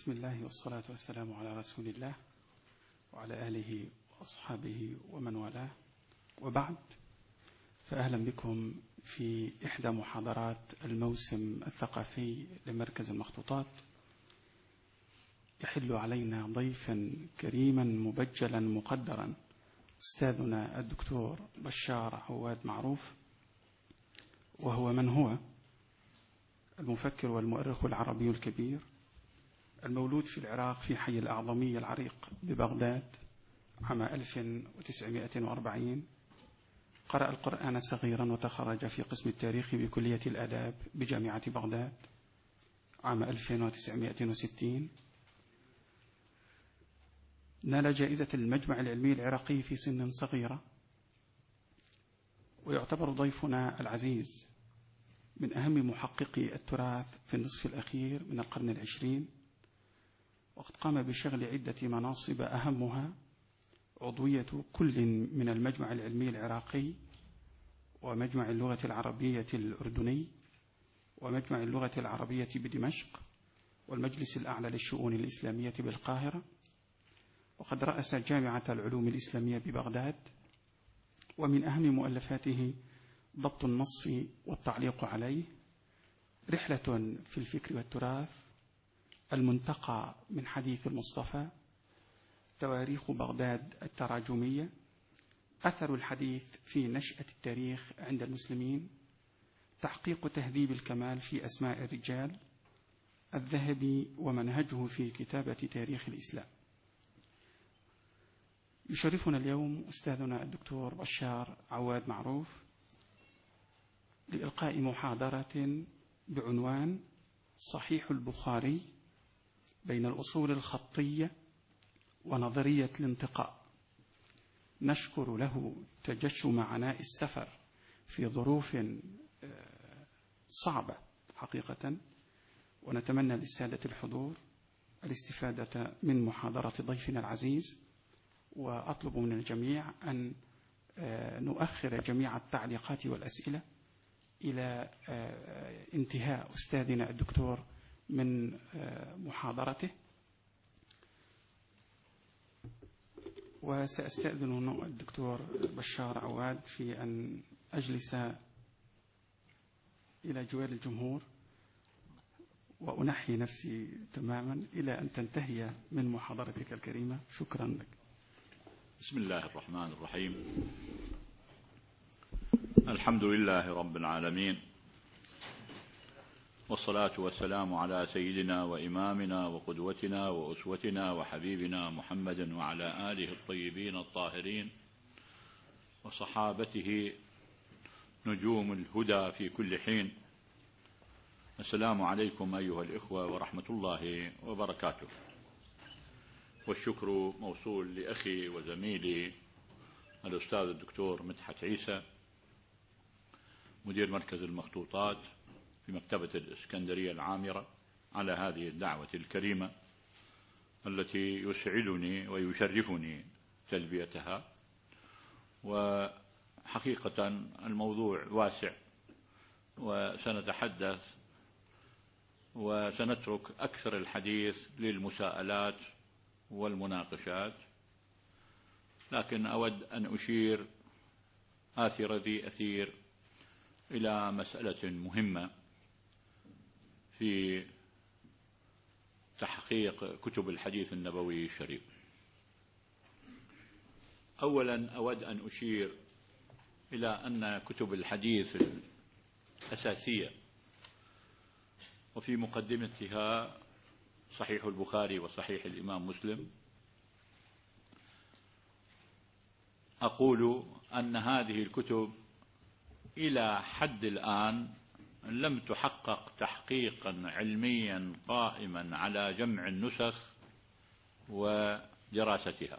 بسم الله والصلاة والسلام على رسول الله وعلى آله وأصحابه ومن والاه، وبعد، فأهلا بكم في إحدى محاضرات الموسم الثقافي لمركز المخطوطات. يحل علينا ضيفا كريما مبجلا مقدرا، أستاذنا الدكتور بشار عواد معروف، وهو من هو المفكر والمؤرخ العربي الكبير، المولود في العراق في حي الأعظمية العريق ببغداد عام 1940. قرأ القرآن صغيرا وتخرج في قسم التاريخ بكلية الآداب بجامعة بغداد عام 1960. نال جائزة المجمع العلمي العراقي في سن صغيرة، ويعتبر ضيفنا العزيز من أهم محققي التراث في النصف الأخير من القرن العشرين، وقد قام بشغل عدة مناصب أهمها عضوية كل من المجمع العلمي العراقي ومجمع اللغة العربية الأردني ومجمع اللغة العربية بدمشق والمجلس الأعلى للشؤون الإسلامية بالقاهرة، وقد رأس جامعة العلوم الإسلامية ببغداد. ومن أهم مؤلفاته ضبط النص والتعليق عليه، رحلة في الفكر والتراث، المنتقى من حديث المصطفى، تواريخ بغداد التراجمية، أثر الحديث في نشأة التاريخ عند المسلمين، تحقيق تهذيب الكمال في أسماء الرجال، الذهبي ومنهجه في كتابة تاريخ الإسلام. يشرفنا اليوم أستاذنا الدكتور بشار عواد معروف لإلقاء محاضرة بعنوان صحيح البخاري بين الأصول الخطية ونظرية الانتقاء. نشكر له تجشم عناء السفر في ظروف صعبة حقيقة، ونتمنى للسادة الحضور الاستفادة من محاضرة ضيفنا العزيز، وأطلب من الجميع أن نؤخر جميع التعليقات والأسئلة إلى انتهاء أستاذنا الدكتور من محاضرته. وسأستأذن الدكتور بشار عواد في أن أجلس إلى جوار الجمهور وأنحي نفسي تماما إلى أن تنتهي من محاضرتك الكريمة. شكرا لك. بسم الله الرحمن الرحيم. الحمد لله رب العالمين، والصلاة والسلام على سيدنا وإمامنا وقدوتنا وأسوتنا وحبيبنا محمد وعلى آله الطيبين الطاهرين وصحابته نجوم الهدى في كل حين. السلام عليكم أيها الإخوة ورحمة الله وبركاته. والشكر موصول لأخي وزميلي الأستاذ الدكتور مدحت عيسى، مدير مركز المخطوطات في مكتبة الإسكندرية العامرة، على هذه الدعوة الكريمة التي يسعدني ويشرفني تلبيتها. وحقيقة الموضوع واسع، وسنتحدث وسنترك أكثر الحديث للمساءلات والمناقشات، لكن أود أن أشير آثر ذي أثير إلى مسألة مهمة في تحقيق كتب الحديث النبوي الشريف. أولا أود أن أشير إلى أن كتب الحديث الأساسية وفي مقدمتها صحيح البخاري وصحيح الإمام مسلم، أقول أن هذه الكتب إلى حد الآن لم تحقق تحقيقا علميا قائما على جمع النسخ ودراستها.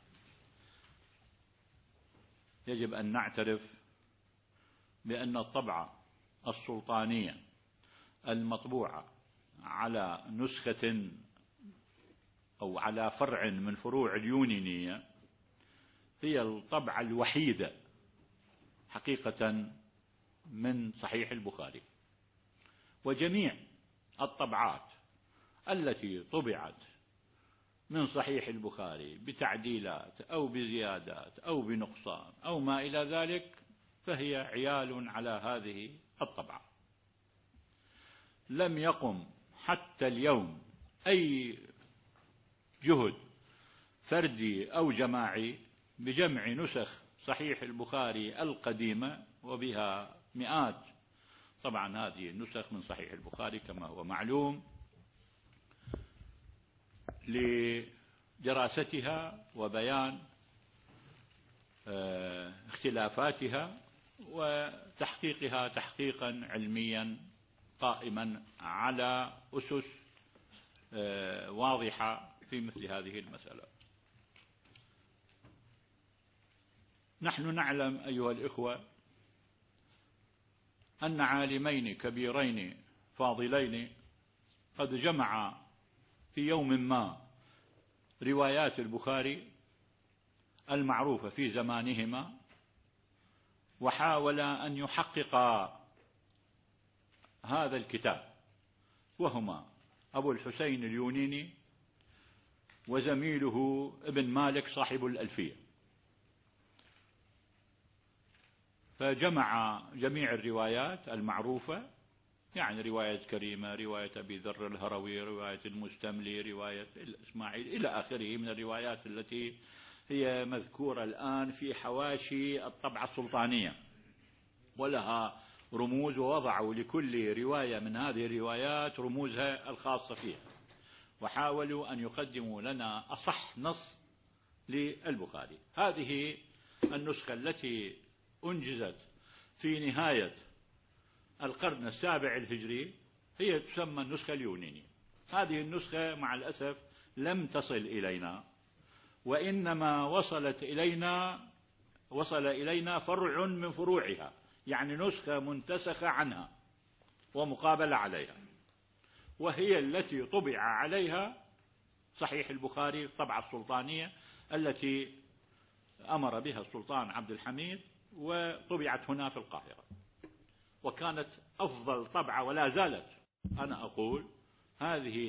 يجب أن نعترف بأن الطبعة السلطانية المطبوعة على نسخة أو على فرع من فروع اليونانية هي الطبعة الوحيدة حقيقة من صحيح البخاري، وجميع الطبعات التي طبعت من صحيح البخاري بتعديلات أو بزيادات أو بنقصان أو ما إلى ذلك فهي عيال على هذه الطبعة. لم يقم حتى اليوم أي جهد فردي أو جماعي بجمع نسخ صحيح البخاري القديمة، وبها مئات. طبعا هذه النسخ من صحيح البخاري كما هو معلوم لدراستها وبيان اختلافاتها وتحقيقها تحقيقا علميا قائما على أسس واضحة في مثل هذه المسألة. نحن نعلم أيها الإخوة أن عالمين كبيرين فاضلين قد جمعا في يوم ما روايات البخاري المعروفة في زمانهما، وحاولا أن يحققا هذا الكتاب، وهما أبو الحسين اليونيني وزميله ابن مالك صاحب الألفية. فجمع جميع الروايات المعروفة، يعني رواية كريمة، رواية أبي ذر الهروي، رواية المستملي، رواية الإسماعيل إلى آخره من الروايات التي هي مذكورة الآن في حواشي الطبعة السلطانية، ولها رموز، ووضعوا لكل رواية من هذه الروايات رموزها الخاصة فيها، وحاولوا أن يقدموا لنا أصح نص للبخاري. هذه النسخة التي أنجزت في نهاية القرن السابع الهجري هي تسمى النسخة اليونينية. هذه النسخة مع الأسف لم تصل إلينا، وإنما وصل إلينا فرع من فروعها، يعني نسخة منتسخة عنها ومقابلة عليها، وهي التي طبع عليها صحيح البخاري الطبعة السلطانية التي أمر بها السلطان عبد الحميد، وطبعت هنا في القاهرة، وكانت أفضل طبعة ولا زالت. أنا أقول هذه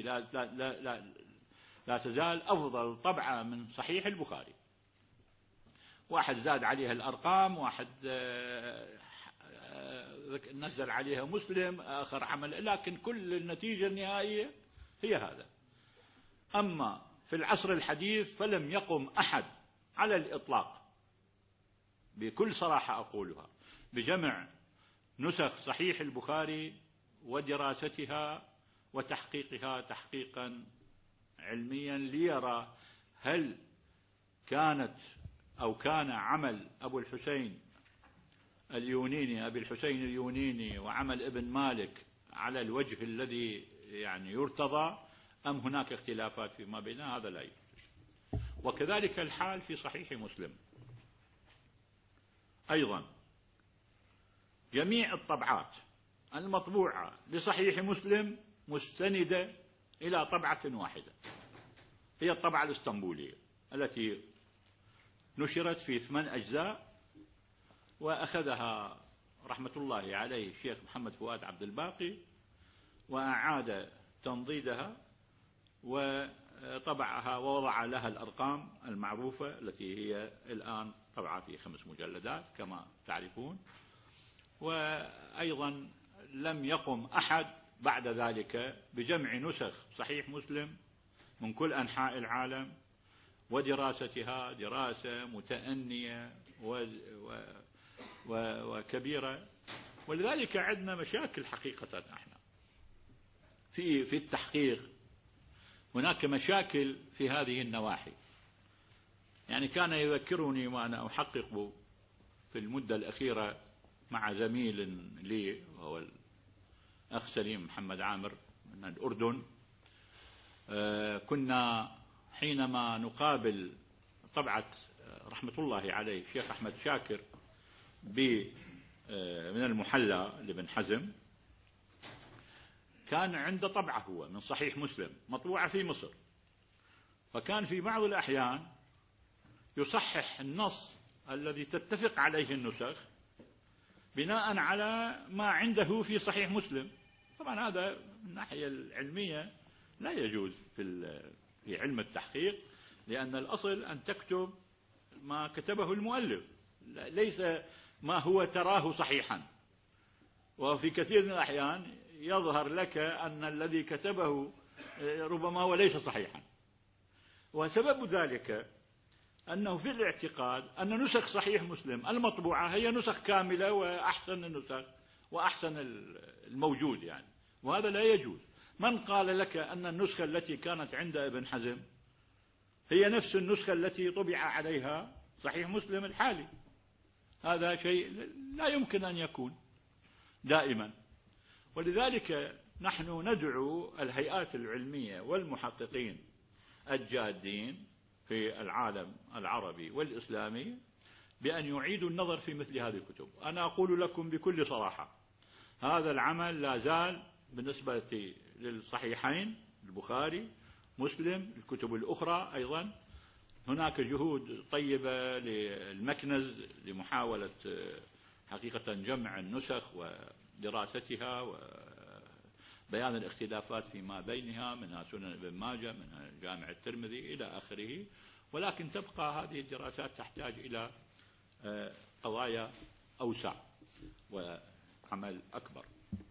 لا تزال أفضل طبعة من صحيح البخاري. واحد زاد عليها الأرقام، واحد نزل عليها مسلم، آخر عمل، لكن كل النتيجة النهائية هي هذا. أما في العصر الحديث فلم يقم أحد على الإطلاق، بكل صراحة أقولها، بجمع نسخ صحيح البخاري ودراستها وتحقيقها تحقيقا علميا ليرى هل كانت أو كان عمل أبي الحسين اليونيني وعمل ابن مالك على الوجه الذي يعني يرتضى، أم هناك اختلافات فيما بينها. هذا لا يوجد. وكذلك الحال في صحيح مسلم أيضا. جميع الطبعات المطبوعة لصحيح مسلم مستندة إلى طبعة واحدة، هي الطبعة الإسطنبولية التي نشرت في 8 أجزاء، وأخذها رحمة الله عليه الشيخ محمد فؤاد عبد الباقي، وأعاد تنضيدها وطبعها ووضع لها الأرقام المعروفة التي هي الآن طبعة في 5 مجلدات كما تعرفون. وأيضا لم يقم أحد بعد ذلك بجمع نسخ صحيح مسلم من كل أنحاء العالم ودراستها دراسة متأنية وكبيرة. ولذلك عندنا مشاكل حقيقة. احنا في التحقيق هناك مشاكل في هذه النواحي. يعني كان يذكرني وأنا أحقق في المدة الأخيرة مع زميل لي وهو الأخ سليم محمد عامر من الأردن، كنا حينما نقابل طبعة رحمة الله عليه الشيخ أحمد شاكر من المحلى لابن حزم، كان عنده طبعة هو من صحيح مسلم مطبوعة في مصر، فكان في بعض الأحيان يصحح النص الذي تتفق عليه النسخ بناء على ما عنده في صحيح مسلم. طبعا هذا من الناحية العلمية لا يجوز في علم التحقيق، لأن الأصل أن تكتب ما كتبه المؤلف، ليس ما هو تراه صحيحا. وفي كثير من الأحيان يظهر لك أن الذي كتبه ربما هو ليس صحيحا، وسبب ذلك أنه في الاعتقاد أن نسخ صحيح مسلم المطبوعة هي نسخ كاملة وأحسن النسخ وأحسن الموجود يعني، وهذا لا يجوز. من قال لك أن النسخة التي كانت عند ابن حزم هي نفس النسخة التي طبع عليها صحيح مسلم الحالي؟ هذا شيء لا يمكن أن يكون دائما. ولذلك نحن ندعو الهيئات العلمية والمحققين الجادين في العالم العربي والإسلامي بأن يعيدوا النظر في مثل هذه الكتب. أنا أقول لكم بكل صراحة هذا العمل لا زال بالنسبة للصحيحين البخاري مسلم الكتب الأخرى أيضا هناك جهود طيبة للمكنز لمحاولة حقيقة جمع النسخ ودراستها وبيان الاختلافات فيما بينها، منها سنن ابن ماجه، منها جامع الترمذي إلى آخره. ولكن تبقى هذه الدراسات تحتاج إلى قضايا أوسع وعمل أكبر.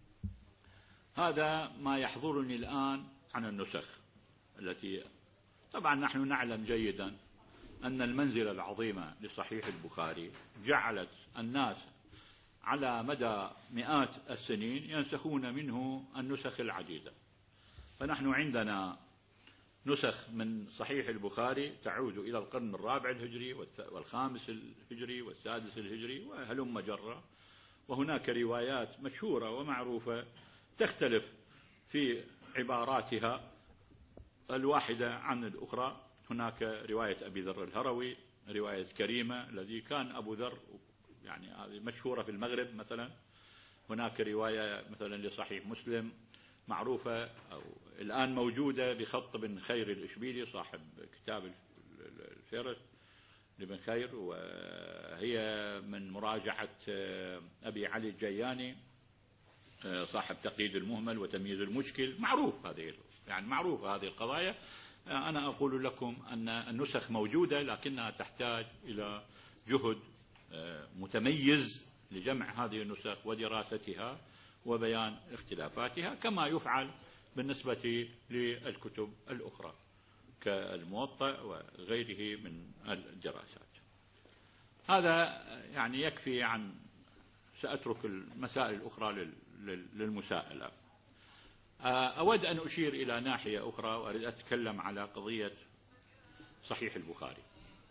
هذا ما يحضرني الآن عن النسخ التي طبعا نحن نعلم جيدا أن المنزلة العظيمة لصحيح البخاري جعلت الناس على مدى مئات السنين ينسخون منه النسخ العديدة. فنحن عندنا نسخ من صحيح البخاري تعود إلى القرن الرابع الهجري والخامس الهجري والسادس الهجري وهلم جرة، وهناك روايات مشهورة ومعروفة تختلف في عباراتها الواحدة عن الأخرى. هناك رواية أبي ذر الهروي، رواية كريمة الذي كان أبو ذر يعني هذه مشهورة في المغرب مثلا. هناك رواية مثلا لصحيح مسلم معروفة أو الآن موجودة بخط بن خير الإشبيلي صاحب كتاب الفهرست لابن خير، وهي من مراجعة أبي علي الجياني صاحب تقييد المهمل وتمييز المشكل. معروف هذه يعني معروفة هذه القضايا. أنا أقول لكم أن النسخ موجودة لكنها تحتاج إلى جهد متميز لجمع هذه النسخ ودراستها وبيان اختلافاتها، كما يفعل بالنسبة للكتب الأخرى كالموطأ وغيره من الدراسات. هذا يعني يكفي عن سأترك المسائل الأخرى للمساءلة. أود أن أشير إلى ناحية أخرى وأريد أتكلم على قضية صحيح البخاري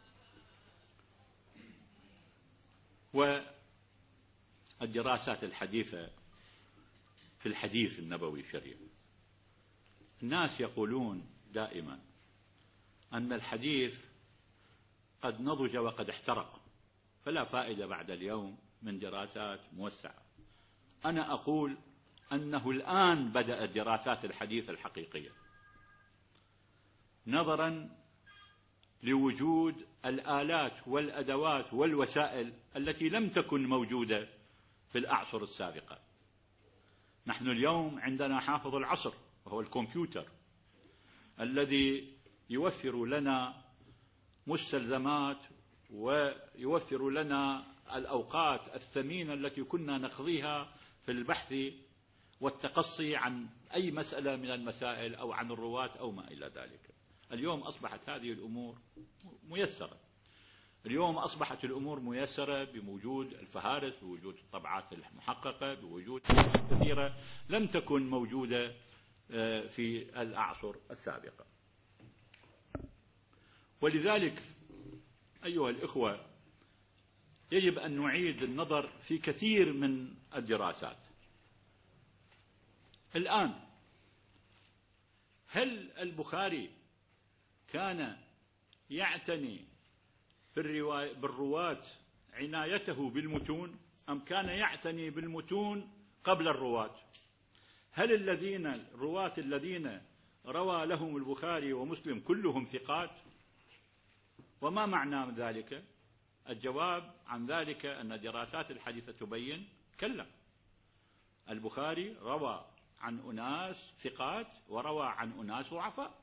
والدراسات الحديثة في الحديث النبوي الشريف. الناس يقولون دائما أن الحديث قد نضج وقد احترق فلا فائدة بعد اليوم من دراسات موسعة. أنا أقول أنه الآن بدأت دراسات الحديث الحقيقية نظرا لوجود الآلات والأدوات والوسائل التي لم تكن موجودة في الأعصر السابقة. نحن اليوم عندنا حافظ العصر وهو الكمبيوتر الذي يوفر لنا مستلزمات ويوفر لنا الأوقات الثمينة التي كنا نقضيها في البحث والتقصي عن أي مسألة من المسائل أو عن الرواة أو ما إلى ذلك. اليوم أصبحت هذه الأمور ميسرة. اليوم أصبحت الأمور ميسرة بوجود الفهارس، بوجود الطبعات المحققة، بوجود كثيرة لم تكن موجودة في الأعصر السابقة. ولذلك أيها الإخوة يجب أن نعيد النظر في كثير من الدراسات. الآن هل البخاري كان يعتني بالرواة عنايته بالمتون أم كان يعتني بالمتون قبل الرواة؟ هل الرواة الذين روى لهم البخاري ومسلم كلهم ثقات؟ وما معنى ذلك؟ الجواب عن ذلك أن الدراسات الحديثة تبين كلا. البخاري روى عن أناس ثقات وروى عن أناس ضعفاء،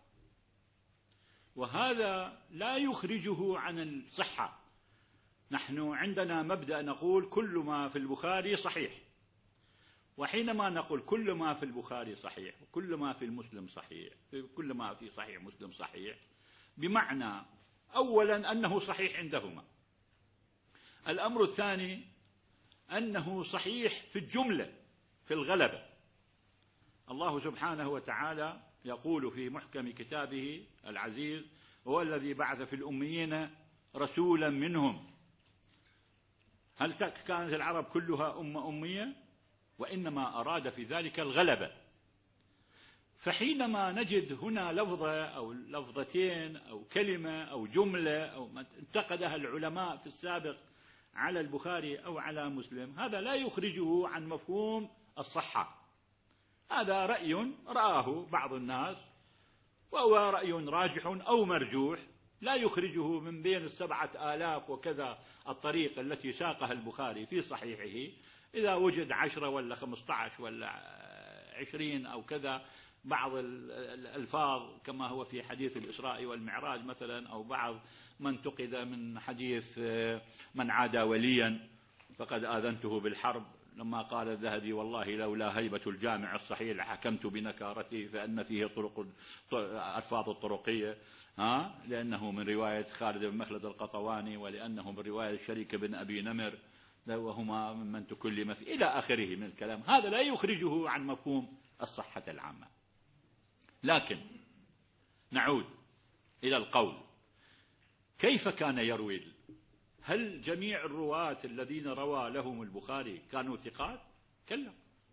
وهذا لا يخرجه عن الصحة. نحن عندنا مبدأ نقول كل ما في البخاري صحيح، وحينما نقول كل ما في البخاري صحيح وكل ما في المسلم صحيح، كل ما في صحيح مسلم صحيح، بمعنى أولا أنه صحيح عندهما. الأمر الثاني أنه صحيح في الجملة، في الغلبة. الله سبحانه وتعالى يقول في محكم كتابه العزيز: هو الذي بعث في الأميين رسولا منهم. هل كانت العرب كلها أمية؟ وإنما أراد في ذلك الغلبة. فحينما نجد هنا لفظة أو لفظتين أو كلمة أو جملة أو ما انتقدها العلماء في السابق على البخاري أو على مسلم، هذا لا يخرجه عن مفهوم الصحة. هذا رأي رآه بعض الناس وهو رأي راجح أو مرجوح، لا يخرجه من بين 7000 وكذا الطريق التي ساقها البخاري في صحيحه. إذا وجد 10 ولا 15 ولا 20 أو كذا بعض الألفاظ كما هو في حديث الإسراء والمعراج مثلا، أو بعض ما انتقد من حديث من عادى وليا فقد آذنته بالحرب، لما قال الذهبي: والله لولا هيبة الجامع الصحيح لحكمت بنكارته، فإن فيه ألفاظ الطرقية، لأنه من رواية خالد بن مخلد القطواني، ولأنه من رواية شريك بن أبي نمر، وهما ممن تكلم فيه، إلى آخره من الكلام. هذا لا يخرجه عن مفهوم الصحة العامة. لكن نعود إلى القول: كيف كان يروي؟ هل جميع الرواة الذين روى لهم البخاري كانوا ثقات؟ كلا.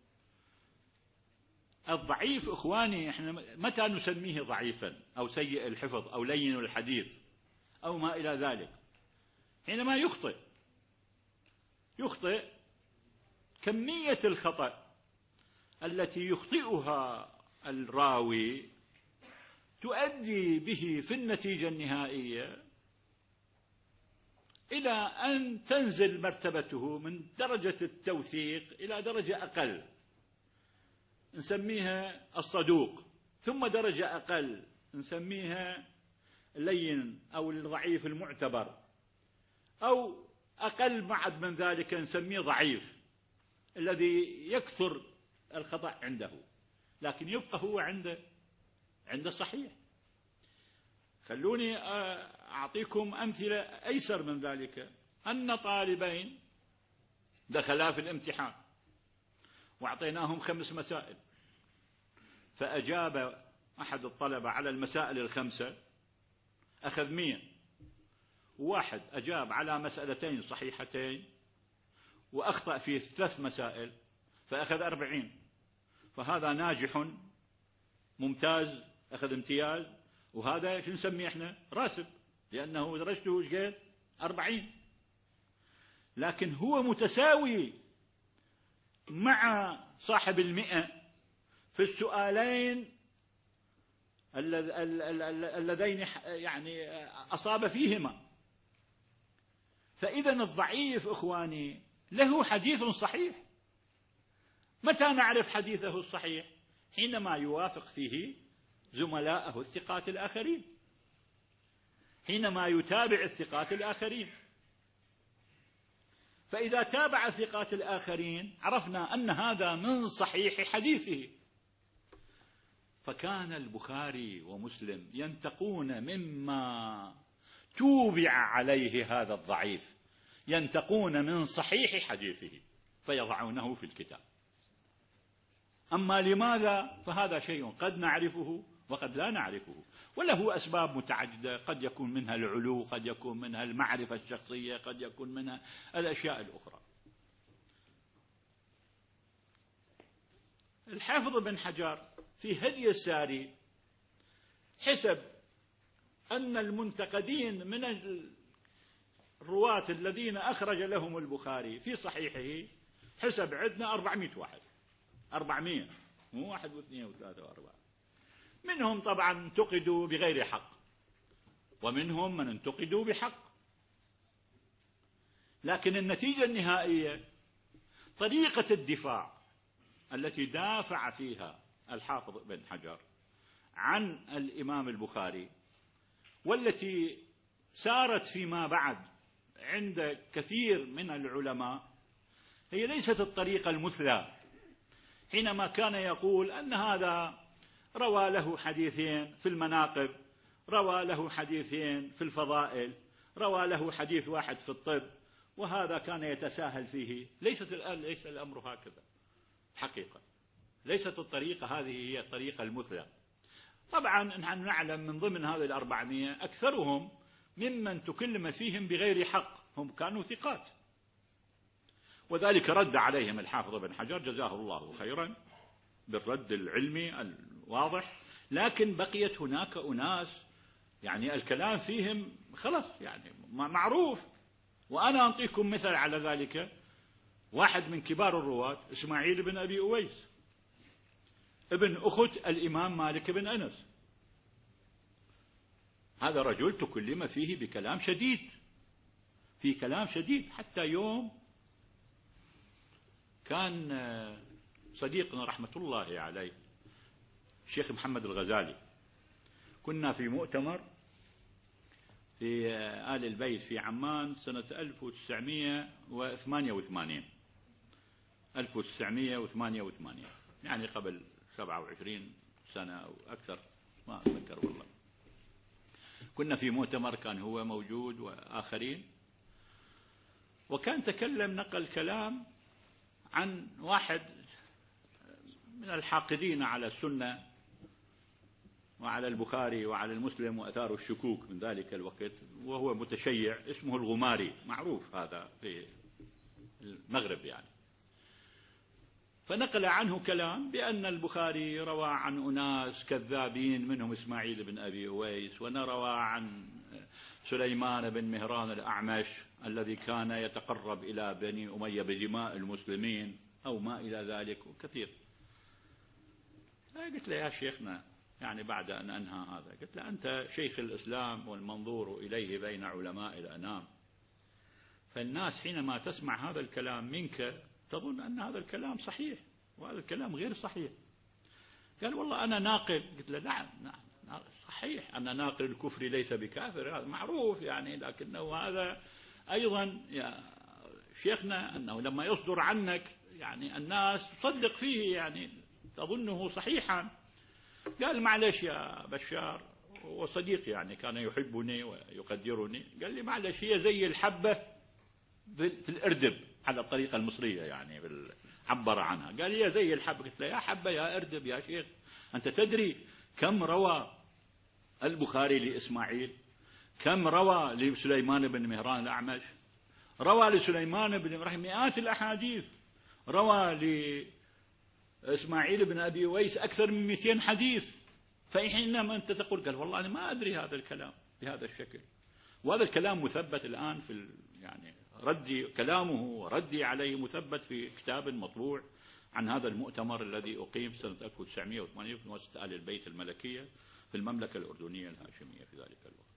الضعيف إخواني إحنا متى نسميه ضعيفا أو سيء الحفظ أو لين الحديث أو ما إلى ذلك؟ حينما يخطئ كمية الخطأ التي يخطئها الراوي تؤدي به في النتيجة النهائية إلى أن تنزل مرتبته من درجة التوثيق إلى درجة أقل، نسميها الصدوق، ثم درجة أقل نسميها اللين أو الضعيف المعتبر، أو أقل بعد من ذلك نسميه ضعيف الذي يكثر الخطأ عنده، لكن يبقى هو عند صحيح. خلوني أعطيكم أمثلة أيسر من ذلك. أن طالبين دخلا في الامتحان وأعطيناهم 5 مسائل، فأجاب أحد الطلبة على المسائل ال5 أخذ 100، وواحد أجاب على مسألتين صحيحتين وأخطأ في 3 مسائل فأخذ 40، فهذا ناجح ممتاز أخذ امتياز، وهذا شو نسميه احنا؟ راسب، لأنه درجته ايش قد؟ 40. لكن هو متساوي مع صاحب 100 في السؤالين اللذين يعني أصاب فيهما. فإذا الضعيف إخواني له حديث صحيح. متى نعرف حديثه الصحيح؟ حينما يوافق فيه زملاءه الثقات الآخرين، حينما يتابع الثقات الآخرين. فإذا تابع الثقات الآخرين عرفنا أن هذا من صحيح حديثه. فكان البخاري ومسلم ينتقون مما توبع عليه هذا الضعيف، ينتقون من صحيح حديثه فيضعونه في الكتاب. أما لماذا؟ فهذا شيء قد نعرفه وقد لا نعرفه، وله أسباب متعددة، قد يكون منها العلو، قد يكون منها المعرفة الشخصية، قد يكون منها الأشياء الأخرى. الحافظ بن حجر في هدي الساري حسب أن المنتقدين من الرواة الذين أخرج لهم البخاري في صحيحه حسب عندنا 400 واحد، 400 مو 1 و2 و3 و4. منهم طبعا انتقدوا بغير حق، ومنهم من انتقدوا بحق، لكن النتيجة النهائية طريقة الدفاع التي دافع فيها الحافظ ابن حجر عن الإمام البخاري، والتي سارت فيما بعد عند كثير من العلماء، هي ليست الطريقة المثلى. حينما كان يقول أن هذا روى له حديثين في المناقب، روى له حديثين في الفضائل، روى له حديث واحد في الطب، وهذا كان يتساهل فيه. ليس الأمر هكذا حقيقة، ليست الطريقة هذه هي الطريقة المثلى. طبعا نحن نعلم من ضمن هذه 400 أكثرهم ممن تكلم فيهم بغير حق، هم كانوا ثقات، وذلك رد عليهم الحافظ ابن حجر جزاه الله خيرا بالرد العلمي الواضح. لكن بقيت هناك أناس يعني الكلام فيهم خلاص يعني معروف. وأنا أعطيكم مثل على ذلك، واحد من كبار الرواة إسماعيل بن أبي أويس ابن أخت الإمام مالك بن أنس، هذا رجل تكلم فيه بكلام شديد، في كلام شديد. حتى يوم كان صديقنا رحمة الله عليه الشيخ محمد الغزالي، كنا في مؤتمر في آل البيت في عمان سنة 1988 يعني قبل 27 سنة أو أكثر، ما أتذكر والله. كنا في مؤتمر كان هو موجود وآخرين، وكان تكلم نقل كلام عن واحد من الحاقدين على السنة وعلى البخاري وعلى المسلم وأثاروا الشكوك من ذلك الوقت، وهو متشيع اسمه الغماري، معروف هذا في المغرب يعني. فنقل عنه كلام بأن البخاري روى عن أناس كذابين منهم إسماعيل بن أبي أويس، ونروى عن سليمان بن مهران الأعمش الذي كان يتقرب إلى بني أمية بدماء المسلمين أو ما إلى ذلك وكثير. قلت له يا شيخنا، يعني بعد أن أنهى هذا، قلت له أنت شيخ الإسلام والمنظور إليه بين علماء الأنام، فالناس حينما تسمع هذا الكلام منك تظن أن هذا الكلام صحيح، وهذا الكلام غير صحيح. قال والله أنا ناقل. قلت له نعم صحيح أن ناقل الكفر ليس بكافر، هذا معروف يعني، لكنه هذا أيضا يا شيخنا أنه لما يصدر عنك يعني الناس تصدق فيه، يعني تظنه صحيحا. قال معلش يا بشار، وصديق يعني كان يحبني ويقدرني، قال لي معلش هي زي الحبة في الأردب على الطريقة المصرية يعني عبر عنها، قال هي زي الحبة. قلت له يا حبة يا أردب يا شيخ، أنت تدري كم روى البخاري لإسماعيل، كم روى لسليمان بن مهران الأعمش، روى لسليمان بن مهران مئات الأحاديث، روى لإسماعيل بن أبي أويس أكثر من 200 حديث. فحينما أنت تقول، قال والله أنا ما أدري هذا الكلام بهذا الشكل، وهذا الكلام مثبت الآن في يعني ردي كلامه وردي عليه مثبت في كتاب مطبوع عن هذا المؤتمر الذي أقيم سنة 1980 في مؤسسة آل البيت الملكية في المملكة الأردنية الهاشمية في ذلك الوقت.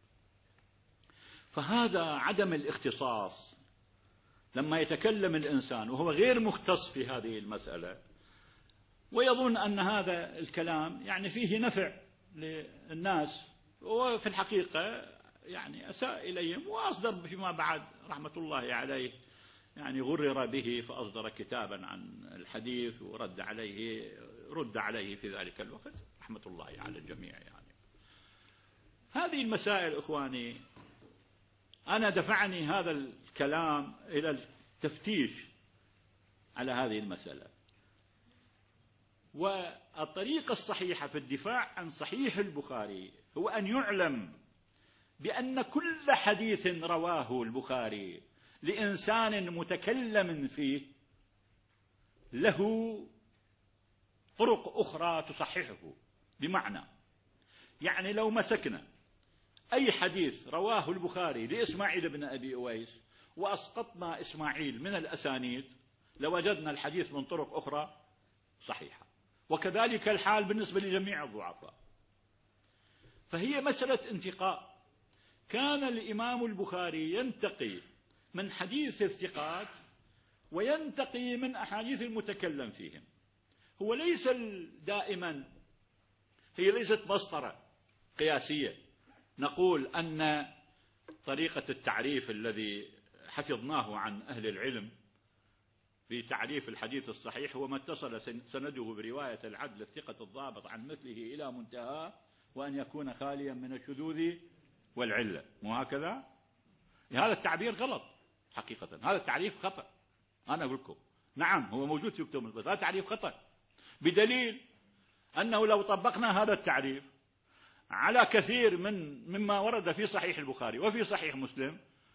فهذا عدم الاختصاص، لما يتكلم الإنسان وهو غير مختص في هذه المسألة ويظن أن هذا الكلام يعني فيه نفع للناس، وفي الحقيقة يعني أساء إليهم، وأصدر فيما بعد رحمة الله عليه يعني غرر به، فأصدر كتابا عن الحديث ورد عليه في ذلك الوقت رحمة الله على الجميع. يعني هذه المسائل إخواني، أنا دفعني هذا الكلام إلى التفتيش على هذه المسألة. والطريقة الصحيحة في الدفاع عن صحيح البخاري هو أن يعلم بأن كل حديث رواه البخاري لإنسان متكلم فيه له طرق أخرى تصححه. بمعنى يعني لو مسكنا أي حديث رواه البخاري لإسماعيل بن أبي أويس وأسقطنا إسماعيل من الأسانيد لوجدنا الحديث من طرق أخرى صحيحة، وكذلك الحال بالنسبة لجميع الضعفاء. فهي مسألة انتقاء. كان الإمام البخاري ينتقي من حديث الثقات وينتقي من أحاديث المتكلم فيهم، هو ليس دائما، هي ليست مسطرة قياسية نقول أن طريقة التعريف الذي حفظناه عن أهل العلم في تعريف الحديث الصحيح هو ما اتصل سنده برواية العدل الثقة الضابط عن مثله إلى منتهى وأن يكون خاليا من الشذوذ والعلة، مو هكذا؟ هذا التعبير غلط حقيقة، هذا التعريف خطأ. أنا أقول لكم نعم هو موجود في كتب بس هذا تعريف خطأ، بدليل أنه لو طبقنا هذا التعريف على كثير مما ورد في صحيح البخاري وفي صحيح مسلم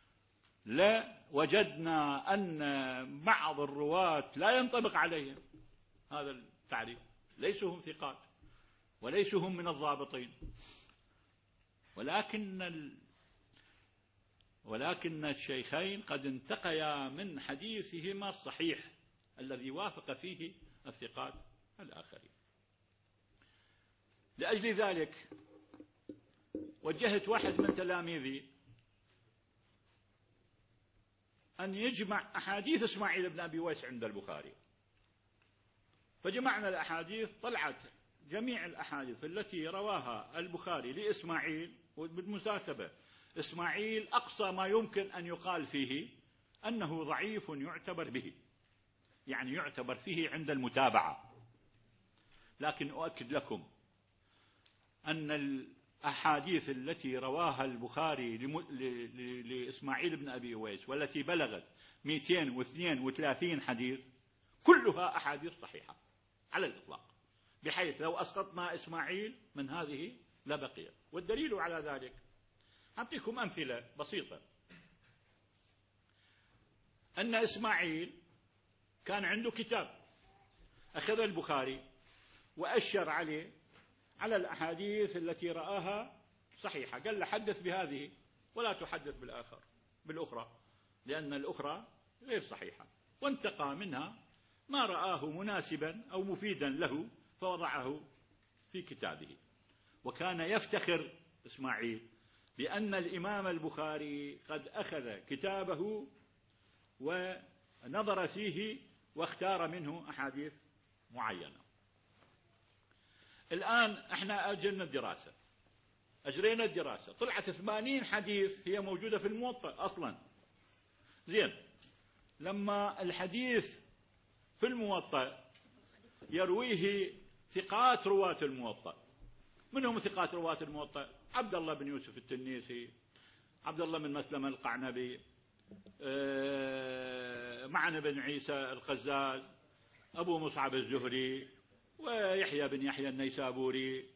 لوجدنا أن بعض الرواة لا ينطبق عليهم هذا التعريف، ليسوا هم ثقات وليسوا هم من الضابطين، ولكن الشيخين قد انتقيا من حديثهما الصحيح الذي وافق فيه الثقات الآخرين. لأجل ذلك وجهت واحد من تلاميذي أن يجمع أحاديث إسماعيل بن أبي ويس عند البخاري، فجمعنا الأحاديث، طلعت جميع الأحاديث التي رواها البخاري لإسماعيل، وبالمناسبة إسماعيل أقصى ما يمكن أن يقال فيه أنه ضعيف يعتبر به، يعني يعتبر فيه عند المتابعة، لكن أؤكد لكم أن الأحاديث التي رواها البخاري لإسماعيل بن أبي أويس والتي بلغت 232 حديث كلها أحاديث صحيحة على الإطلاق، بحيث لو أسقطنا إسماعيل من هذه لبقي. والدليل على ذلك أعطيكم أمثلة بسيطة. أن إسماعيل كان عنده كتاب أخذ البخاري وأشر عليه على الأحاديث التي رآها صحيحة، قال له حدث بهذه ولا تحدث بالأخرى لأن الأخرى غير صحيحة، وانتقى منها ما رآه مناسبا أو مفيدا له فوضعه في كتابه. وكان يفتخر إسماعيل بأن الإمام البخاري قد أخذ كتابه ونظر فيه واختار منه أحاديث معينة. الآن احنا أجرينا الدراسة طلعت 80 حديث هي موجودة في الموطأ أصلا. زين، لما الحديث في الموطأ يرويه ثقات رواة الموطأ، من هم ثقات رواة الموطأ؟ عبد الله بن يوسف التنيسي، عبد الله بن مسلم القعنبي، معن بن عيسى القزاز، أبو مصعب الزهري، ويحيى بن يحيى النيسابوري،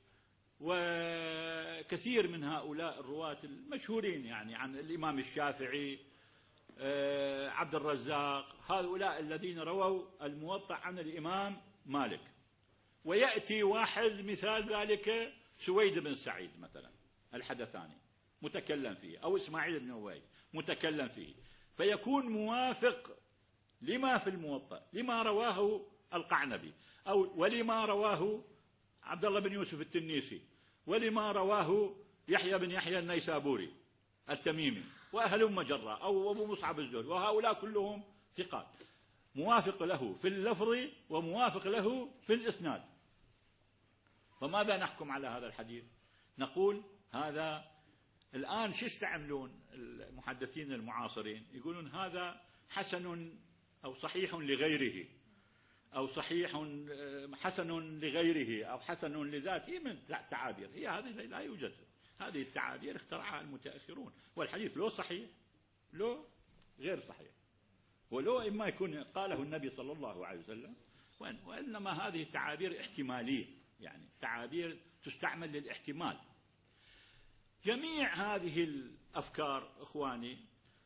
وكثير من هؤلاء الرواة المشهورين، يعني عن الإمام الشافعي، عبد الرزاق، هؤلاء الذين رووا الموطأ عن الإمام مالك. ويأتي واحد مثال ذلك سويد بن سعيد مثلا الحدثاني متكلم فيه، أو إسماعيل بن أويس متكلم فيه، فيكون موافق لما في الموطأ، لما رواه القعنبي، ولما رواه عبد الله بن يوسف التنيسي، ولما رواه يحيى بن يحيى النيسابوري التميمي، وأهلم جرة، أو أبو مصعب الزهري، وهؤلاء كلهم ثقات، موافق له في اللفظ وموافق له في الإسناد. فماذا نحكم على هذا الحديث؟ نقول هذا الآن شو يستعملون المحدثين المعاصرين؟ يقولون هذا حسن أو صحيح لغيره، أو صحيح حسن لغيره، أو حسن لذاته، من تعابير هي هذه لا يوجد. هذه التعابير اخترعها المتأخرون، والحديث لو صحيح لو غير صحيح، ولو إما يكون قاله النبي صلى الله عليه وسلم، وإنما هذه تعابير احتمالية، يعني تعابير تستعمل للاحتمال. جميع هذه الأفكار إخواني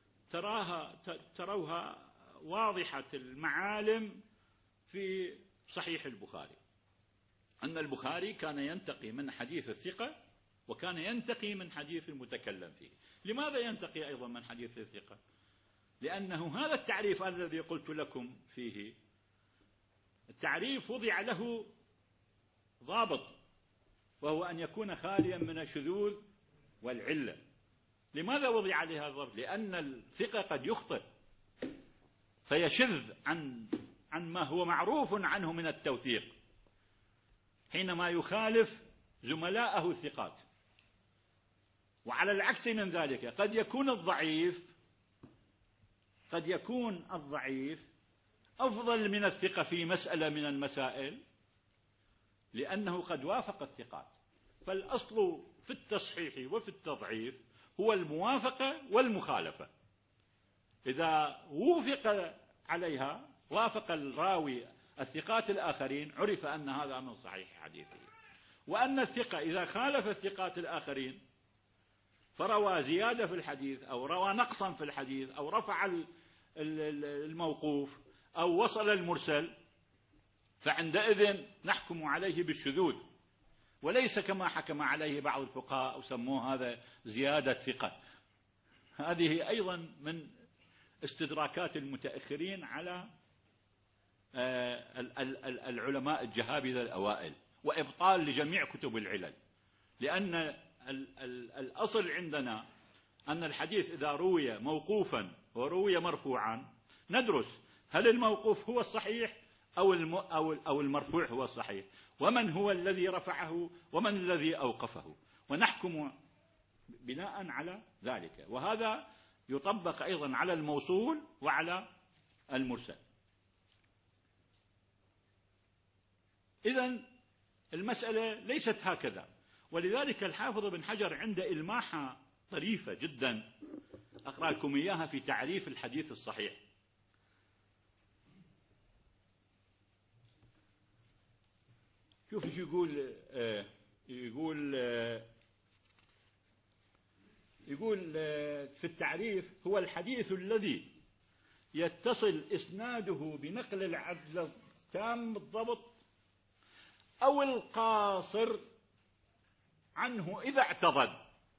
تروها واضحة المعالم في صحيح البخاري، أن البخاري كان ينتقي من حديث الثقة وكان ينتقي من حديث المتكلم فيه. لماذا ينتقي أيضا من حديث الثقة؟ لأنه هذا التعريف الذي قلت لكم فيه، التعريف وضع له ضابط، وهو أن يكون خاليا من الشذوذ والعلة. لماذا وضع لها الضابط؟ لأن الثقة قد يخطئ فيشذ عن ما هو معروف عنه من التوثيق، حينما يخالف زملائه الثقات. وعلى العكس من ذلك قد يكون الضعيف أفضل من الثقة في مسألة من المسائل، لأنه قد وافق الثقات. فالأصل في التصحيح وفي التضعيف هو الموافقة والمخالفة. إذا وافق عليها، وافق الراوي الثقات الآخرين، عرف أن هذا من صحيح حديثه. وأن الثقة إذا خالف الثقات الآخرين فروى زيادة في الحديث أو روى نقصا في الحديث أو رفع الموقوف أو وصل المرسل، فعندئذ نحكم عليه بالشذوذ، وليس كما حكم عليه بعض الفقهاء وسموه هذا زيادة ثقة. هذه أيضا من استدراكات المتأخرين على العلماء الجهابذة الأوائل، وإبطال لجميع كتب العلل. لأن الأصل عندنا أن الحديث إذا روي موقوفا وروي مرفوعا ندرس هل الموقوف هو الصحيح أو المرفوع هو الصحيح، ومن هو الذي رفعه ومن الذي أوقفه، ونحكم بناء على ذلك. وهذا يطبق أيضا على الموصول وعلى المرسل. إذن المسألة ليست هكذا. ولذلك الحافظ بن حجر عند إلماحة طريفة جدا أقرأ لكم إياها في تعريف الحديث الصحيح. شوف ايش يقول في التعريف: هو الحديث الذي يتصل إسناده بنقل العدل تام الضبط أو القاصر عنه إذا اعتضد،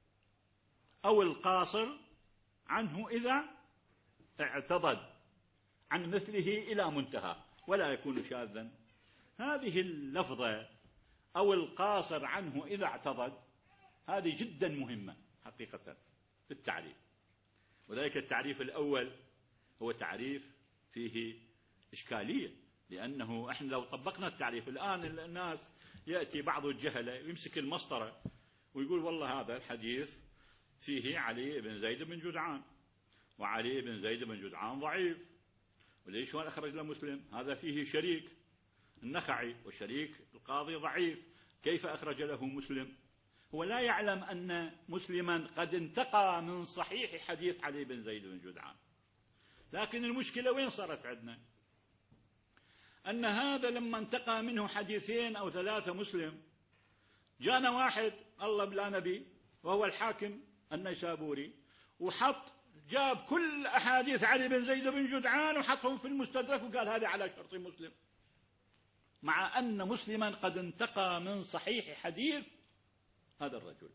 عن مثله إلى منتهى ولا يكون شاذا. هذه اللفظة أو القاصر عنه إذا اعتضد هذه جدا مهمة حقيقة في التعريف. وذلك التعريف الأول هو تعريف فيه إشكالية، لأنه إحنا لو طبقنا التعريف الآن الناس يأتي بعض الجهلة ويمسك المسطرة ويقول والله هذا الحديث فيه علي بن زيد بن جدعان، وعلي بن زيد بن جدعان ضعيف، وليش هو أخرج له مسلم؟ هذا فيه شريك النخعي وشريك القاضي ضعيف، كيف أخرج له مسلم؟ هو لا يعلم أن مسلما قد انتقى من صحيح حديث علي بن زيد بن جدعان. لكن المشكلة وين صارت عندنا؟ أن هذا لما انتقى منه حديثين أو ثلاثة مسلم، جانا واحد الله بلا نبي وهو الحاكم النيسابوري جاب كل أحاديث علي بن زيد بن جدعان وحطهم في المستدرك وقال هذا على شرط مسلم، مع أن مسلما قد انتقى من صحيح حديث هذا الرجل.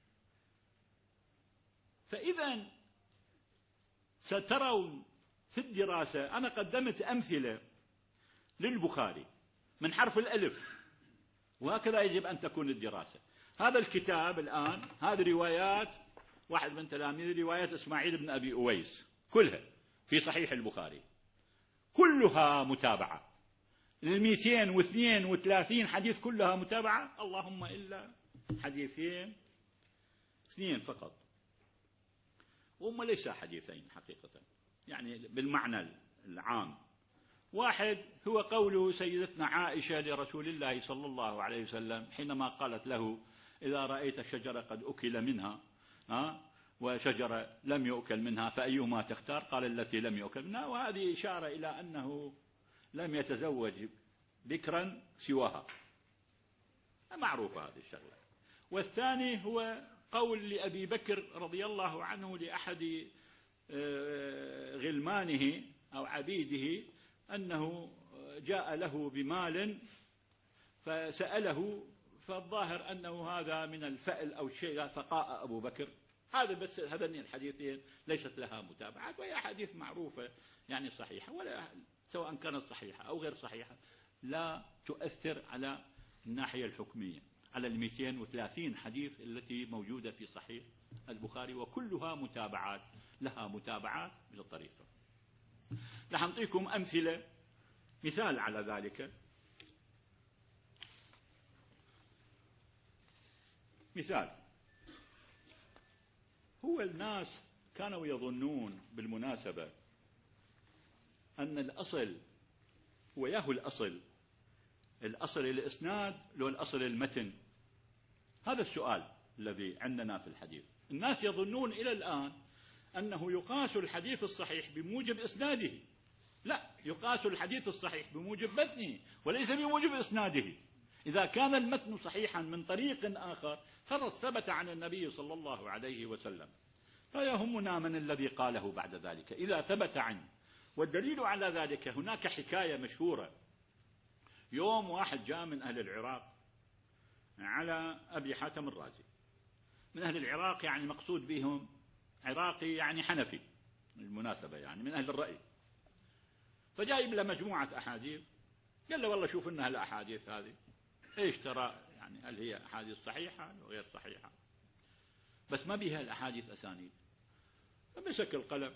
فإذا سترون في الدراسة، أنا قدمت أمثلة للبخاري من حرف الألف، وهكذا يجب أن تكون الدراسة. هذا الكتاب الآن هذه روايات واحد من تلاميذ روايات إسماعيل بن أبي أويس كلها في صحيح البخاري، كلها متابعة. 232 حديث كلها متابعة، اللهم إلا حديثين 2 فقط، وهم ليس حديثين حقيقة يعني بالمعنى العام. واحد هو قول سيدتنا عائشة لرسول الله صلى الله عليه وسلم حينما قالت له: إذا رأيت شجرة قد أكل منها وشجرة لم يؤكل منها فأيهما تختار؟ قال: التي لم يؤكل منها. وهذه إشارة إلى أنه لم يتزوج بكرا سواها، معروفة هذه الشغلة. والثاني هو قول لأبي بكر رضي الله عنه لأحد غلمانه أو عبيده أنه جاء له بمال فسأله، فالظاهر أنه هذا من الفأل أو شيء، فقاء أبو بكر. هذا بس، هذين الحديثين ليست لها متابعات، وهي حديث معروفة يعني صحيحة، ولا سواء كانت صحيحة أو غير صحيحة لا تؤثر على الناحية الحكمية، على 230 حديث التي موجودة في صحيح البخاري، وكلها متابعات، لها متابعات بالطريقة. رح نعطيكم أمثلة، مثال على ذلك. مثال، هو الناس كانوا يظنون بالمناسبة أن الأصل هو ياهو الأصل الإسناد لو الأصل المتن. هذا السؤال الذي عندنا في الحديث. الناس يظنون إلى الآن أنه يقاس الحديث الصحيح بموجب إسناده، لا، يقاس الحديث الصحيح بموجب متنه وليس بموجب إسناده. إذا كان المتن صحيحا من طريق آخر ثبت عن النبي صلى الله عليه وسلم، لا يهمنا من الذي قاله بعد ذلك إذا ثبت عنه. والدليل على ذلك هناك حكاية مشهورة. يوم واحد جاء من أهل العراق على أبي حاتم الرازي. من أهل العراق يعني مقصود بهم عراقي يعني حنفي بالمناسبة، يعني من أهل الرأي. فجايب له مجموعة أحاديث، قال له والله شوف إن هالأحاديث هذه إيش ترى، يعني هل هي أحاديث صحيحة أو غير صحيحة، بس ما بها الأحاديث أسانيد. فمسك القلم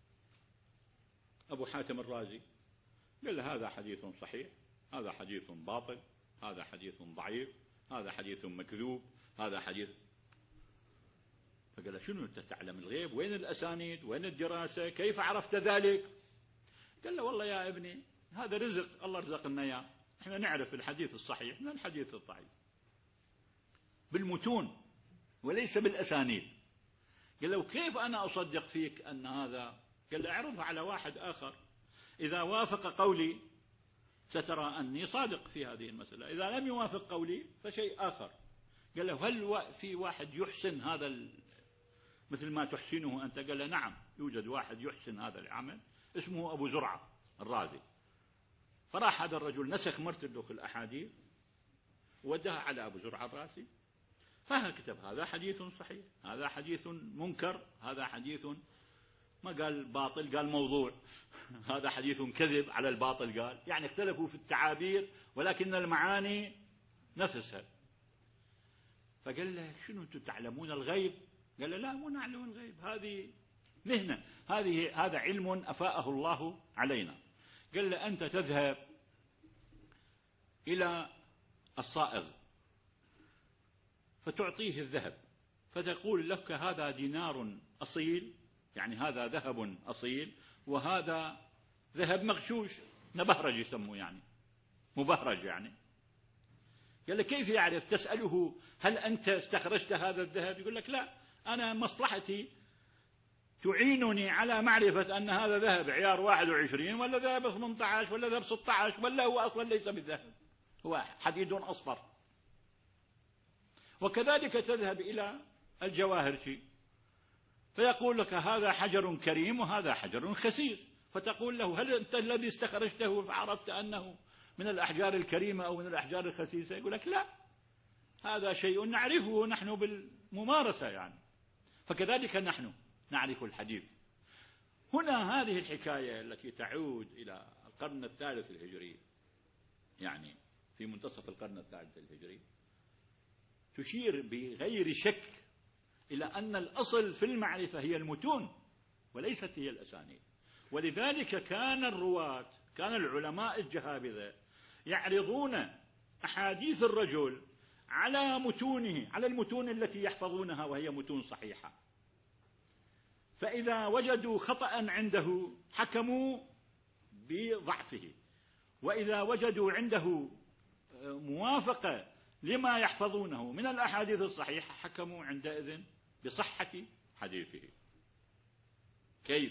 أبو حاتم الرازي قال له هذا حديث صحيح، هذا حديث باطل، هذا حديث ضعيف، هذا حديث مكذوب، هذا حديث. فقال له شنو أنت تعلم الغيب؟ وين الأسانيد؟ وين الدراسة؟ كيف عرفت ذلك؟ قال له والله يا ابني هذا رزق الله رزقنا إياه، احنا نعرف الحديث الصحيح من الحديث الضعيف بالمتون وليس بالأسانيد. قال له كيف أنا أصدق فيك أن هذا؟ قال له اعرضها على واحد آخر، إذا وافق قولي سترى أني صادق في هذه المسألة، إذا لم يوافق قولي فشيء آخر. قال له هل في واحد يحسن هذا مثل ما تحسنه أنت؟ قال له نعم، يوجد واحد يحسن هذا العمل اسمه أبو زرعة الرازي. فراح هذا الرجل نسخ مرتب في الأحاديث وودها على أبو زرعة الرازي، فكتب هذا حديث صحيح، هذا حديث منكر، هذا حديث ما قال باطل، قال موضوع، هذا حديث كذب على الباطل قال، يعني اختلفوا في التعابير ولكن المعاني نفسها. فقال له شنو أنتم تعلمون الغيب؟ قال له لا مو نعلم الغيب، هذه مهنة، هذا علم أفاءه الله علينا. قال له أنت تذهب إلى الصائغ فتعطيه الذهب فتقول لك هذا دينار أصيل، يعني هذا ذهب أصيل، وهذا ذهب مغشوش نبهرج يسموه، يعني مبهرج يعني. قال له كيف يعرف؟ تسأله هل أنت استخرجت هذا الذهب؟ يقول لك لا، أنا مصلحتي تعينني على معرفة أن هذا ذهب عيار 21 ولا ذهب 18 ولا ذهب 16 ولا هو أصلا ليس بالذهب، هو حديد أصفر. وكذلك تذهب إلى الجواهرجي فيقول لك هذا حجر كريم وهذا حجر خسيس، فتقول له هل أنت الذي استخرجته فعرفت أنه من الأحجار الكريمة أو من الأحجار الخسيسة؟ يقول لك لا، هذا شيء نعرفه نحن بالممارسة يعني. فكذلك نحن نعرف الحديث. هنا هذه الحكاية التي تعود إلى القرن الثالث الهجري، يعني في منتصف القرن الثالث الهجري، تشير بغير شك إلى أن الأصل في المعرفة هي المتون وليست هي الأسانيد. ولذلك كان الرواة، كان العلماء الجهابذة يعرضون أحاديث الرجل على متونه، على المتون التي يحفظونها وهي متون صحيحة. فإذا وجدوا خطأ عنده حكموا بضعفه، وإذا وجدوا عنده موافقة لما يحفظونه من الأحاديث الصحيحة حكموا عندئذ بصحة حديثه. كيف؟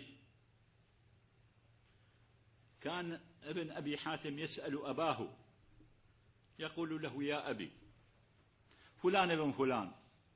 كان ابن أبي حاتم يسأل أباه يقول له يا أبي فلان ابن فلان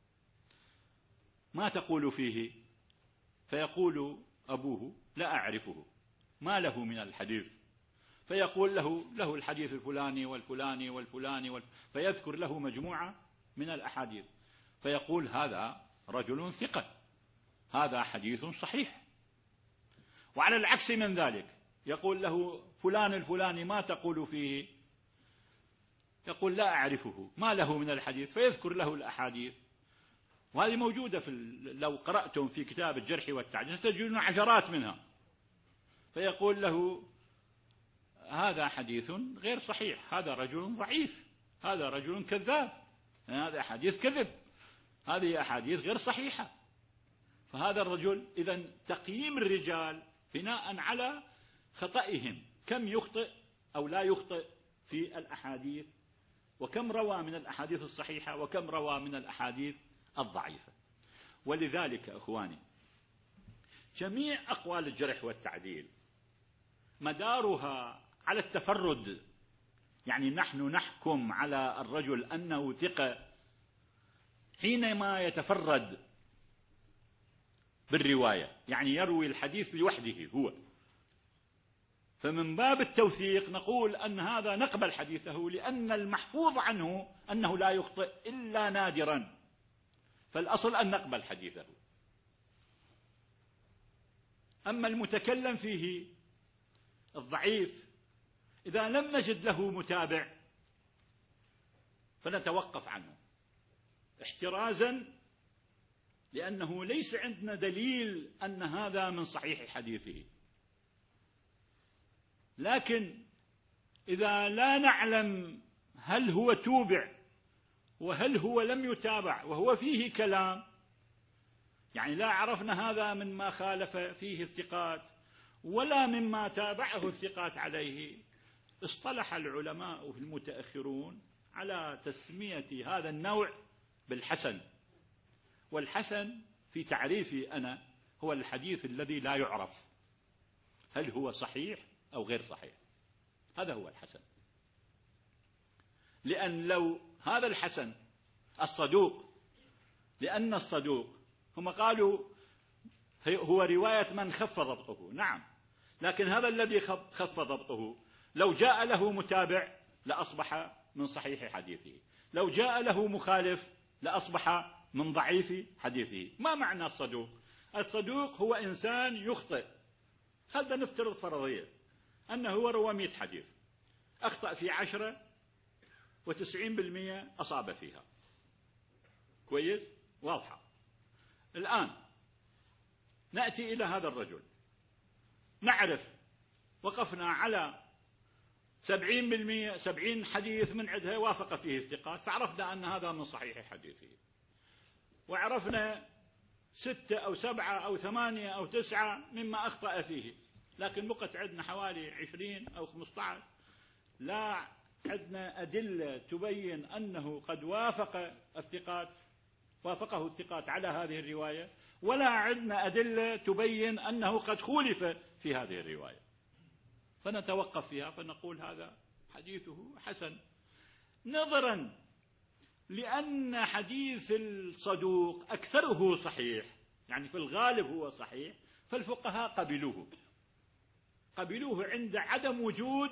ما تقول فيه؟ فيقول أبوه لا أعرفه، ما له من الحديث. فيقول له الحديث الفلاني والفلاني والفلاني فيذكر له مجموعة من الأحاديث، فيقول هذا رجل ثقة، هذا حديث صحيح. وعلى العكس من ذلك يقول له فلان الفلاني ما تقول فيه؟ يقول لا أعرفه، ما له من الحديث، فيذكر له الأحاديث. وهذه موجودة لو قرأتم في كتاب الجرح والتعديل ستجدون عشرات منها. فيقول له هذا حديث غير صحيح، هذا رجل ضعيف، هذا رجل كذاب، هذا حديث كذب. هذه أحاديث غير صحيحة. فهذا الرجل إذن تقييم الرجال بناء على خطئهم، كم يخطئ أو لا يخطئ في الأحاديث، وكم روى من الأحاديث الصحيحة وكم روى من الأحاديث الضعيفة. ولذلك أخواني جميع أقوال الجرح والتعديل مدارها على التفرد. يعني نحن نحكم على الرجل أنه ثقة حينما يتفرد بالرواية، يعني يروي الحديث لوحده هو. فمن باب التوثيق نقول أن هذا نقبل حديثه، لأن المحفوظ عنه أنه لا يخطئ إلا نادرا، فالأصل أن نقبل حديثه. أما المتكلم فيه الضعيف إذا لم نجد له متابع فنتوقف عنه احترازا، لأنه ليس عندنا دليل أن هذا من صحيح حديثه. لكن إذا لا نعلم هل هو توبع وهل هو لم يتابع وهو فيه كلام، يعني لا عرفنا هذا مما خالف فيه الثقات ولا مما تابعه الثقات عليه، اصطلح العلماء المتأخرون على تسمية هذا النوع بالحسن. والحسن في تعريفي أنا هو الحديث الذي لا يعرف هل هو صحيح أو غير صحيح، هذا هو الحسن. لأن لو هذا الحسن الصدوق، لأن الصدوق هم قالوا هو رواية من خف ضبطه، نعم، لكن هذا الذي خف ضبطه لو جاء له متابع لأصبح من صحيح حديثه، لو جاء له مخالف لأصبح من ضعيف حديثه. ما معنى الصدوق؟ الصدوق هو إنسان يخطئ، خلنا نفترض فرضية أنه هو روى 100 حديث، أخطأ في 10 و90% أصاب فيها. كويس؟ واضحة. الآن نأتي إلى هذا الرجل، نعرف وقفنا على 70 حديث من عندها وافق فيه الثقات، فعرفنا أن هذا من صحيح حديثه، وعرفنا 6 أو 7 أو 8 أو 9 مما أخطأ فيه، لكن بقت عندنا حوالي 20 أو 15 لا عندنا أدلة تبين أنه قد وافقه الثقات على هذه الرواية، ولا عندنا أدلة تبين أنه قد خولف في هذه الرواية، فنتوقف فيها فنقول هذا حديثه حسن، نظرا لأن حديث الصدوق أكثره صحيح، يعني في الغالب هو صحيح، فالفقهاء قبلوه عند عدم وجود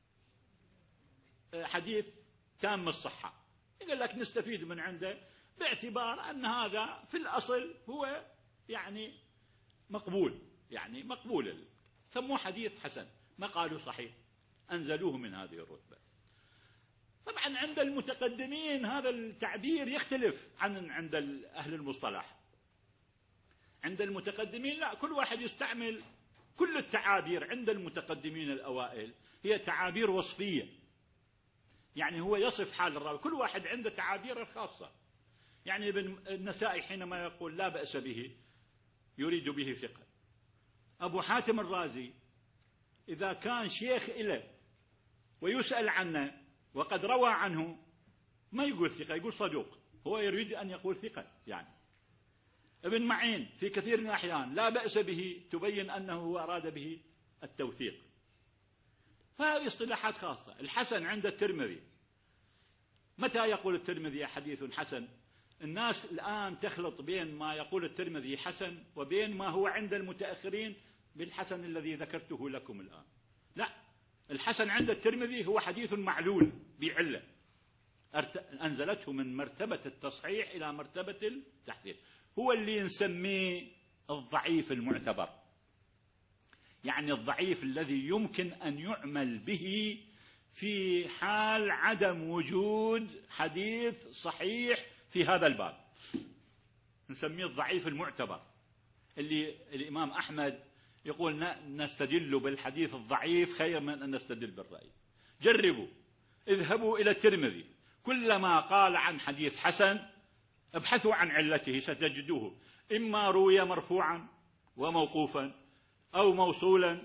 حديث تام الصحة. يقول لك نستفيد من عنده باعتبار أن هذا في الأصل هو يعني مقبول، يعني مقبول، سموه حديث حسن، ما قالوا صحيح، أنزلوه من هذه الرتبة. طبعا عند المتقدمين هذا التعبير يختلف عند أهل المصطلح. عند المتقدمين لا، كل واحد يستعمل كل التعابير. عند المتقدمين الأوائل هي تعابير وصفية، يعني هو يصف حال الراوي، كل واحد عنده تعابير الخاصة. يعني ابن النسائي حينما يقول لا بأس به يريد به ثقة. أبو حاتم الرازي إذا كان شيخ إله ويسأل عنه وقد روى عنه ما يقول ثقة، يقول صدوق، هو يريد أن يقول ثقة. يعني ابن معين في كثير من الأحيان لا بأس به تبين أنه هو أراد به التوثيق. فهذه اصطلاحات خاصة. الحسن عند الترمذي، متى يقول الترمذي حديث حسن؟ الناس الآن تخلط بين ما يقول الترمذي حسن وبين ما هو عند المتأخرين بالحسن الذي ذكرته لكم الآن. لا، الحسن عند الترمذي هو حديث معلول بعلة أنزلته من مرتبة التصحيح إلى مرتبة التحسين، هو اللي نسميه الضعيف المعتبر، يعني الضعيف الذي يمكن أن يعمل به في حال عدم وجود حديث صحيح في هذا الباب، نسميه الضعيف المعتبر، اللي الإمام أحمد يقول نستدل بالحديث الضعيف خير من أن نستدل بالرأي. جربوا، اذهبوا إلى الترمذي، كلما قال عن حديث حسن ابحثوا عن علته ستجدوه إما روي مرفوعا وموقوفا، أو موصولا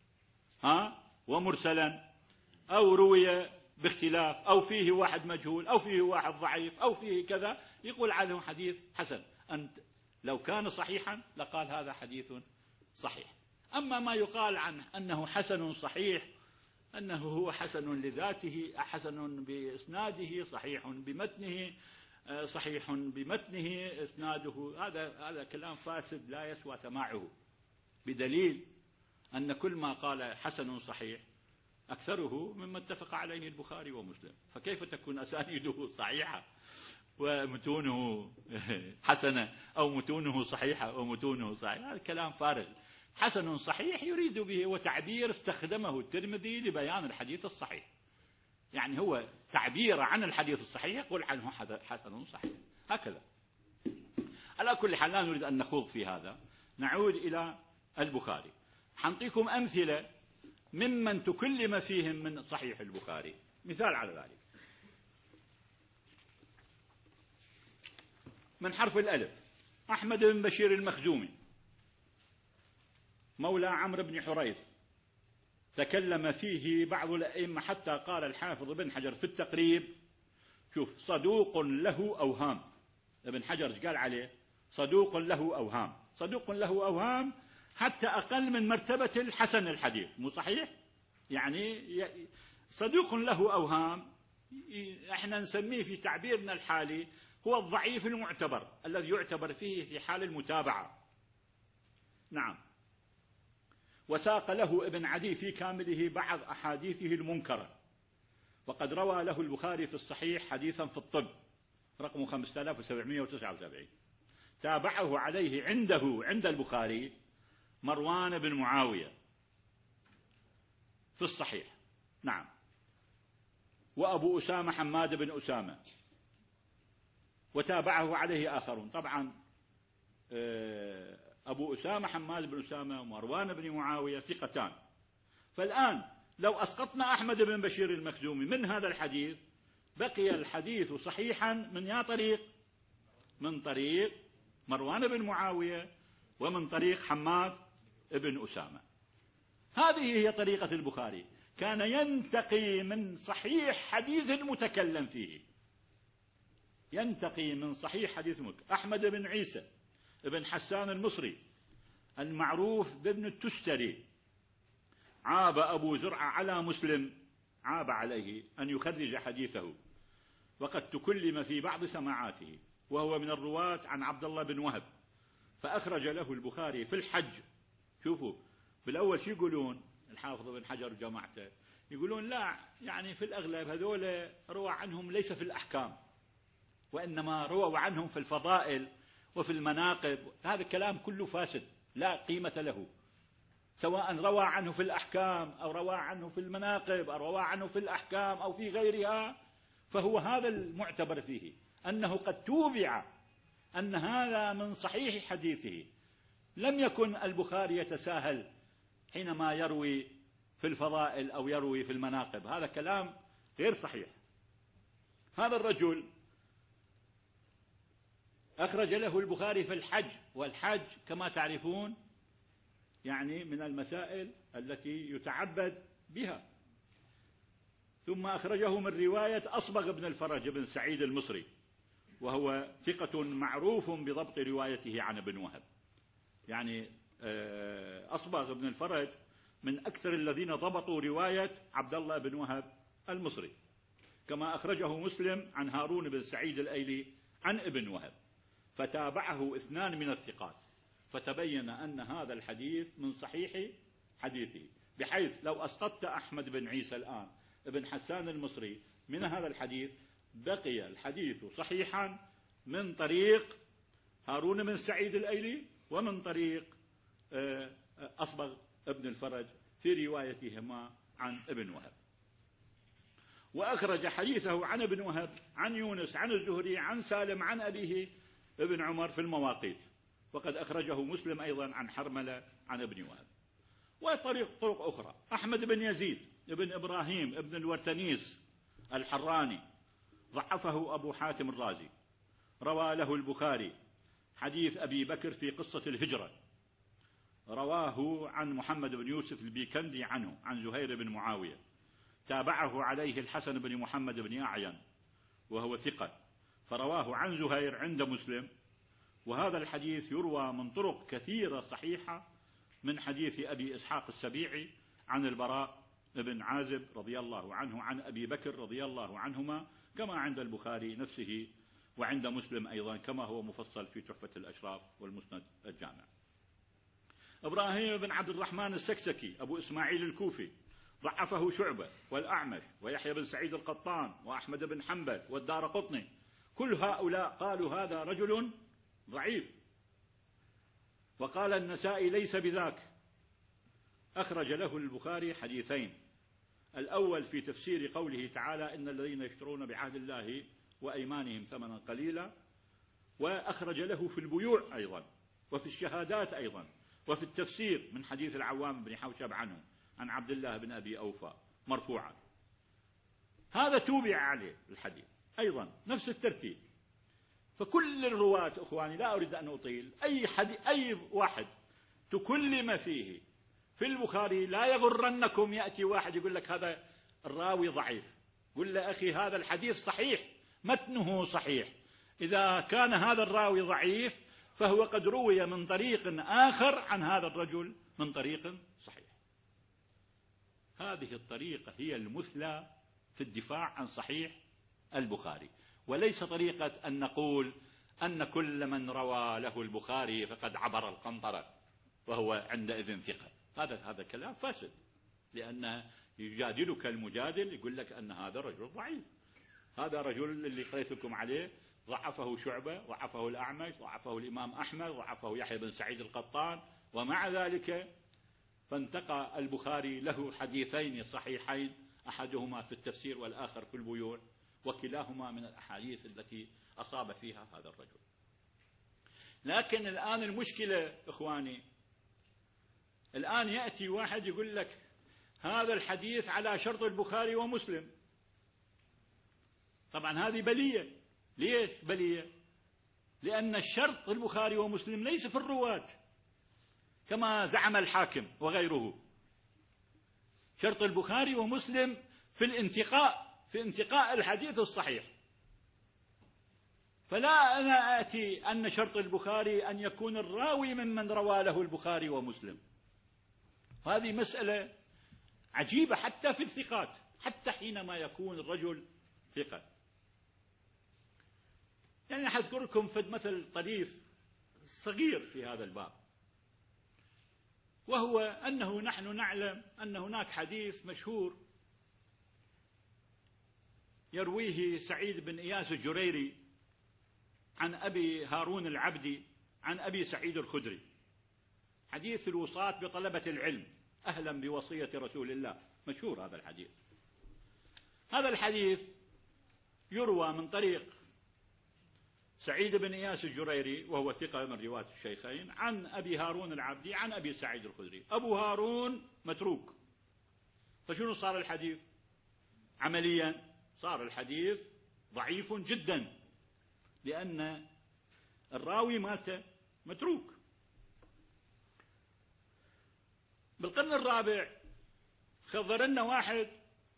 ومرسلا، أو روي باختلاف، أو فيه واحد مجهول، أو فيه واحد ضعيف، أو فيه كذا، يقول عنه حديث حسن. أنت لو كان صحيحا لقال هذا حديث صحيح. أما ما يقال عنه أنه حسن صحيح، أنه هو حسن لذاته، حسن بإسناده، صحيح بمتنه، صحيح بمتنه إسناده، هذا كلام فاسد لا يسوى سماعه، بدليل أن كل ما قال حسن صحيح أكثره مما اتفق عليه البخاري ومسلم، فكيف تكون أسانيده صحيحة ومتونه حسنة، أو متونه صحيحة ومتونه صحيحة؟ هذا كلام فارغ. حسن صحيح يريد به وتعبير استخدمه الترمذي لبيان الحديث الصحيح، يعني هو تعبير عن الحديث الصحيح يقول عنه حسن صحيح، هكذا. على كل حال لا نريد أن نخوض في هذا، نعود إلى البخاري. حنعطيكم أمثلة ممن تكلم فيهم من صحيح البخاري. مثال على ذلك من حرف الألف: أحمد بن بشير المخزومي مولى عمرو بن حريث، تكلم فيه بعض الأئمة حتى قال الحافظ ابن حجر في التقريب، شوف، صدوق له أوهام. ابن حجر قال عليه صدوق له أوهام، صدوق له أوهام حتى أقل من مرتبة الحسن الحديث، مو صحيح؟ يعني صدوق له أوهام احنا نسميه في تعبيرنا الحالي هو الضعيف المعتبر، الذي يعتبر فيه في حال المتابعة. نعم. وساق له ابن عدي في كامله بعض أحاديثه المنكرة، وقد روى له البخاري في الصحيح حديثا في الطب رقم 5779. تابعه عليه عند البخاري مروان بن معاوية في الصحيح. نعم. وأبو أسامة حماد بن أسامة، وتابعه عليه آخرون. طبعا أبو أسامة حماد بن أسامة ومروان بن معاوية ثقتان. فالآن لو أسقطنا أحمد بن بشير المخزومي من هذا الحديث بقي الحديث صحيحا من يا طريق؟ من طريق مروان بن معاوية ومن طريق حماد بن أسامة. هذه هي طريقة البخاري، كان ينتقي من صحيح حديث المتكلم فيه، ينتقي من صحيح حديث أحمد بن عيسى ابن حسان المصري المعروف بابن التستري، عاب أبو زرعة على مسلم، عاب عليه أن يخرج حديثه، وقد تكلم في بعض سماعاته، وهو من الرواة عن عبد الله بن وهب، فأخرج له البخاري في الحج. شوفوا بالأول شو يقولون الحافظ بن حجر وجماعته، يقولون لا، يعني في الأغلب هذول روى عنهم ليس في الأحكام، وإنما روى عنهم في الفضائل وفي المناقب. هذا الكلام كله فاسد لا قيمة له، سواء روى عنه في الأحكام أو روى عنه في المناقب أو روى عنه في الأحكام أو في غيرها، فهو هذا المعتبر فيه، أنه قد توبع أن هذا من صحيح حديثه. لم يكن البخاري يتساهل حينما يروي في الفضائل أو يروي في المناقب، هذا كلام غير صحيح. هذا الرجل أخرج له البخاري في الحج، والحج كما تعرفون يعني من المسائل التي يتعبد بها. ثم أخرجه من رواية أصبغ بن الفرج بن سعيد المصري، وهو ثقة معروف بضبط روايته عن ابن وهب. يعني أصبغ بن الفرج من أكثر الذين ضبطوا رواية عبد الله بن وهب المصري، كما أخرجه مسلم عن هارون بن سعيد الأيلي عن ابن وهب، فتابعه 2 من الثقات، فتبين أن هذا الحديث من صحيح حديثه، بحيث لو أسقطت أحمد بن عيسى الآن ابن حسان المصري من هذا الحديث بقي الحديث صحيحا من طريق هارون بن سعيد الأيلي ومن طريق أصبغ ابن الفرج في روايتهما عن ابن وهب. وأخرج حديثه عن ابن وهب عن يونس عن الزهري عن سالم عن أبيه ابن عمر في المواقيت، وقد أخرجه مسلم أيضا عن حرملة عن ابن وهب. طرق أخرى: أحمد بن يزيد ابن إبراهيم ابن الورتنيس الحراني، ضعفه أبو حاتم الرازي، روى له البخاري حديث أبي بكر في قصة الهجرة، رواه عن محمد بن يوسف البيكندي عنه عن زهير بن معاوية، تابعه عليه الحسن بن محمد بن أعين وهو ثقة، فرواه عن زهير عند مسلم. وهذا الحديث يروى من طرق كثيرة صحيحة من حديث أبي إسحاق السبيعي عن البراء بن عازب رضي الله عنه عن أبي بكر رضي الله عنهما، كما عند البخاري نفسه وعند مسلم أيضا، كما هو مفصل في تحفة الأشراف والمسند الجامع. إبراهيم بن عبد الرحمن السكسكي أبو إسماعيل الكوفي ضعفه شعبة والأعمش ويحيى بن سعيد القطان وأحمد بن حنبل والدارقطني، كل هؤلاء قالوا هذا رجل ضعيف. وقال النسائي ليس بذاك. أخرج له البخاري حديثين، الأول في تفسير قوله تعالى إن الذين يشترون بعهد الله وأيمانهم ثمنا قليلا، وأخرج له في البيوع أيضا وفي الشهادات أيضا وفي التفسير من حديث العوام بن حوشب عنه عن عبد الله بن أبي أوفى مرفوعا. هذا توبع عليه الحديث أيضا نفس الترتيب. فكل الرواة أخواني لا أريد أن أطيل، أي واحد تكلم فيه في البخاري لا يغرنكم يأتي واحد يقول لك هذا الراوي ضعيف، قل له أخي هذا الحديث صحيح متنه صحيح، إذا كان هذا الراوي ضعيف فهو قد روي من طريق آخر عن هذا الرجل من طريق صحيح. هذه الطريقة هي المثلى في الدفاع عن صحيح البخاري، وليس طريقة أن نقول أن كل من روى له البخاري فقد عبر القنطرة وهو عندئذ ثقة. هذا كلام فاسد، لأن يجادلك المجادل يقول لك أن هذا رجل ضعيف. هذا رجل اللي قريت لكم عليه ضعفه شعبة، ضعفه الأعمش، ضعفه الإمام أحمد، ضعفه يحيى بن سعيد القطان، ومع ذلك فانتقى البخاري له حديثين صحيحين، أحدهما في التفسير والآخر في البيوع، وكلاهما من الأحاديث التي أصاب فيها هذا الرجل. لكن الآن المشكلة إخواني، الآن يأتي واحد يقول لك هذا الحديث على شرط البخاري ومسلم. طبعا هذه بلية. ليش بلية؟ لأن الشرط البخاري ومسلم ليس في الرواة كما زعم الحاكم وغيره. شرط البخاري ومسلم في الانتقاء، في انتقاء الحديث الصحيح. فلا أنا آتي أن شرط البخاري أن يكون الراوي ممن روى له البخاري ومسلم. هذه مسألة عجيبة حتى في الثقات، حتى حينما يكون الرجل ثقة. يعني أذكركم في مثل طريف صغير في هذا الباب، وهو أنه نحن نعلم أن هناك حديث مشهور يرويه سعيد بن إياس الجريري عن أبي هارون العبدي عن أبي سعيد الخدري، حديث الوصاة بطلبة العلم أهلا بوصية رسول الله، مشهور هذا الحديث. هذا الحديث يروى من طريق سعيد بن إياس الجريري وهو ثقة من رواة الشيخين عن أبي هارون العبدي عن أبي سعيد الخدري. أبو هارون متروك، فشنو صار الحديث؟ عمليا صار الحديث ضعيف جدا، لأن الراوي مالته متروك. بالقرن الرابع خضر لنا واحد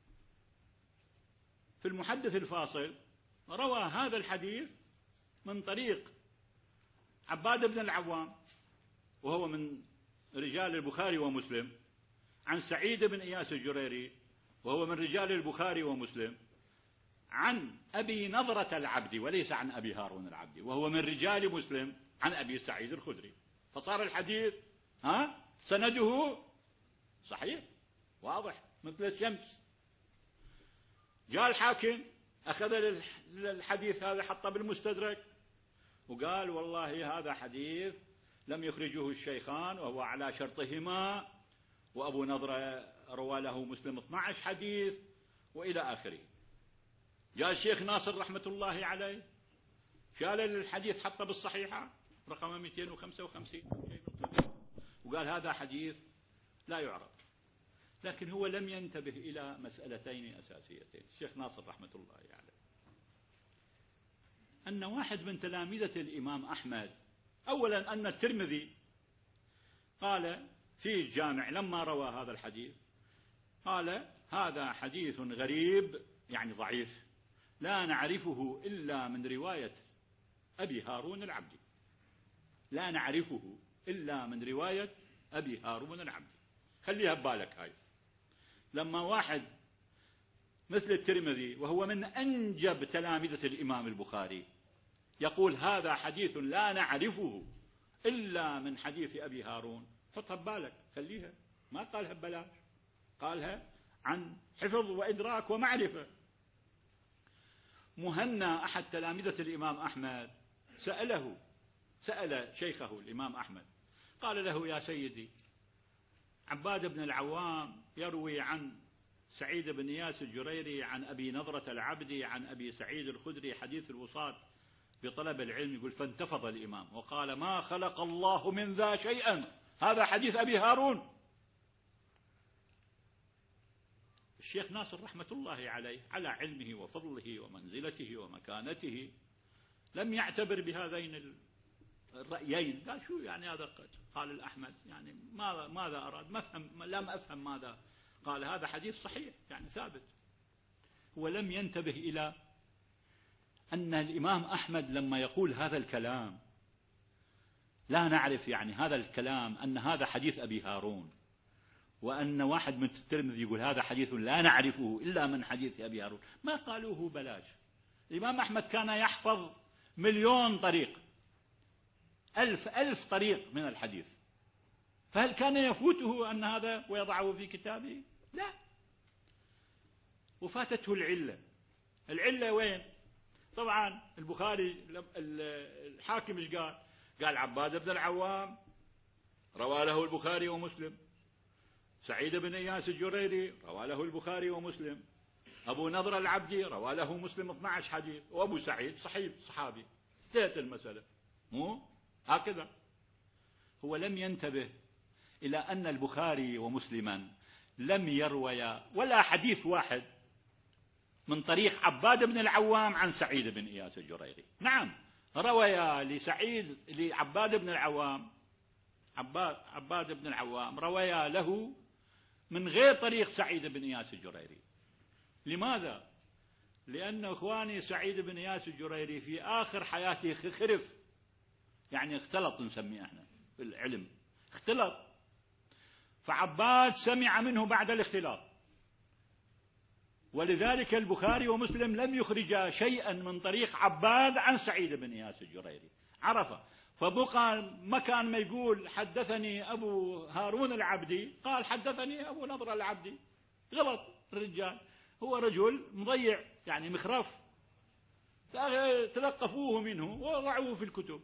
في المحدث الفاصل روى هذا الحديث من طريق عباد بن العوام وهو من رجال البخاري ومسلم، عن سعيد بن إياس الجريري وهو من رجال البخاري ومسلم، عن أبي نضرة العبدي وليس عن أبي هارون العبدي وهو من رجال مسلم، عن أبي سعيد الخدري. فصار الحديث سنده صحيح واضح مثل الشمس. جاء الحاكم أخذ الحديث هذا حطه بالمستدرك وقال والله هذا حديث لم يخرجه الشيخان وهو على شرطهما، وأبو نضرة روى له مسلم 12 حديث وإلى آخره. جاء الشيخ ناصر رحمة الله عليه شال الحديث حطه بالصحيحة رقم 255 وقال هذا حديث لا يعرف. لكن هو لم ينتبه إلى مسألتين أساسيتين الشيخ ناصر رحمة الله عليه، أن واحد من تلامذة الإمام أحمد، أولا أن الترمذي قال في الجامع لما روى هذا الحديث قال: هذا حديث غريب يعني ضعيف، لا نعرفه إلا من رواية أبي هارون العبدي. لا نعرفه إلا من رواية أبي هارون العبدي. خليها ببالك هاي. لما واحد مثل الترمذي وهو من أنجب تلامذة الإمام البخاري يقول هذا حديث لا نعرفه إلا من حديث أبي هارون، حطها ببالك، خليها، ما قالها ببلاش، قالها عن حفظ وإدراك ومعرفة. مهنا أحد تلامذة الإمام أحمد سأل شيخه الإمام أحمد، قال له: يا سيدي، عباد بن العوام يروي عن سعيد بن إياس الجريري عن أبي نضرة العبدي عن أبي سعيد الخدري حديث الوصاة بطلب العلم، يقول: فانتفض الإمام وقال: ما خلق الله من ذا شيئا، هذا حديث أبي هارون. الشيخ ناصر رحمة الله عليه على علمه وفضله ومنزلته ومكانته لم يعتبر بهذين الرأيين، قال: شو يعني هذا قال الأحمد، يعني ماذا أراد؟ لم أفهم ماذا قال. هذا حديث صحيح يعني ثابت. هو لم ينتبه إلى أن الإمام أحمد لما يقول هذا الكلام لا نعرف يعني هذا الكلام أن هذا حديث أبي هارون، وأن واحد من الترمذي يقول هذا حديث لا نعرفه إلا من حديث أبي هارون، ما قالوه بلاش. الإمام أحمد كان يحفظ 1,000,000 طريق، 1000 طريق من الحديث، فهل كان يفوته أن هذا ويضعه في كتابه؟ لا. وفاتته العلة وين؟ طبعا البخاري الحاكم ايش قال عباد بن العوام روى له البخاري ومسلم، سعيد بن إياس الجريري روى له البخاري ومسلم، أبو نضر العبدي روى له مسلم 12 حديث، وأبو سعيد صحابي. انتهت المسألة، مو هكذا. هو لم ينتبه إلى أن البخاري ومسلما لم يرويا ولا حديث واحد من طريق عباد بن العوام عن سعيد بن إياس الجريري. نعم، رويا لعباد بن العوام، عباد بن العوام رويا له من غير طريق سعيد بن إياس الجريري. لماذا؟ لأن إخواني سعيد بن إياس الجريري في آخر حياته خرف، يعني اختلط، نسميه احنا في العلم اختلط، فعباد سمع منه بعد الاختلاط، ولذلك البخاري ومسلم لم يخرجا شيئا من طريق عباد عن سعيد بن إياس الجريري، عرفه. فبقى مكان ما يقول حدثني أبو هارون العبدي قال حدثني أبو نضر العبدي. غلط الرجال، هو رجل مضيع يعني مخرف، تلقفوه منه ووضعوه في الكتب.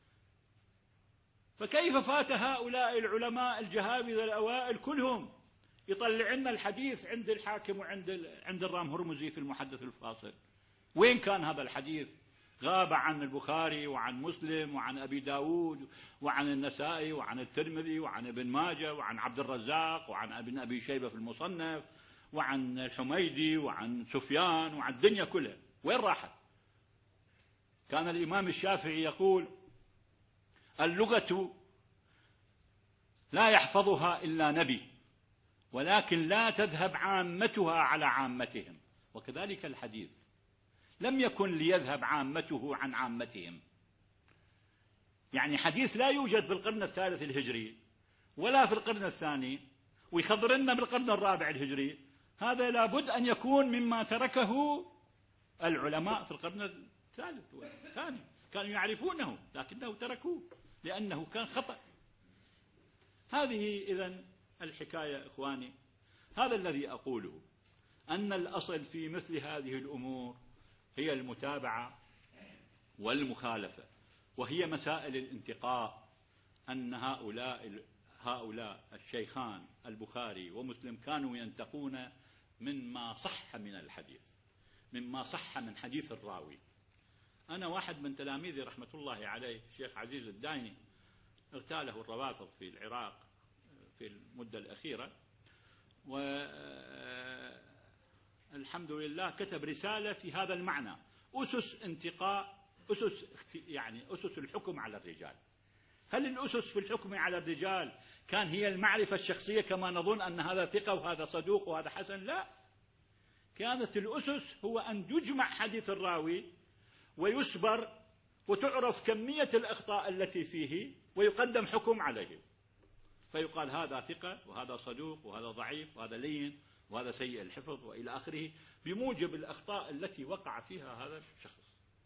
فكيف فات هؤلاء العلماء الجهابذة الأوائل كلهم يطلع لنا الحديث عند الحاكم عند الرام هرمزي في المحدث الفاصل؟ وين كان هذا الحديث؟ غاب عن البخاري وعن مسلم وعن أبي داود وعن النسائي وعن الترمذي وعن ابن ماجه وعن عبد الرزاق وعن ابن أبي شيبة في المصنف وعن الحميدي وعن سفيان وعن الدنيا كلها. وين راحت؟ كان الإمام الشافعي يقول: اللغة لا يحفظها إلا نبي، ولكن لا تذهب عامتها على عامتهم. وكذلك الحديث لم يكن ليذهب عامته عن عامتهم. يعني حديث لا يوجد بالقرن الثالث الهجري ولا في القرن الثاني ويخبر لنا بالقرن الرابع الهجري، هذا لابد أن يكون مما تركه العلماء في القرن الثالث والثاني، كانوا يعرفونه لكنه تركوه لأنه كان خطأ. هذه إذن الحكاية إخواني. هذا الذي أقوله، أن الأصل في مثل هذه الأمور هي المتابعة والمخالفة، وهي مسائل الانتقاء. أن هؤلاء الشيخان البخاري ومسلم كانوا ينتقون مما صح من الحديث، مما صح من حديث الراوي. أنا واحد من تلاميذي رحمة الله عليه الشيخ عزيز الدايني اغتاله الروافض في العراق في المدة الأخيرة، والحمد لله كتب رسالة في هذا المعنى: أسس انتقاء أسس الحكم على الرجال. هل الأسس في الحكم على الرجال كان هي المعرفة الشخصية كما نظن أن هذا ثقة وهذا صدوق وهذا حسن؟ لا، كانت الأسس هو أن يجمع حديث الراوي ويسبر وتعرف كمية الأخطاء التي فيه ويقدم حكم عليه، فيقال هذا ثقة وهذا صدوق وهذا ضعيف وهذا لين وهذا سيء الحفظ وإلى آخره بموجب الأخطاء التي وقع فيها هذا الشخص.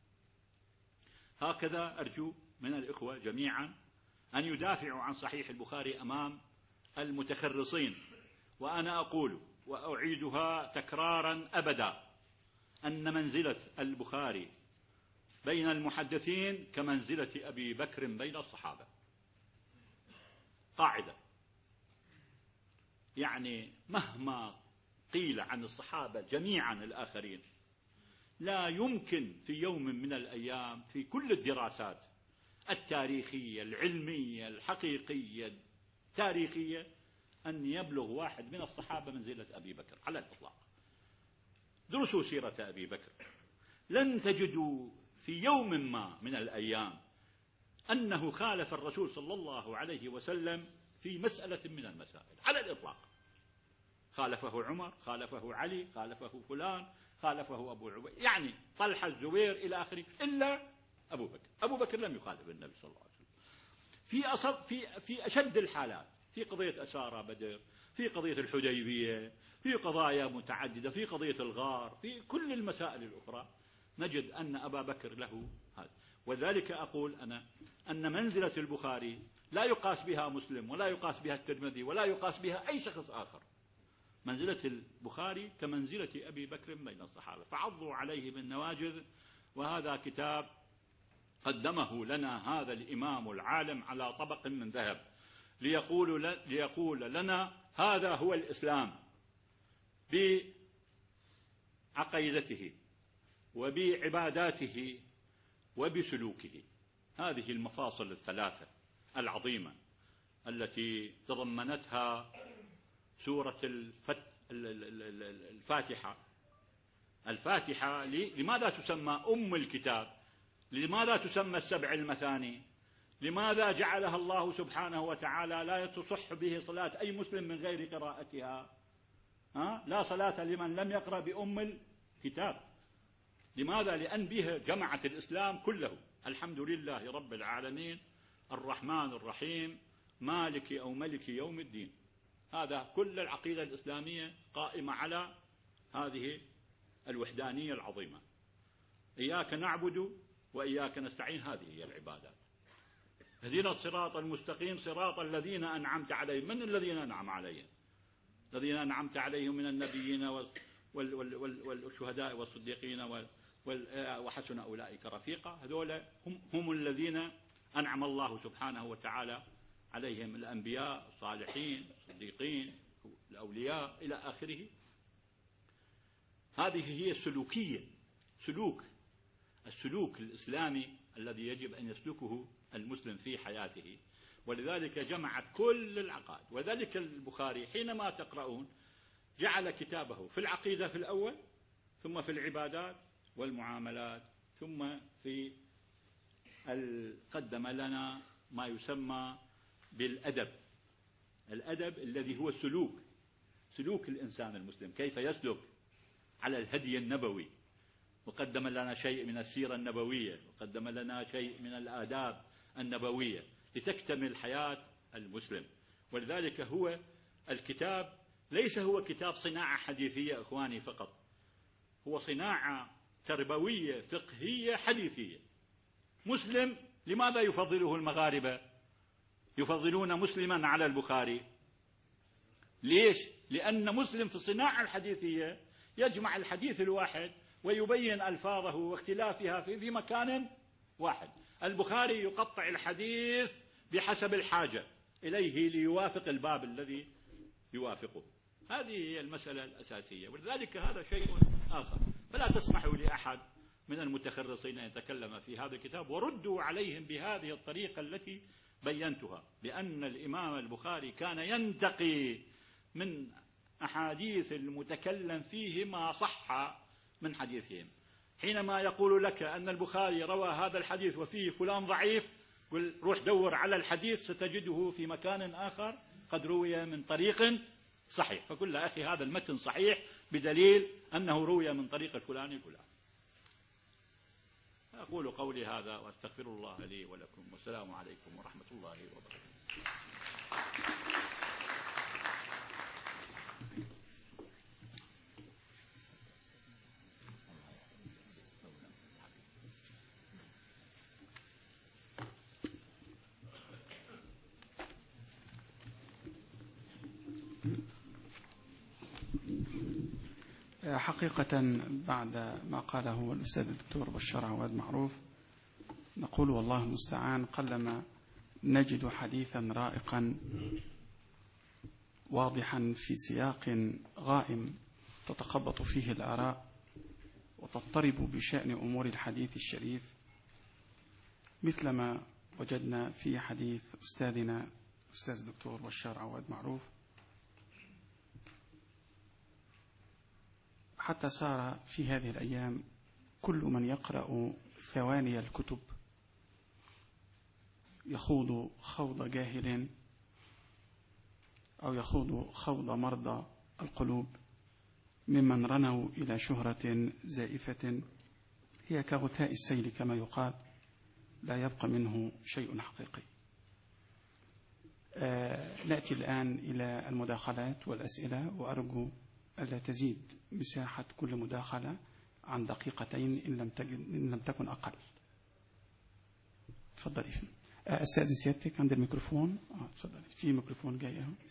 هكذا أرجو من الإخوة جميعا أن يدافعوا عن صحيح البخاري أمام المتخرصين. وأنا أقول وأعيدها تكرارا أبدا أن منزلة البخاري بين المحدثين كمنزلة أبي بكر بين الصحابة. قاعدة، يعني مهما قيل عن الصحابة جميعا الآخرين لا يمكن في يوم من الأيام في كل الدراسات التاريخية العلمية الحقيقية التاريخية أن يبلغ واحد من الصحابة منزلة أبي بكر على الإطلاق. درسوا سيرة أبي بكر، لن تجدوا في يوم ما من الأيام أنه خالف الرسول صلى الله عليه وسلم في مسألة من المسائل على الإطلاق. خالفه عمر، خالفه علي، خالفه فلان، خالفه أبو عبيد، يعني طلحة الزبير إلى آخره، إلا أبو بكر. أبو بكر لم يخالف النبي صلى الله عليه وسلم في أشد الحالات، في قضية أسارى بدر، في قضية الحديبية، في قضايا متعددة، في قضية الغار، في كل المسائل الأخرى نجد أن أبا بكر له هذا. وذلك أقول أنا أن منزلة البخاري لا يقاس بها مسلم ولا يقاس بها الترمذي ولا يقاس بها أي شخص آخر. منزلة البخاري كمنزلة أبي بكر بين الصحابة، فعضوا عليه بالنواجذ. وهذا كتاب قدمه لنا هذا الإمام العالم على طبق من ذهب ليقول لنا هذا هو الإسلام بعقيدته وبعباداته وبسلوكه. هذه المفاصل الثلاثة العظيمة التي تضمنتها سورة الفاتحة. لماذا تسمى أم الكتاب؟ لماذا تسمى السبع المثاني؟ لماذا جعلها الله سبحانه وتعالى لا تصح به صلاة أي مسلم من غير قراءتها؟ لا صلاة لمن لم يقرأ بأم الكتاب. لماذا؟ لأن بها جمعت الإسلام كله. الحمد لله رب العالمين الرحمن الرحيم مالك أو ملك يوم الدين. هذا كل العقيدة الإسلامية قائمة على هذه الوحدانية العظيمة. إياك نعبد وإياك نستعين، هذه هي العبادات. اهدنا الصراط المستقيم صراط الذين أنعمت عليهم. من الذين أنعم عليهم؟ الذين أنعمت عليهم من النبيين والشهداء والصديقين وحسن أولئك رفيقا. هذول هم الذين أنعم الله سبحانه وتعالى عليهم، الأنبياء الصالحين الصديقين الأولياء إلى آخره. هذه هي السلوكية، السلوك الإسلامي الذي يجب أن يسلكه المسلم في حياته. ولذلك جمعت كل العقائد. وذلك البخاري حينما تقرؤون جعل كتابه في العقيدة في الأول، ثم في العبادات والمعاملات، ثم في قدم لنا ما يسمى بالأدب. الأدب الذي هو سلوك الإنسان المسلم، كيف يسلك على الهدي النبوي. وقدم لنا شيء من السيرة النبوية، وقدم لنا شيء من الآداب النبوية لتكتمل حياة المسلم. ولذلك هو الكتاب ليس هو كتاب صناعة حديثية إخواني فقط، هو صناعة تربوية فقهية حديثية. مسلم لماذا يفضله المغاربة؟ يفضلون مسلما على البخاري. ليش؟ لأن مسلم في الصناعة الحديثية يجمع الحديث الواحد ويبين ألفاظه واختلافها في مكان واحد. البخاري يقطع الحديث بحسب الحاجة إليه ليوافق الباب الذي يوافقه. هذه هي المسألة الأساسية. ولذلك هذا شيء آخر. فلا تسمحوا لأحد من المتخرصين أن يتكلم في هذا الكتاب، وردوا عليهم بهذه الطريقة التي بينتها، بأن الإمام البخاري كان ينتقي من أحاديث المتكلم فيه ما صح من حديثهم. حينما يقول لك أن البخاري روى هذا الحديث وفيه فلان ضعيف، قل روح دور على الحديث ستجده في مكان آخر قد روي من طريق صحيح، فقل له أخي هذا المتن صحيح بدليل أنه روي من طريق الفلاني الفلاني. أقول قولي هذا وأستغفر الله لي ولكم، والسلام عليكم ورحمة الله وبركاته. حقيقة بعد ما قاله الأستاذ الدكتور بشار عواد معروف نقول والله المستعان قلما نجد حديثا رائقا واضحا في سياق غائم تتخبط فيه الآراء وتضطرب بشأن أمور الحديث الشريف مثلما وجدنا في حديث أستاذنا أستاذ الدكتور بشار عواد معروف، حتى صار في هذه الأيام كل من يقرأ ثواني الكتب يخوض خوض جاهل أو يخوض خوض مرضى القلوب ممن رنوا إلى شهرة زائفة هي كغثاء السيل كما يقال، لا يبقى منه شيء حقيقي. نأتي الآن إلى المداخلات والأسئلة، وأرجو ألا تزيد مساحة كل مداخلة عن دقيقتين إن لم تكن أقل. تفضلي. أستاذن سيادتك عند الميكروفون. تفضلي، في ميكروفون جاي اهو.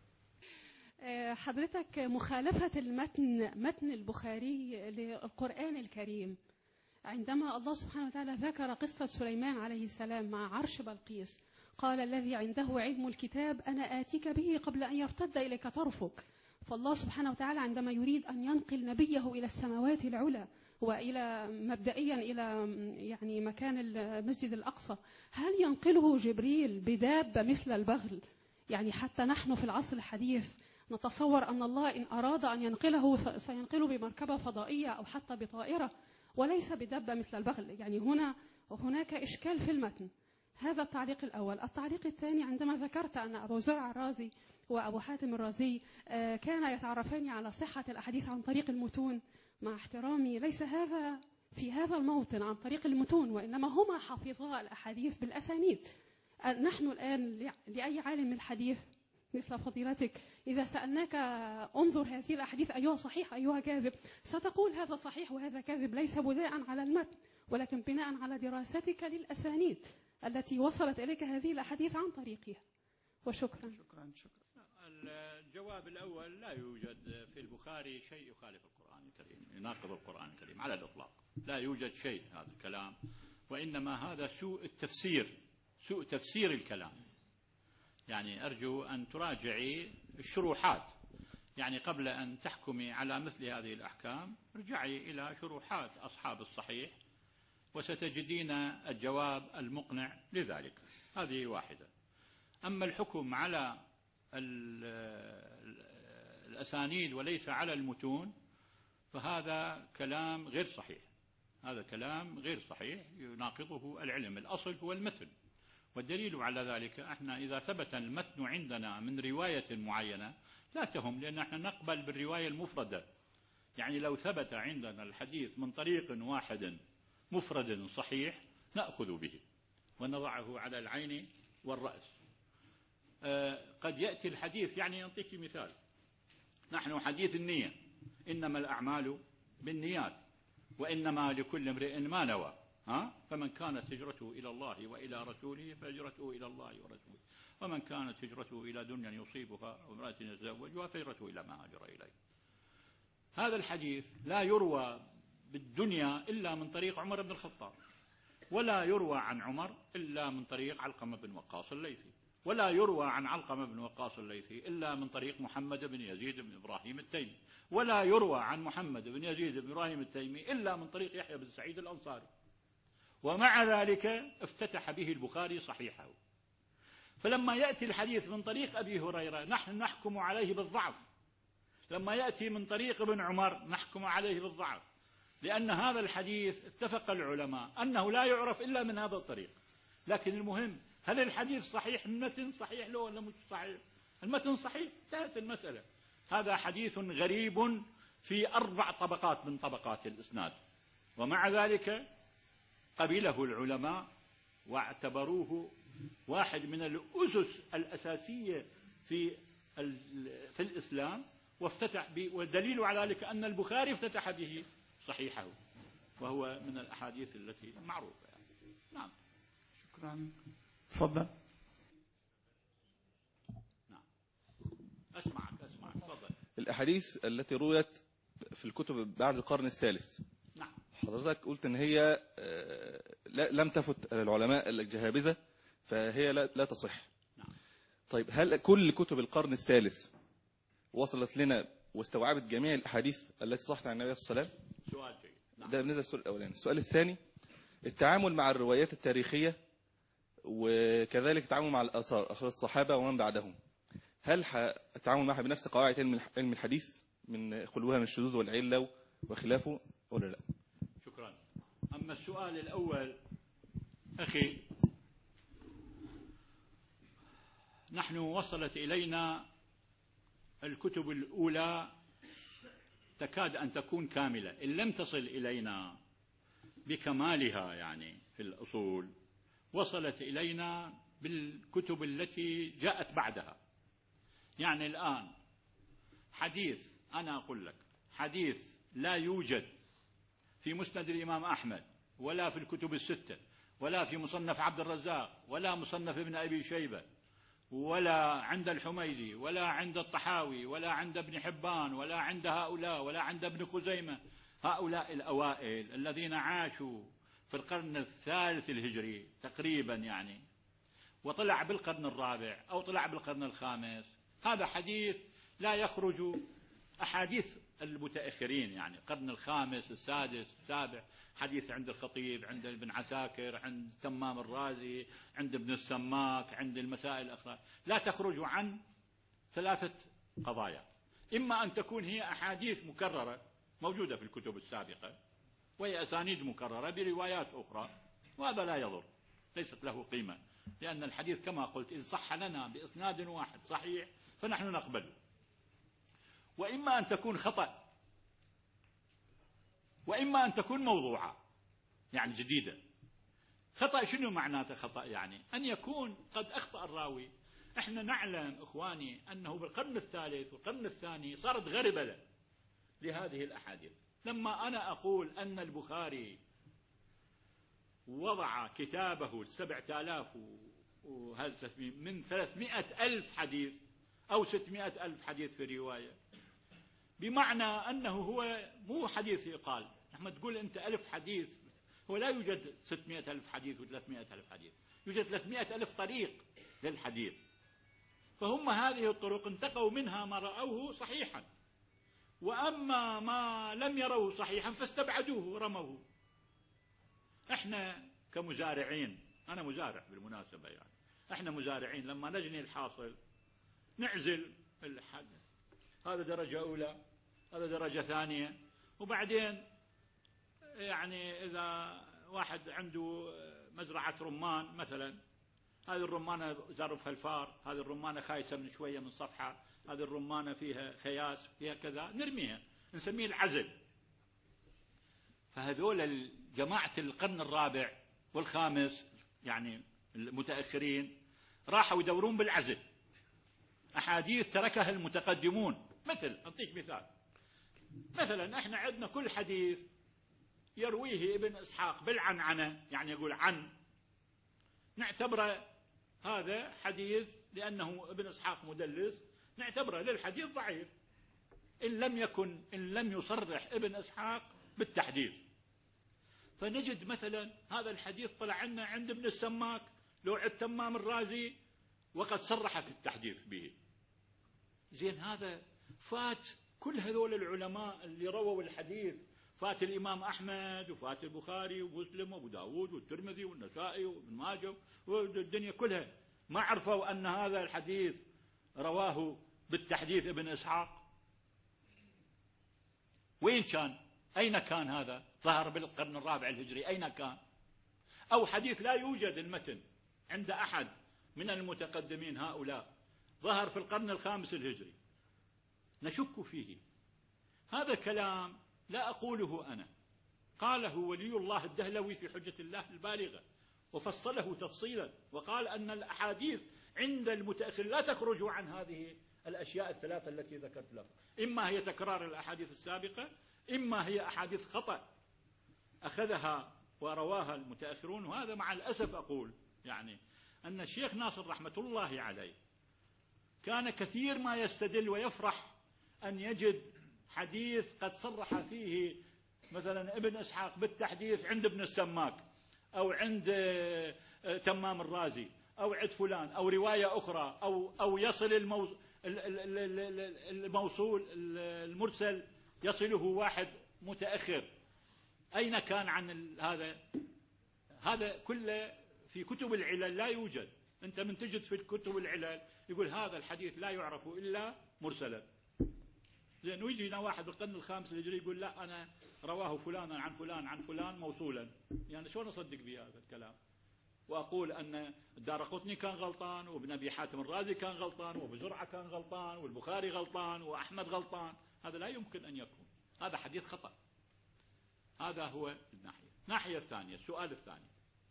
حضرتك مخالفة متن البخاري للقرآن الكريم، عندما الله سبحانه وتعالى ذكر قصة سليمان عليه السلام مع عرش بلقيس قال الذي عنده علم الكتاب أنا آتيك به قبل أن يرتد إليك طرفك. فالله سبحانه وتعالى عندما يريد أن ينقل نبيه إلى السماوات العلى وإلى مبدئيا إلى يعني مكان المسجد الأقصى، هل ينقله جبريل بدابة مثل البغل؟ يعني حتى نحن في العصر الحديث نتصور أن الله إن أراد أن ينقله سينقله بمركبة فضائية أو حتى بطائرة وليس بدابة مثل البغل. يعني هناك إشكال في المتن. هذا التعليق الأول. التعليق الثاني، عندما ذكرت أن أبو زرع الرازي وأبو حاتم الرازي كان يتعرفان على صحة الأحاديث عن طريق المتون، مع احترامي ليس هذا في هذا الموطن عن طريق المتون، وإنما هما حافظا الأحاديث بالأسانيد. نحن الآن لأي عالم من الحديث مثل فضيلتك إذا سألناك انظر هذه الأحاديث أيها صحيح أيها كاذب، ستقول هذا صحيح وهذا كاذب، ليس بناء على المتن ولكن بناء على دراستك للأسانيد التي وصلت إليك هذه الأحاديث عن طريقها. وشكرا. شكرا. الجواب الأول، لا يوجد في البخاري شيء يخالف القرآن الكريم يناقض القرآن الكريم على الإطلاق، لا يوجد شيء هذا الكلام، وإنما هذا سوء تفسير الكلام. يعني أرجو أن تراجعي الشروحات، يعني قبل أن تحكمي على مثل هذه الأحكام ارجعي إلى شروحات أصحاب الصحيح وستجدين الجواب المقنع لذلك. هذه واحدة. أما الحكم على الأسانيد وليس على المتون فهذا كلام غير صحيح، هذا كلام غير صحيح يناقضه العلم. الأصل هو المتن، والدليل على ذلك احنا إذا ثبت المتن عندنا من رواية معينة لا تهم، لأن احنا نقبل بالرواية المفردة. يعني لو ثبت عندنا الحديث من طريق واحد مفرد صحيح نأخذ به ونضعه على العين والرأس. قد يأتي الحديث، يعني نعطيك مثال، نحن حديث النية إنما الأعمال بالنيات وإنما لكل امرئ ما نوى، فمن كانت هجرته إلى الله وإلى رسوله فهجرته إلى الله ورسوله، ومن كانت هجرته إلى دنيا يصيبها وامرأة يتزوجها فهجرته إلى ما هاجر إليه. هذا الحديث لا يروى بالدنيا إلا من طريق عمر بن الخطاب، ولا يروى عن عمر إلا من طريق علقمة بن وقاص الليثي، ولا يروى عن علقمة بن وقاص الليثي إلا من طريق محمد بن يزيد بن إبراهيم التيمي، ولا يروى عن محمد بن يزيد بن إبراهيم التيمي إلا من طريق يحيى بن سعيد الأنصاري. ومع ذلك افتتح به البخاري صحيحه. فلما يأتي الحديث من طريق أبي هريرة نحن نحكم عليه بالضعف، لما يأتي من طريق ابن عمر نحكم عليه بالضعف، لأن هذا الحديث اتفق العلماء أنه لا يعرف إلا من هذا الطريق. لكن المهم هل الحديث صحيح؟ المتن صحيح له ولا مش صحيح؟ المتن صحيح، انتهت المسألة. هذا حديث غريب في 4 طبقات من طبقات الإسناد، ومع ذلك قبله العلماء واعتبروه واحد من الأسس الأساسية في الإسلام، والدليل على ذلك أن البخاري افتتح به صحيحه، وهو من الأحاديث التي معروفة يعني. نعم. شكرا. تفضل. نعم. أسمعك تفضل. الأحاديث التي رويت في الكتب بعد القرن الثالث، نعم. حضرتك قلت إن هي لم تفت العلماء الجهابذة، فهي لا تصح. نعم. طيب هل كل كتب القرن الثالث وصلت لنا واستوعبت جميع الأحاديث التي صحت عن النبي صلى الله عليه وسلم؟ سؤال جيد. نعم. ده بالنسبة للسؤال الأولاني. السؤال الثاني، التعامل مع الروايات التاريخية وكذلك التعامل مع الآثار الصحابة ومن بعدهم، هل التعامل معها بنفس قواعد علم الحديث من خلوها من الشذوذ والعلة وخلافه ولا لا؟ شكرا. أما السؤال الأول أخي، نحن وصلت إلينا الكتب الأولى تكاد أن تكون كاملة، إن لم تصل إلينا بكمالها يعني في الأصول، وصلت إلينا بالكتب التي جاءت بعدها. يعني الآن حديث، أنا أقول لك حديث لا يوجد في مسند الإمام أحمد ولا في الكتب الستة ولا في مصنف عبد الرزاق ولا مصنف ابن أبي شيبة ولا عند الحميدي ولا عند الطحاوي ولا عند ابن حبان ولا عند هؤلاء ولا عند ابن خزيمة، هؤلاء الأوائل الذين عاشوا في القرن الثالث الهجري تقريبا يعني، وطلع بالقرن الرابع أو طلع بالقرن الخامس. هذا حديث لا يخرج أحاديث المتأخرين، يعني القرن الخامس السادس السابع، حديث عند الخطيب، عند ابن عساكر، عند تمام الرازي، عند ابن السماك، عند المسائل الأخرى، لا تخرج عن 3 قضايا. إما أن تكون هي أحاديث مكررة موجودة في الكتب السابقة، وهي أسانيد مكررة بروايات أخرى، وهذا لا يضر، ليست له قيمة، لأن الحديث كما قلت إن صح لنا بإسناد واحد صحيح فنحن نقبله. وإما أن تكون خطأ، وإما أن تكون موضوعة يعني جديدة. خطأ شنو معناته خطأ؟ يعني أن يكون قد أخطأ الراوي. احنا نعلم إخواني أنه بالقرن الثالث والقرن الثاني صارت غربلة لهذه الأحاديث. لما أنا أقول أن البخاري وضع كتابه 7000 من 300,000 حديث أو 600,000 حديث في رواية، بمعنى أنه هو مو حديث يقال. لما تقول أنت 1000 حديث، هو لا يوجد 600,000 حديث و300,000 حديث، يوجد 300,000 طريق للحديث، فهم هذه الطرق انتقوا منها ما رأوه صحيحا، وأما ما لم يروه صحيحا فاستبعدوه ورموه. احنا كمزارعين، أنا مزارع بالمناسبة، يعني احنا مزارعين لما نجني الحاصل نعزل الحد، هذا درجة أولى، هذا درجة ثانية، وبعدين يعني إذا واحد عنده مزرعة رمان مثلا، هذه الرمانة زرفها الفار، هذه الرمانة خايسة من شوية من صفحة، هذه الرمانة فيها خياس فيها كذا، نرميها، نسميه العزل. فهذول جماعة القرن الرابع والخامس يعني المتأخرين راحوا يدورون بالعزل، أحاديث تركها المتقدمون. مثل أعطيك مثال، مثلا احنا عندنا كل حديث يرويه ابن إسحاق بالعنعنة، يعني يقول عن، نعتبره هذا حديث لأنه ابن إسحاق مدلس، نعتبره للحديث ضعيف إن لم يصرح ابن إسحاق بالتحديث. فنجد مثلا هذا الحديث طلع لنا عند ابن السماك لو عند تمام الرازي وقد صرح في التحديث به. زين هذا فات كل هذول العلماء اللي رووا الحديث، فات الإمام أحمد وفات البخاري ومسلم وأبو داود والترمذي والنسائي وابن ماجه والدنيا كلها، ما عرفوا أن هذا الحديث رواه بالتحديث ابن إسحاق. وين كان؟ أين كان هذا؟ ظهر بالقرن الرابع الهجري، أين كان؟ أو حديث لا يوجد المتن عند أحد من المتقدمين هؤلاء، ظهر في القرن الخامس الهجري، نشك فيه. هذا كلام لا أقوله أنا، قاله ولي الله الدهلوي في حجة الله البالغة، وفصله تفصيلا، وقال أن الأحاديث عند المتأخر لا تخرج عن هذه الأشياء الثلاثة التي ذكرت لكم، إما هي تكرار الأحاديث السابقة، إما هي أحاديث خطأ أخذها ورواها المتأخرون. وهذا مع الأسف أقول يعني أن الشيخ ناصر رحمة الله عليه كان كثير ما يستدل ويفرح أن يجد حديث قد صرح فيه مثلا ابن إسحاق بالتحديث عند ابن السماك أو عند تمام الرازي أو عند فلان، أو رواية أخرى، أو يصل الموصول المرسل يصله واحد متأخر. أين كان عن هذا؟ هذا كله في كتب العلل لا يوجد. أنت من تجد في كتب العلل يقول هذا الحديث لا يعرف إلا مرسلا، لأنه يجينا واحد بالقرن الخامس الهجري يقول لا أنا رواه فلانا عن فلان عن فلان موصولا، يعني شلون أصدق بهذا الكلام؟ وأقول أن الدارقطني كان غلطان، وابن أبي حاتم الرازي كان غلطان، وابو زرعة كان غلطان، والبخاري غلطان، وأحمد غلطان. هذا لا يمكن أن يكون، هذا حديث خطأ. هذا هو الناحية الثانية. السؤال الثاني،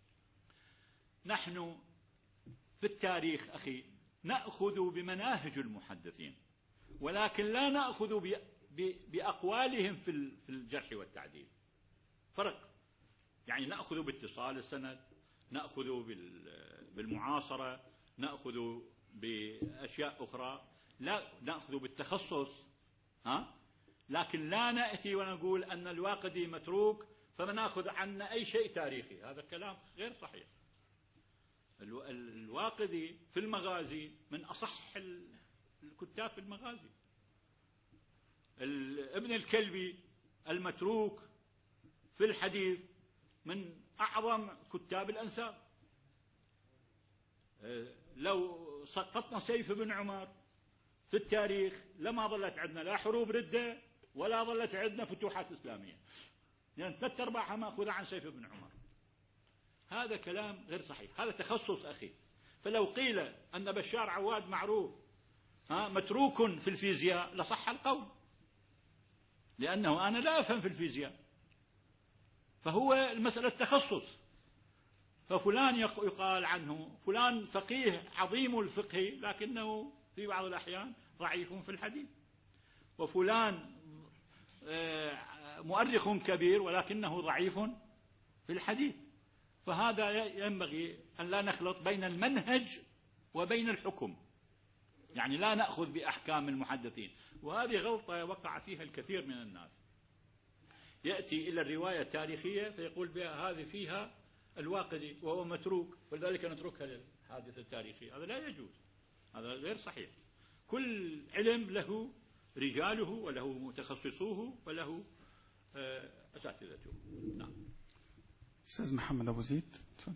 نحن في التاريخ أخي نأخذ بمناهج المحدثين، ولكن لا نأخذ بأقوالهم في الجرح والتعديل. فرق، يعني نأخذ باتصال السند، نأخذ بالمعاصرة، نأخذ بأشياء أخرى، لا نأخذ بالتخصص، لكن لا نأتي ونقول أن الواقدي متروك فنأخذ عنا أي شيء تاريخي. هذا الكلام غير صحيح. الواقدي في المغازي من أصح الكتاب في المغازي. ابن الكلبي المتروك في الحديث من أعظم كتاب الأنساب. لو سقطنا سيف بن عمر في التاريخ لما ظلت عندنا لا حروب ردة ولا ظلت عندنا فتوحات إسلامية، لأن 3/4 مأخوذة عن سيف بن عمر. هذا كلام غير صحيح، هذا تخصص أخي. فلو قيل أن بشار عواد معروف متروك في الفيزياء لصح القول، لأنه أنا لا أفهم في الفيزياء، فهو المسألة تخصص. ففلان يقال عنه فلان فقيه عظيم الفقه لكنه في بعض الأحيان ضعيف في الحديث، وفلان مؤرخ كبير ولكنه ضعيف في الحديث. فهذا ينبغي أن لا نخلط بين المنهج وبين الحكم، يعني لا نأخذ بأحكام المحدثين. وهذه غلطة وقع فيها الكثير من الناس، يأتي إلى الرواية التاريخية فيقول بها هذه فيها الواقدي وهو متروك ولذلك نتركها للحادثة التاريخية. هذا لا يجوز، هذا غير صحيح. كل علم له رجاله وله متخصصوه وله أساتذته. نعم. أستاذ محمد أبو زيد تفضل.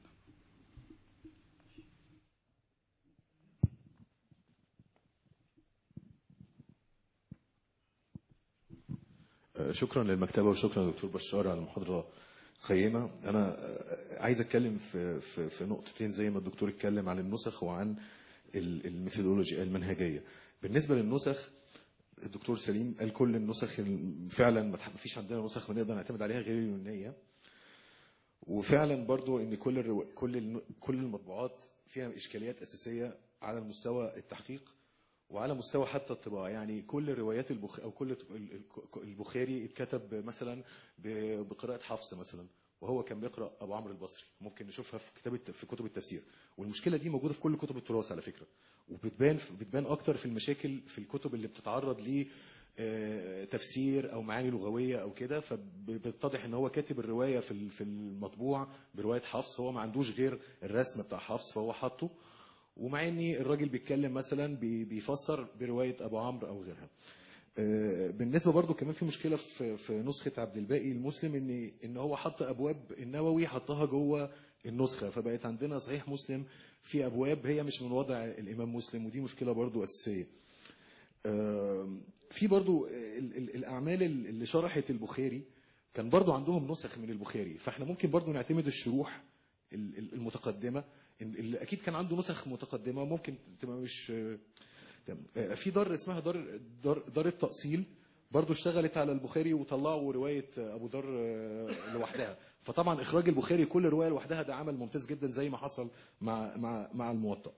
شكرا للمكتبة وشكرا للدكتور بشار على المحاضرة قيمة. أنا عايز أتكلم في نقطتين زي ما الدكتور اتكلم عن النسخ وعن الميثودولوجيا المنهجية. بالنسبة للنسخ الدكتور سليم قال كل النسخ فعلا ما فيش عندنا نسخ بنقدر نعتمد عليها غير اليونانية، وفعلا برضو ان كل المطبوعات فيها اشكاليات اساسيه على المستوى التحقيق وعلى مستوى حتى الطباعه. يعني كل روايات او كل البخاري اتكتب مثلا بقراءه حفص مثلا، وهو كان بيقرا ابو عمرو البصري، ممكن نشوفها في كتب التفسير. والمشكله دي موجوده في كل كتب التراث على فكره، وبتبان اكتر في المشاكل في الكتب اللي بتتعرض ل تفسير او معاني لغويه او كده. فبتتضح ان هو كاتب الروايه في المطبوع بروايه حفص، هو ما عندوش غير الرسم بتاع حفص فهو حاطه، ومع ان الراجل بيتكلم مثلا بيفسر بروايه ابو عمرو او غيرها. بالنسبه برضو كمان في مشكله في نسخه عبد الباقي المسلم ان هو حط ابواب النووي حطها جوه النسخه، فبقت عندنا صحيح مسلم في ابواب هي مش من وضع الامام مسلم، ودي مشكله برضو اساسيه. في برضو الاعمال اللي شرحت البخاري كان برضو عندهم نسخ من البخاري، فاحنا ممكن برضو نعتمد الشروح المتقدمة اللي أكيد كان عنده نسخ متقدمة، ممكن تبقى مش في دار اسمها دار التأصيل برضو اشتغلت على البخاري وطلعوا رواية أبو ذر لوحدها. فطبعا إخراج البخاري كل رواية لوحدها ده عمل ممتاز جدا زي ما حصل مع الموطأ.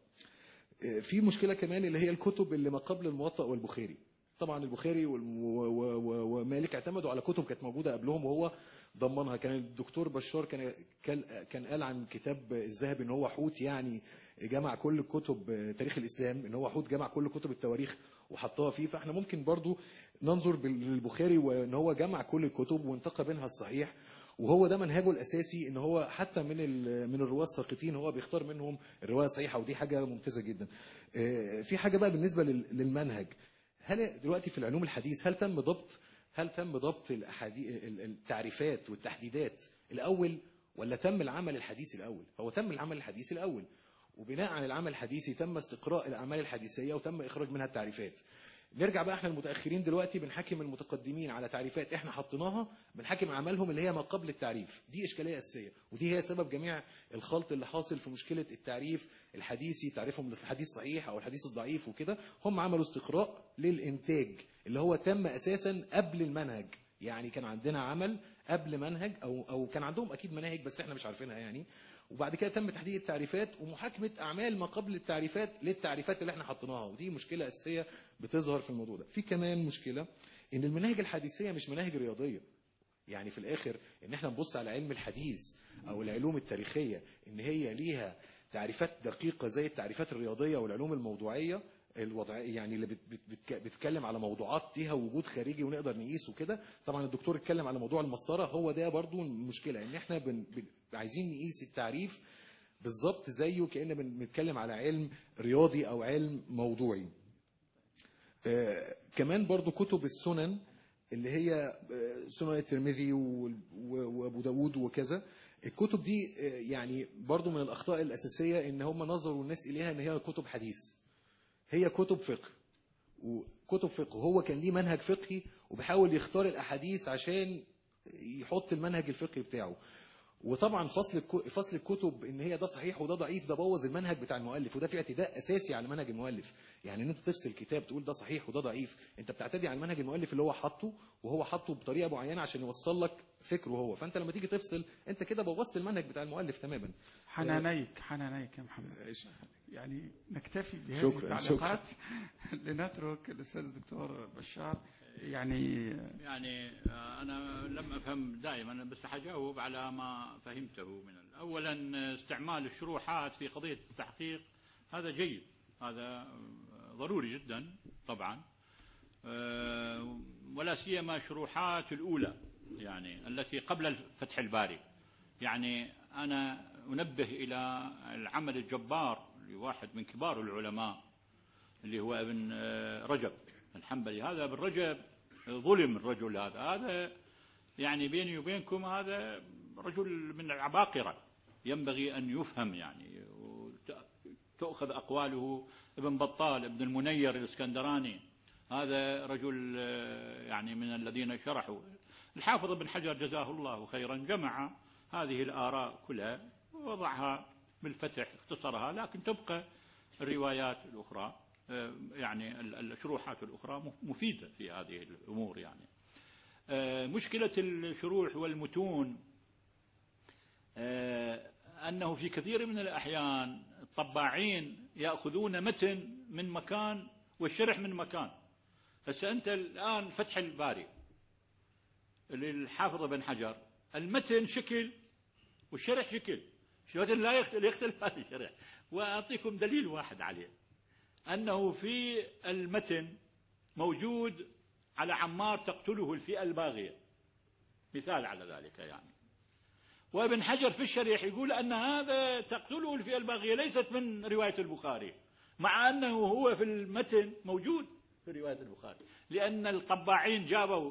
في مشكلة كمان اللي هي الكتب اللي ما قبل الموطأ والبخاري. طبعا البخاري ومالك اعتمدوا على كتب كانت موجودة قبلهم وهو ضمنها. كان الدكتور بشار كان قال عن كتاب الذهبي ان هو حوت، يعني جمع كل كتب تاريخ الإسلام، ان هو حوت جمع كل كتب التواريخ وحطها فيه. فاحنا ممكن برضو ننظر بالبخاري وان هو جمع كل الكتب وانتقى منها الصحيح، وهو ده منهجه الأساسي، ان هو حتى من الرواة الساقطين هو بيختار منهم الرواية الصحيحة، ودي حاجة ممتازة جدا. في حاجة بقى بالنسبة للمنهج، هل دلوقتي في العلوم الحديث هل تم ضبط التعريفات والتحديدات الأول، ولا تم العمل الحديثي الأول؟ هو تم العمل الحديثي الأول، وبناء عن العمل الحديثي تم استقراء الأعمال الحديثية وتم إخراج منها التعريفات. نرجع بقى احنا المتأخرين دلوقتي بنحكم المتقدمين على تعريفات احنا حطيناها، بنحكم اعمالهم اللي هي ما قبل التعريف. دي اشكاليه اساسيه، ودي هي سبب جميع الخلط اللي حاصل في مشكله التعريف الحديثي، تعريفهم للحديث الصحيح او الحديث الضعيف وكده. هم عملوا استقراء للانتاج اللي هو تم اساسا قبل المنهج، يعني كان عندنا عمل قبل منهج او كان عندهم اكيد مناهج بس احنا مش عارفينها يعني، وبعد كده تم تحديد التعريفات ومحاكمه اعمال ما قبل التعريفات للتعريفات اللي احنا حطيناها، ودي مشكله اساسيه بتظهر في الموضوع ده. في كمان مشكله ان المناهج الحديثيه مش مناهج رياضيه، يعني في الاخر ان احنا نبص على علم الحديث او العلوم التاريخيه ان هي ليها تعريفات دقيقه زي التعريفات الرياضيه والعلوم الموضوعيه الوضعيه، يعني اللي بتتكلم على موضوعات ليها وجود خارجي ونقدر نقيس وكده. طبعا الدكتور اتكلم على موضوع المسطره، هو ده برضو المشكله، ان احنا عايزين نقيس التعريف بالظبط زيه كأننا بنتكلم على علم رياضي او علم موضوعي. كمان برضو كتب السنن اللي هي سنن الترمذي وابو داود وكذا، الكتب دي يعني برضو من الاخطاء الاساسيه ان هم نظروا الناس اليها ان هي كتب حديث. هي كتب فقه، وكتب فقه هو كان ليه منهج فقهي وبيحاول يختار الاحاديث عشان يحط المنهج الفقهي بتاعه. وطبعا فصل الكتب ان هي ده صحيح وده ضعيف ده بوظ المنهج بتاع المؤلف، وده في اعتداء اساسي على منهج المؤلف. يعني ان انت تفصل كتاب تقول ده صحيح وده ضعيف، انت بتعتدي على منهج المؤلف اللي هو حاطه، وهو حاطه بطريقه معينه عشان يوصل لك فكره هو. فانت لما تيجي تفصل انت كده بوظت المنهج بتاع المؤلف تماما. حنانيك يا محمد. يعني نكتفي بهذه التعليقات لنترك الاستاذ الدكتور بشار. يعني أنا لم أفهم دائما، بس حجاوب على ما فهمته من أولا استعمال الشروحات في قضية التحقيق هذا جيد، هذا ضروري جدا طبعا، ولا سيما شروحات الأولى يعني التي قبل فتح الباري. يعني أنا أنبه إلى العمل الجبار لواحد من كبار العلماء اللي هو ابن رجب الحنبلي. هذا ابن رجب ظلم الرجل هذا يعني بيني وبينكم هذا رجل من العباقرة ينبغي أن يفهم، يعني تأخذ أقواله. ابن بطال ابن المنير الإسكندراني هذا رجل يعني من الذين شرحوا. الحافظ ابن حجر جزاه الله خيرا جمع هذه الآراء كلها ووضعها بالفتح اختصرها، لكن تبقى الروايات الأخرى يعني الشروحات الأخرى مفيدة في هذه الأمور. يعني مشكلة الشروح والمتون أنه في كثير من الأحيان الطباعين يأخذون متن من مكان والشرح من مكان. هسه أنت الآن فتح الباري للحافظ بن حجر المتن شكل والشرح شكل، شلون لا يختلف هذا الشرح. وأعطيكم دليل واحد عليه، أنه في المتن موجود على عمار تقتله الفئة الباغية، مثال على ذلك يعني. وابن حجر في الشريح يقول أن هذا تقتله الفئة الباغية ليست من رواية البخاري، مع أنه هو في المتن موجود في رواية البخاري، لأن الطباعين جابوا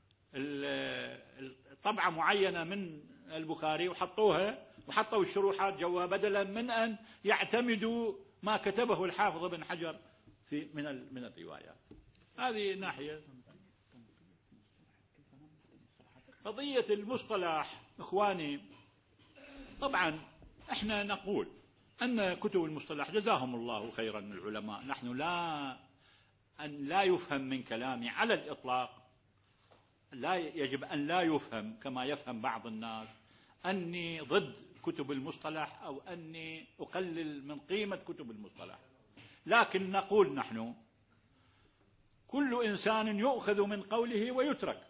طبعة معينة من البخاري وحطوا الشروحات جوا، بدلا من أن يعتمدوا ما كتبه الحافظ ابن حجر من الروايات. هذه ناحية. قضية المصطلح إخواني، طبعا احنا نقول أن كتب المصطلح جزاهم الله خيرا العلماء، نحن لا يفهم من كلامي على الإطلاق، لا يجب أن لا يفهم كما يفهم بعض الناس أني ضد كتب المصطلح أو أني أقلل من قيمة كتب المصطلح، لكن نقول نحن كل إنسان يؤخذ من قوله ويترك.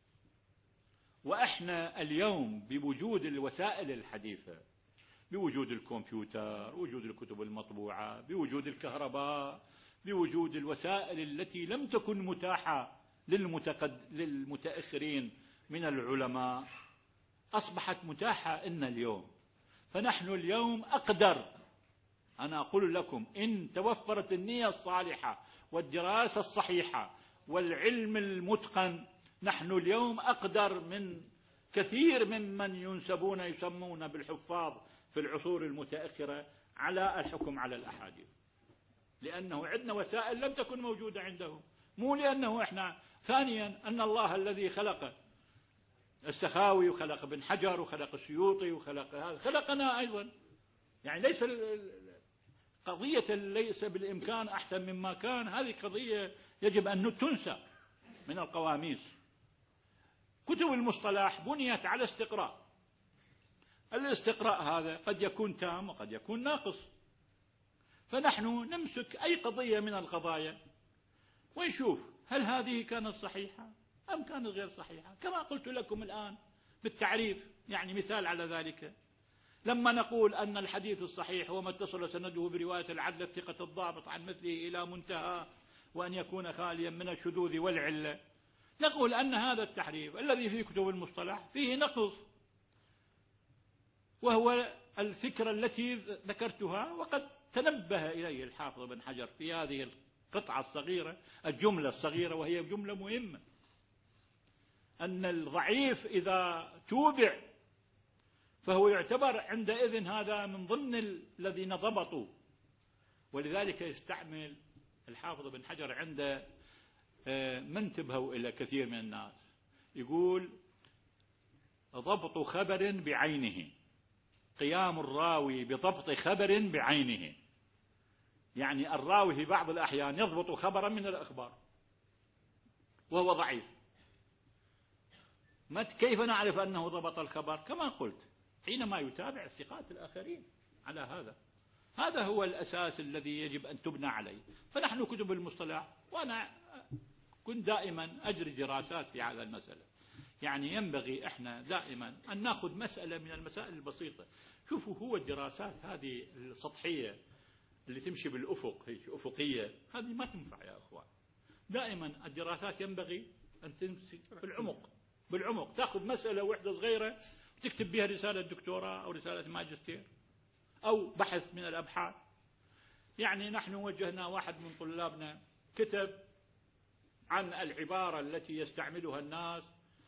وإحنا اليوم بوجود الوسائل الحديثة، بوجود الكمبيوتر، بوجود الكتب المطبوعة، بوجود الكهرباء، بوجود الوسائل التي لم تكن متاحة للمتأخرين من العلماء، أصبحت متاحة لنا اليوم. فنحن اليوم أقدر، أنا أقول لكم إن توفرت النية الصالحة والدراسة الصحيحة والعلم المتقن، نحن اليوم أقدر من كثير ممن يسمون بالحفاظ في العصور المتأخرة على الحكم على الأحاديث، لأنه عندنا وسائل لم تكن موجودة عندهم. مو لأنه إحنا، ثانيا أن الله الذي خلق السخاوي وخلق ابن حجر وخلق السيوطي وخلق هذا خلقنا أيضا، يعني ليس قضية ليس بالإمكان أحسن مما كان، هذه قضية يجب أن تنسى من القواميس. كتب المصطلح بنيت على استقراء، الاستقراء هذا قد يكون تام وقد يكون ناقص، فنحن نمسك أي قضية من القضايا ونشوف هل هذه كانت صحيحة أم كانت غير صحيحة، كما قلت لكم الآن بالتعريف. يعني مثال على ذلك، لما نقول أن الحديث الصحيح هو ما اتصل سنده برواية العدل الثقة الضابط عن مثله إلى منتهى وأن يكون خاليا من الشذوذ والعلة، نقول أن هذا التحريف الذي في كتب المصطلح فيه نقص، وهو الفكرة التي ذكرتها وقد تنبه إليه الحافظ بن حجر في هذه القطعة الصغيرة، الجملة الصغيرة، وهي جملة مهمة، أن الضعيف إذا توبع فهو يعتبر عندئذ هذا من ضمن الذين ضبطوا. ولذلك يستعمل الحافظ بن حجر عند ما انتبهوا إلى كثير من الناس، يقول ضبط خبر بعينه، قيام الراوي بضبط خبر بعينه، يعني الراوي في بعض الأحيان يضبط خبرا من الأخبار وهو ضعيف. كيف نعرف أنه ضبط الخبر؟ كما قلت حينما يتابع الثقات الآخرين على هذا هو الأساس الذي يجب أن تبنى عليه. فنحن كتب المصطلح، وأنا كنت دائما أجري دراسات في هذا المسألة، يعني ينبغي إحنا دائما أن نأخذ مسألة من المسائل البسيطة. شوفوا، هو الدراسات هذه السطحية اللي تمشي بالأفق، هيك أفقية، هذه ما تنفع يا أخوان. دائما الدراسات ينبغي أن تمشي بالعمق، تأخذ مسألة واحدة صغيرة وتكتب بها رسالة دكتوراه أو رسالة ماجستير أو بحث من الأبحاث. يعني نحن وجهنا واحد من طلابنا كتب عن العبارة التي يستعملها الناس،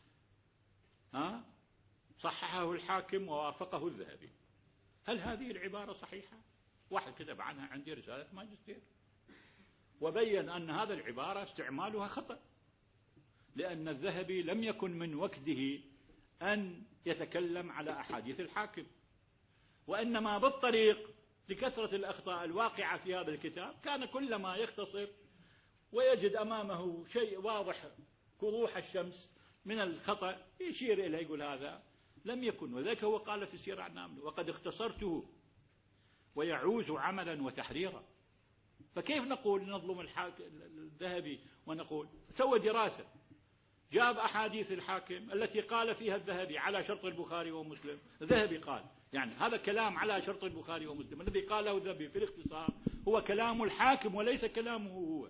صححه الحاكم ووافقه الذهبي. هل هذه العبارة صحيحة؟ واحد كتب عنها عندي رسالة ماجستير وبين أن هذه العبارة استعمالها خطأ، لأن الذهبي لم يكن من وكده أن يتكلم على أحاديث الحاكم، وإنما بالطريق لكثرة الأخطاء الواقعة في هذا الكتاب كان كلما يختصر ويجد أمامه شيء واضح كوضوح الشمس من الخطأ يشير إليه، يقول هذا لم يكن. وذلك هو قال في السيرة عن وقد اختصرته ويعوز عملا وتحريرا. فكيف نقول نظلم الذهبي ونقول سوى دراسة جاب أحاديث الحاكم التي قال فيها الذهبي على شرط البخاري ومسلم، الذهبي قال، يعني هذا كلام على شرط البخاري ومسلم، الذي قاله الذهبي في الاختصار هو كلام الحاكم وليس كلامه هو،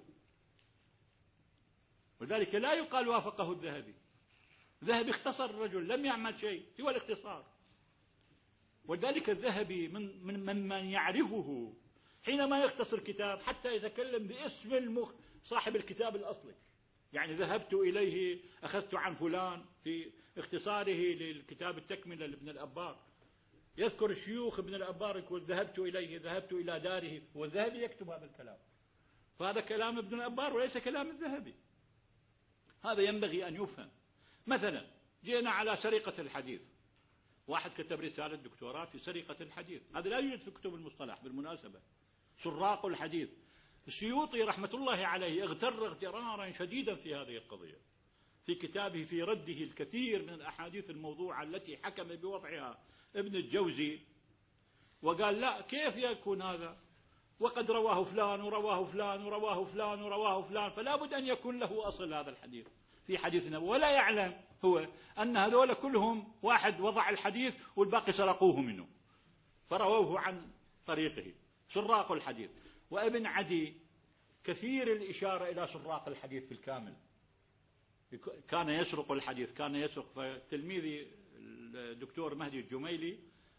ولذلك لا يقال وافقه الذهبي. الذهبي اختصر الرجل، لم يعمل شيء سوى الاختصار. ولذلك الذهبي من يعرفه حينما يختصر كتاب حتى يتكلم باسم صاحب الكتاب الأصلي، يعني ذهبت إليه، أخذت عن فلان في اختصاره للكتاب التكملة لابن الأبار، يذكر الشيوخ ابن الأبار يقول ذهبت إليه، ذهبت إلى داره، والذهبي يكتب هذا الكلام، فهذا كلام ابن الأبار وليس كلام الذهبي. هذا ينبغي أن يفهم. مثلا جينا على سرقة الحديث. واحد كتب رسالة دكتوراه في سرقة الحديث، هذا لا يوجد في كتب المصطلح بالمناسبة. سراق الحديث. السيوطي رحمة الله عليه اغتر اغترارا شديدا في هذه القضية في كتابه في رده الكثير من الأحاديث الموضوعة التي حكم بوضعها ابن الجوزي، وقال لا، كيف يكون هذا وقد رواه فلان ورواه فلان ورواه فلان ورواه فلان، فلا بد أن يكون له أصل هذا الحديث في حديثنا، ولا يعلم هو أن هذول كلهم واحد وضع الحديث والباقي سرقوه منه فرووه عن طريقه. سراق الحديث. وابن عدي كثير الإشارة إلى سراق الحديث في الكامل، كان يسرق الحديث، كان يسرق. فتلميذي الدكتور مهدي الجميلي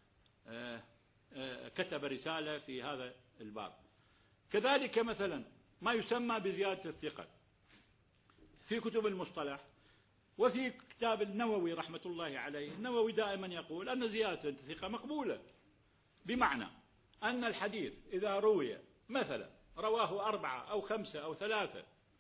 كتب رسالة في هذا الباب. كذلك مثلا ما يسمى بزيادة الثقة في كتب المصطلح وفي كتاب النووي رحمة الله عليه. النووي دائما يقول أن زيادة الثقة مقبولة، بمعنى أن الحديث إذا روي مثلا رواه 4 أو 5 أو 3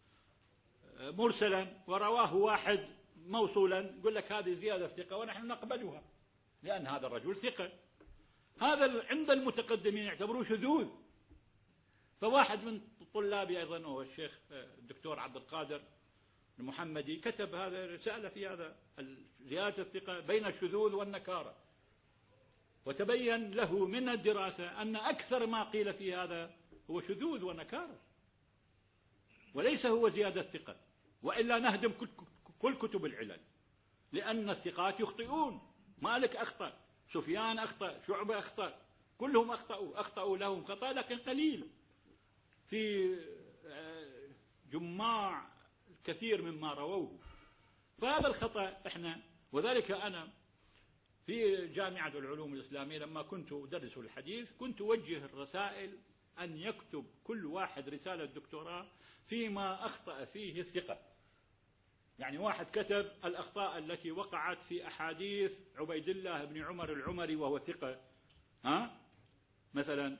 مرسلا ورواه واحد موصولا، يقول لك هذه زيادة ثقة ونحن نقبلها لأن هذا الرجل ثقة. هذا عند المتقدمين يعتبروه شذوذ. فواحد من طلابي أيضا هو الشيخ الدكتور عبد القادر المحمدي كتب هذا رسالة في هذا زيادة الثقة بين الشذوذ والنكارة، وتبين له من الدراسة أن أكثر ما قيل في هذا هو شذوذ ونكارة وليس هو زيادة ثقة، وإلا نهدم كل كتب العلل، لأن الثقات يخطئون. مالك أخطأ، سفيان أخطأ، شعبة أخطأ، كلهم أخطأوا لهم خطأ لكن قليل في جماع كثير مما رووه. فهذا الخطأ إحنا، وذلك أنا في جامعة العلوم الإسلامية لما كنت أدرس الحديث كنت أوجه الرسائل أن يكتب كل واحد رسالة دكتوراه فيما أخطأ فيه الثقة. يعني واحد كتب الأخطاء التي وقعت في أحاديث عبيد الله بن عمر العمري وهو ثقة، مثلا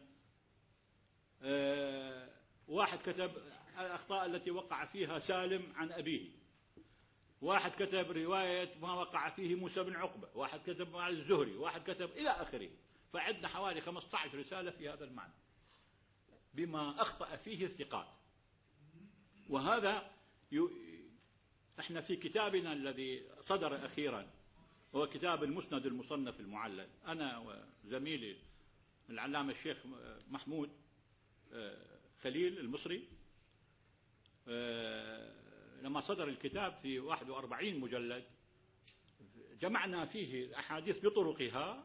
واحد كتب الأخطاء التي وقع فيها سالم عن أبيه، واحد كتب رواية ما وقع فيه موسى بن عقبة، واحد كتب عن الزهري، واحد كتب إلى آخره. فعندنا حوالي 15 رسالة في هذا المعنى بما أخطأ فيه الثقات. وهذا احنا في كتابنا الذي صدر أخيرا هو كتاب المسند المصنف المعلل، أنا وزميلي العلامة الشيخ محمود خليل المصري، لما صدر الكتاب في 41 مجلد جمعنا فيه الأحاديث بطرقها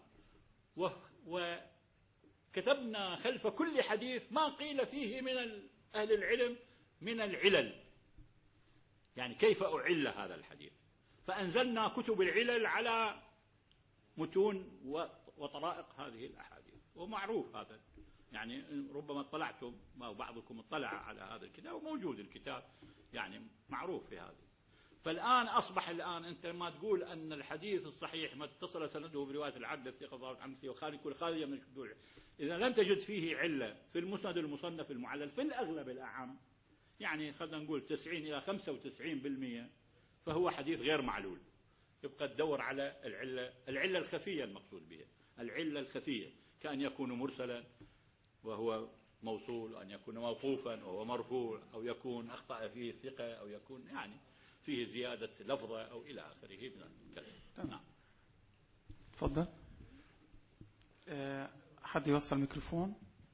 وكتبنا خلف كل حديث ما قيل فيه من أهل العلم من العلل، يعني كيف أعل هذا الحديث. فأنزلنا كتب العلل على متون وطرائق هذه الأحاديث، ومعروف هذا، يعني ربما اطلعتم أو بعضكم اطلع على هذا الكتاب وموجود الكتاب، يعني معروف في هذا. فالآن أصبح أنت ما تقول أن الحديث الصحيح ما اتصل سنده برواية العدل الثقة ضابط عن مثله وخالي كل خالية من الشذوذ، إذا لم تجد فيه علة في المسند المصنف المعلل في الأغلب الأعم، يعني خلينا نقول 90 إلى 95%، فهو حديث غير معلول. يبقى تدور على العلة الخفية المقصود بها، العلة الخفية كأن يكون مرسلا وهو موصول، أن يكون موقوفا وهو مرفوع، أو يكون أخطأ فيه الثقة، أو يكون يعني فيه زيادة لفظة أو إلى آخره من الكلام. نعم. تفضل. حد يوصل الميكروفون.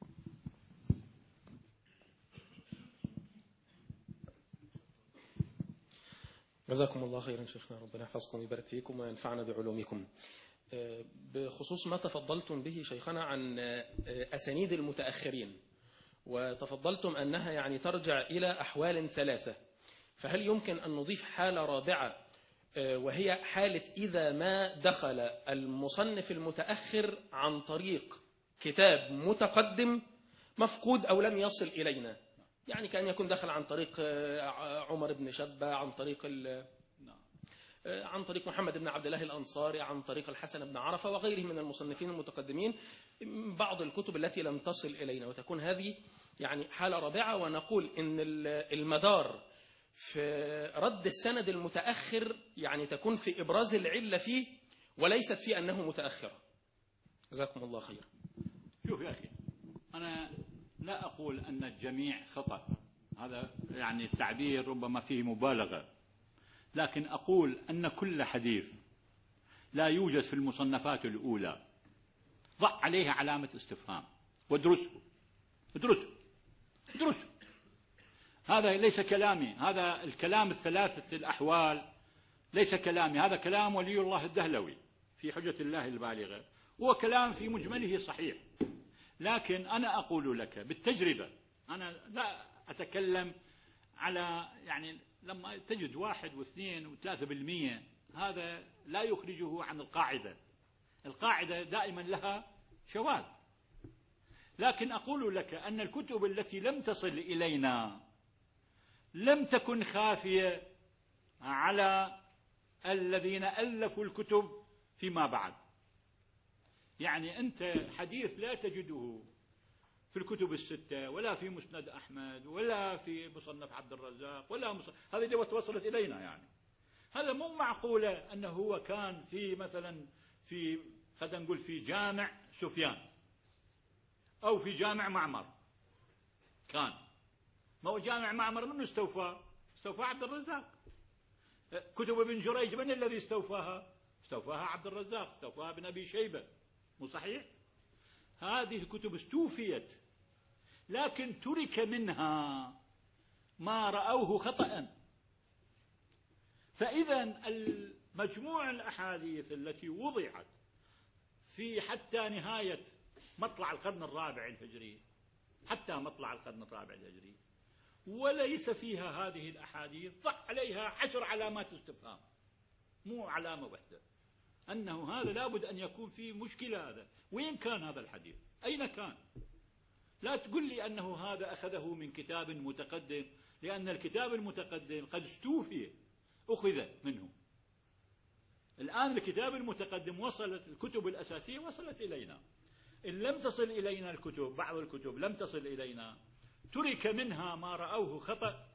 جزاكم الله خيرا شيخنا، ربنا يحفظكم ويبارك فيكم وينفعنا بعلومكم. بخصوص ما تفضلتم به شيخنا عن أسانيد المتأخرين، وتفضلتم أنها يعني ترجع إلى أحوال 3، فهل يمكن أن نضيف حالة رابعة وهي حالة إذا ما دخل المصنف المتأخر عن طريق كتاب متقدم مفقود أو لم يصل إلينا، يعني كأن يكون دخل عن طريق عمر بن شبة، عن طريق محمد بن عبد الله الأنصاري، عن طريق الحسن بن عرفة وغيره من المصنفين المتقدمين، بعض الكتب التي لم تصل إلينا، وتكون هذه يعني حالة رابعة. ونقول إن المدار في رد السند المتأخر يعني تكون في إبراز العلة فيه وليست في أنه متأخر. جزاكم الله خير. شوف يا أخي، أنا لا أقول أن الجميع خطأ، هذا يعني التعبير ربما فيه مبالغة، لكن أقول أن كل حديث لا يوجد في المصنفات الأولى ضع عليه علامة استفهام وادرسه. هذا ليس كلامي، هذا الكلام الثلاثة الأحوال ليس كلامي، هذا كلام ولي الله الدهلوي في حجة الله البالغة، هو كلام في مجمله صحيح، لكن أنا أقول لك بالتجربة، أنا لا أتكلم على يعني لما تجد 1 و2 و3%، هذا لا يخرجه عن القاعدة. القاعدة دائما لها شواذ، لكن أقول لك أن الكتب التي لم تصل إلينا لم تكن خافية على الذين ألفوا الكتب فيما بعد. يعني أنت حديث لا تجده في الكتب الستة ولا في مسند أحمد ولا في مصنف عبد الرزاق هذه اللي وصلت إلينا، يعني هذا مو معقولة أنه هو كان في مثلا في خلينا نقول في جامع سفيان أو في جامع معمر، كان ما هو جامع معمر منه استوفاه عبد الرزاق. كتب ابن جريج من الذي استوفاها عبد الرزاق، استوفاها ابن أبي شيبة، مو صحيح؟ هذه الكتب استوفيت، لكن ترك منها ما رأوه خطأ. فإذا المجموع الأحاديث التي وضعت في حتى نهاية مطلع القرن الرابع الهجري، وليس فيها هذه الأحاديث، ضع عليها 10 علامات استفهام، مو علامة واحدة، أنه هذا لابد أن يكون فيه مشكلة. هذا وين كان هذا الحديث؟ أين كان؟ لا تقول لي أنه هذا أخذه من كتاب متقدم، لأن الكتاب المتقدم قد استوفي، أخذ منه. الآن الكتاب المتقدم وصلت الكتب الأساسية وصلت إلينا. إن لم تصل إلينا الكتب، بعض الكتب لم تصل إلينا، ترك منها ما رأوه خطأ،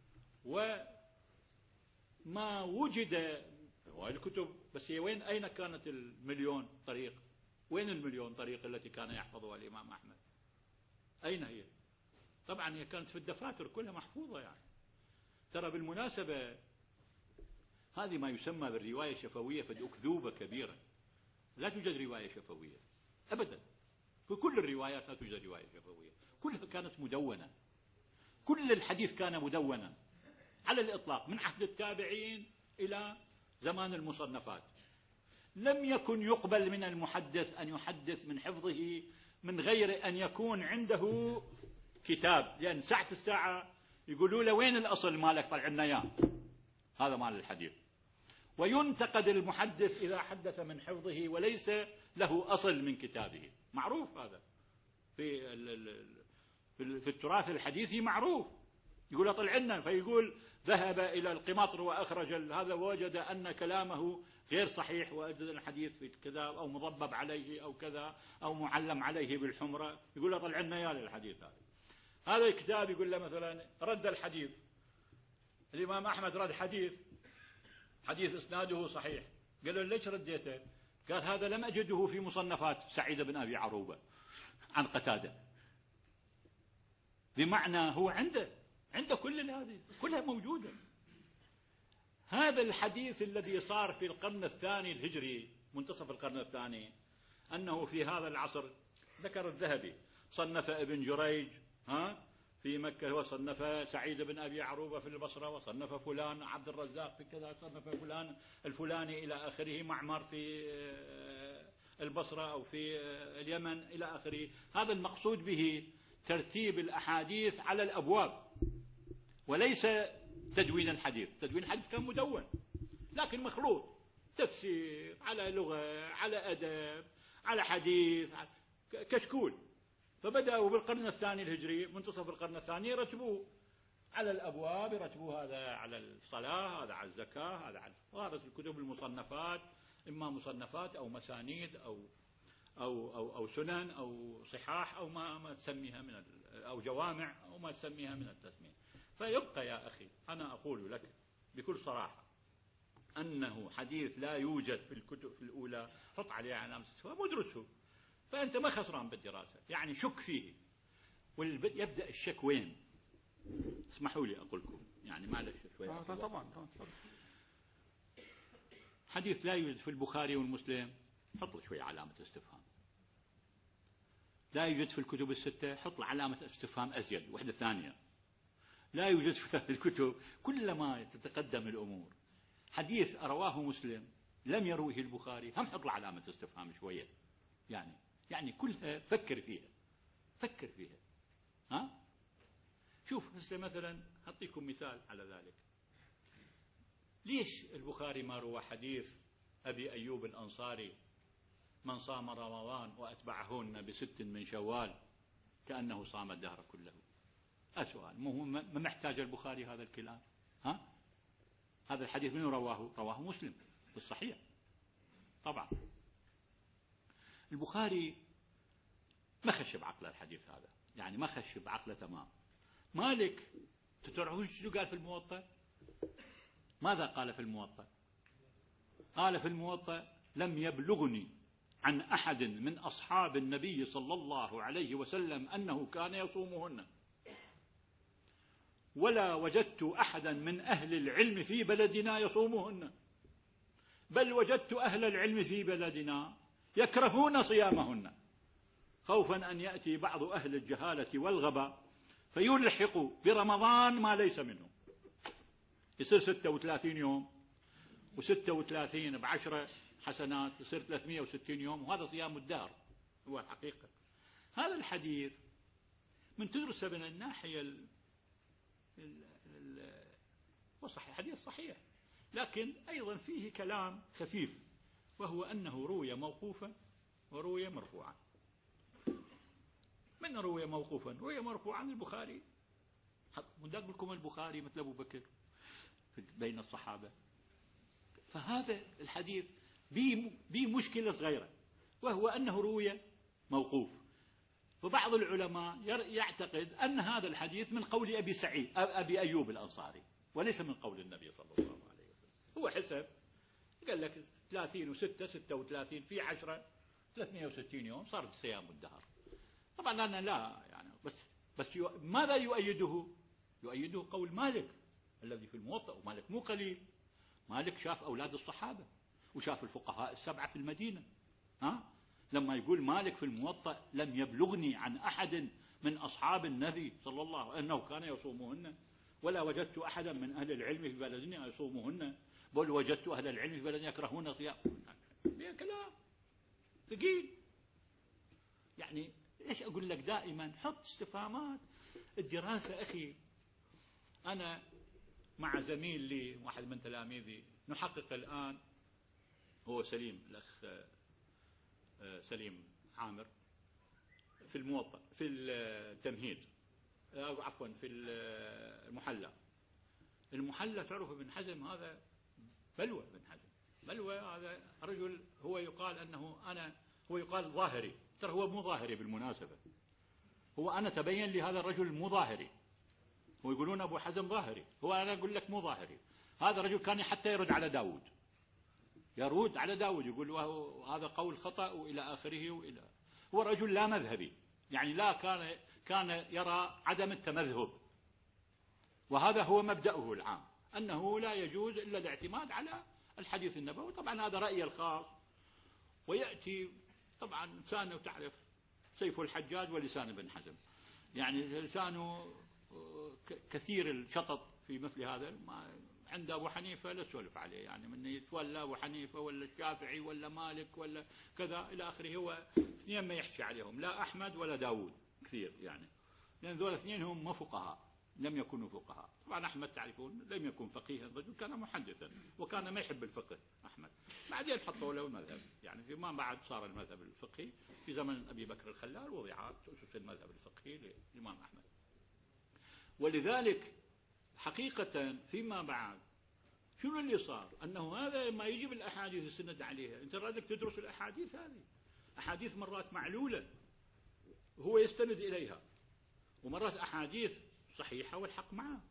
وما وجد الكتب. بس هي وين؟ أين كانت 1,000,000 طريق؟ وين 1,000,000 طريق التي كان يحفظها الإمام أحمد؟ أين هي؟ طبعا هي كانت في الدفاتر كلها محفوظة. يعني ترى بالمناسبة هذه ما يسمى بالرواية الشفوية فد أكذوبة كبيرة. لا توجد رواية شفوية أبدا، في كل الروايات لا توجد رواية شفوية، كلها كانت مدونة، كل الحديث كان مدونا على الإطلاق من عهد التابعين إلى زمان المصنفات. لم يكن يقبل من المحدث أن يحدث من حفظه من غير أن يكون عنده كتاب، لأن ساعة الساعة يقولوا له وين الأصل مالك، طلع لنا إياه، هذا مال الحديث. وينتقد المحدث إذا حدث من حفظه وليس له أصل من كتابه، معروف هذا في التراث الحديثي معروف. يقول طلع لنا، فيقول ذهب إلى القمطر وأخرج هذا ووجد أن كلامه غير صحيح، وأجد الحديث في الكتاب أو مضبب عليه أو كذا أو معلم عليه بالحمرة، يقول له طلع لنا يا للحديث هذا الكتاب. يقول له مثلا رد الحديث، الإمام أحمد رد حديث إسناده صحيح، قال له ليش رديته؟ قال هذا لم أجده في مصنفات سعيد بن أبي عروبة عن قتادة. بمعنى هو عنده كل هذه كلها موجودة. هذا الحديث الذي صار في القرن الثاني الهجري، منتصف القرن الثاني، أنه في هذا العصر ذكر الذهبي صنف ابن جريج في مكة، وصنف سعيد بن أبي عروبة في البصرة، وصنف فلان عبد الرزاق في كذا، صنف فلان الفلاني إلى آخره، معمر في البصرة أو في اليمن إلى آخره. هذا المقصود به ترتيب الأحاديث على الأبواب، وليس تدوين الحديث. تدوين الحديث كان مدون لكن مخلوط، تفسير على لغة على أدب على حديث، كشكول. فبدأوا بالقرن الثاني الهجري، منتصف القرن الثاني، يرتبوه على الأبواب، يرتبوه هذا على الصلاة، هذا على الزكاة، هذا على صارت الكتب المصنفات إما مصنفات أو مسانيد أو سنن أو صحاح أو ما تسميها من أو جوامع أو ما تسميها من التسمية. فيبقى يا أخي أنا أقول لك بكل صراحة أنه حديث لا يوجد في الكتب في الأولى، حط عليه علامة استفهام وادرسه، فأنت ما خسران بالدراسة، يعني شك فيه. يبدأ الشك وين؟ اسمحوا لي أقول لكم، يعني معلش شوي. طبعا. حديث لا يوجد في البخاري والمسلم، حط له شوي علامة استفهام. لا يوجد في الكتب الستة، حط له علامة استفهام أزيد، وحدة ثانية. لا يوجد في هذه الكتب، كلما تتقدم الأمور. حديث رواه مسلم لم يروه البخاري، هم حط له علامة استفهام شوية. يعني كلها فكر فيها. ها؟ شوف هسه مثلا أعطيكم مثال على ذلك. ليش البخاري ما روى حديث أبي أيوب الأنصاري من صام رمضان وأتبعهن ب6 من شوال كأنه صام الدهر كله؟ السؤال ما محتاج البخاري هذا الكلام؟ ها؟ هذا الحديث من رواه مسلم بالصحيح. طبعا البخاري ما خش بعقله الحديث هذا، يعني ما خش بعقله تمام. مالك تعرفون شو قال في الموطأ؟ ماذا قال في الموطأ؟ قال في الموطأ: لم يبلغني عن أحد من أصحاب النبي صلى الله عليه وسلم أنه كان يصومهن، ولا وجدت أحدا من أهل العلم في بلدنا يصومهن، بل وجدت أهل العلم في بلدنا يكرهون صيامهن، خوفا أن يأتي بعض أهل الجهالة والغباء فيلحق برمضان ما ليس منه. يصير 36 يوم، و36 ب10 حسنات يصير 360 يوم، وهذا صيام الدهر هو الحقيقة. هذا الحديث من تدرسه من الناحية وصحيح، حديث صحيح، لكن أيضا فيه كلام خفيف، وهو أنه روي موقوفا وروي مرفوعا. من روي موقوفا؟ روي مرفوعا البخاري، مدق لكم البخاري مثل أبو بكر بين الصحابة. فهذا الحديث به مشكلة صغيرة، وهو أنه روي موقوف. فبعض العلماء يعتقد أن هذا الحديث من قول أبي أيوب الأنصاري، وليس من قول النبي صلى الله عليه وسلم. هو حسب قال لك 30 و6 36 في 10 360 يوم صار صيام الدهر. طبعا أنا لا يعني بس ماذا يؤيده؟ يؤيده قول مالك الذي في الموطأ، ومالك مو قليل. مالك شاف أولاد الصحابة وشاف الفقهاء السبعة في المدينة. لما يقول مالك في الموطأ لم يبلغني عن أحد من أصحاب النبي صلى الله عليه وسلم أنه كان يصومهن، ولا وجدت أحدا من أهل العلم في بلدنا يصومهن، بل وجدت أهل العلم في بلدنا يكرهون صيام. كلام ثقيل. يعني إيش أقول لك؟ دائما حط استفهامات. الدراسة أخي، أنا مع زميل لي واحد من تلاميذي نحقق الآن، هو سليم، الأخ سليم عامر، في الموطأ في التمهيد، عفوا في المحلى. تعرف ابن حزم هذا بلوى. ابن حزم بلوى، هذا رجل هو يقال أنه هو يقال ظاهري، ترى هو مو ظاهري بالمناسبة. أنا تبين لي هذا الرجل مو ظاهري، ويقولون أبو حزم ظاهري، أنا أقول لك مو ظاهري. هذا الرجل كان حتى يرد على داود، يقول هذا قول خطأ وإلى آخره هو رجل لا مذهبي، يعني لا كان يرى عدم التمذهب، وهذا هو مبدأه العام، أنه لا يجوز إلا الاعتماد على الحديث النبوي. طبعا هذا رأيي الخاص، ويأتي طبعا لسانه، تعرف سيف الحجاج ولسان ابن حزم، يعني لسانه كثير الشطط في مثل هذا. عند أبو حنيفة لا أسولف عليه، يعني من يتولى أبو حنيفة ولا الشافعي ولا مالك ولا كذا إلى آخره، هو اثنين ما يحكي عليهم، لا أحمد ولا داود كثير، يعني لأن ذول اثنين هم ما فقهاء، لم يكونوا فقهاء. طبعا أحمد تعرفون لم يكن فقيها، الرجل كان محدثا وكان ما يحب الفقه أحمد. بعدين حطوا له المذهب، يعني فيما بعد صار المذهب الفقهي في زمن أبي بكر الخلال، وضع أسس المذهب الفقهي للإمام أحمد. ولذلك حقيقة فيما بعد شنو اللي صار؟ أنه هذا ما يجب الأحاديث السند عليها. أنت رأيك تدرس الأحاديث هذه، أحاديث مرات معلولة هو يستند إليها، ومرات أحاديث صحيحة والحق معه،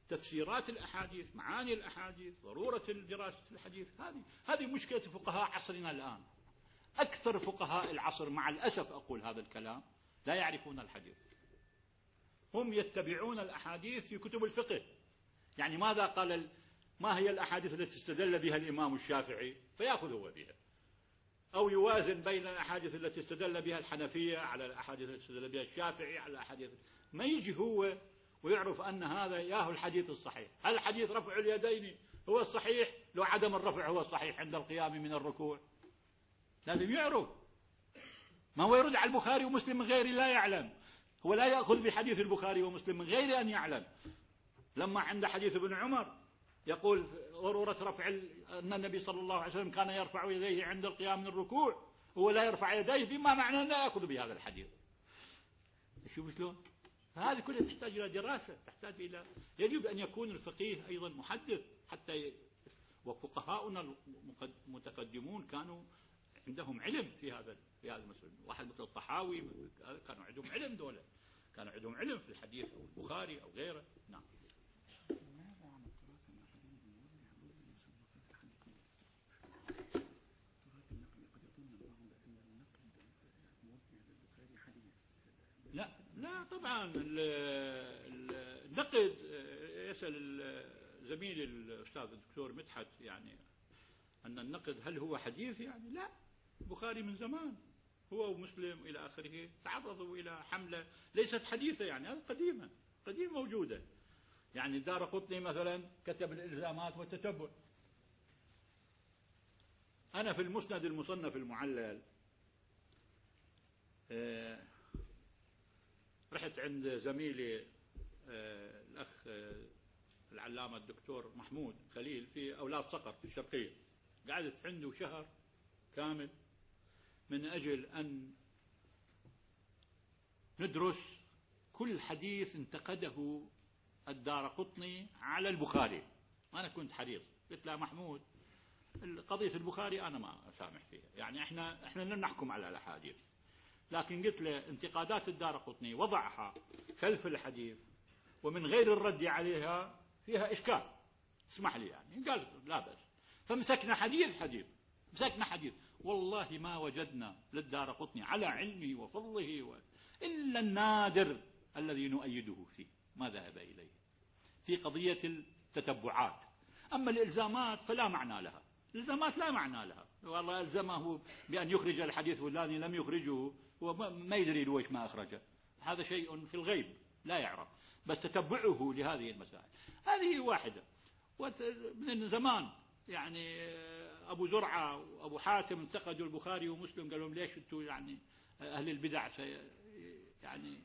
تفسيرات الأحاديث، معاني الأحاديث، ضرورة دراسة الحديث. هذه مشكلة فقهاء عصرنا الآن. أكثر فقهاء العصر مع الأسف أقول هذا الكلام لا يعرفون الحديث. هم يتبعون الأحاديث في كتب الفقه. يعني ماذا قال، ما هي الأحاديث التي استدل بها الإمام الشافعي فيأخذ هو بها، أو يوازن بين الأحاديث التي استدل بها الحنفية على الأحاديث التي استدل بها الشافعي على الأحاديث. ما يجي هو ويعرف أن هذا ياهو الحديث الصحيح. هل الحديث رفع اليدين هو الصحيح لو عدم الرفع هو الصحيح عند القيام من الركوع؟ لازم يعرف. ما هو يرد على البخاري ومسلم من غير لا يعلم. هو لا يأخذ بحديث البخاري ومسلم من غير أن يعلم. لما عند حديث ابن عمر يقول ضرورة رفع أن النبي صلى الله عليه وسلم كان يرفع يديه عند القيام من الركوع، هو لا يرفع يديه، بما معنى لا يأخذ بهذا الحديث. شوف شلون؟ هذه كلها تحتاج إلى دراسة، تحتاج إلى، يجب أن يكون الفقيه أيضا محدث حتى وفقهاؤنا المتقدمون كانوا عندهم علم في هذا المسألة. واحد مثل الطحاوي كانوا عندهم علم، دولة كانوا عندهم علم في الحديث أو البخاري أو غيره. نعم. لا طبعا النقد، يسأل زميلي الأستاذ الدكتور مدحت يعني أن النقد هل هو حديث؟ يعني لا، البخاري من زمان هو ومسلم إلى آخره تعرضوا إلى حملة ليست حديثة، يعني هذا قديم موجودة. يعني الدارقطني مثلا كتب الإلزامات والتتبع. أنا في المسند المصنف المعلل رحت عند زميلي الأخ العلامة الدكتور محمود خليل في أولاد صقر في الشرقية. قعدت عنده شهر كامل من أجل أن ندرس كل حديث انتقده الدارقطني على البخاري. أنا كنت حريص، قلت له محمود قضية البخاري أنا ما أسامح فيها، يعني إحنا لن نحكم على الأحاديث، لكن قلت له انتقادات الدارقطني وضعها خلف الحديث ومن غير الرد عليها فيها إشكال، اسمح لي يعني. قال لا بأس. فمسكنا حديث مسكنا حديث، والله ما وجدنا للدارقطني على علمه وفضله إلا النادر الذي نؤيده فيه ما ذهب إليه في قضية التتبعات. أما الإلزامات فلا معنى لها، الإلزامات لا معنى لها. والله ألزمه بأن يخرج الحديث والذي لم يخرجه وما يدري لويش ما أخرجه، هذا شيء في الغيب لا يعرف، بس تتبعه لهذه المسائل هذه واحدة. من زمان يعني أبو زرعة وأبو حاتم انتقدوا البخاري ومسلم، قالوا ليش أنتم يعني أهل البدع يعني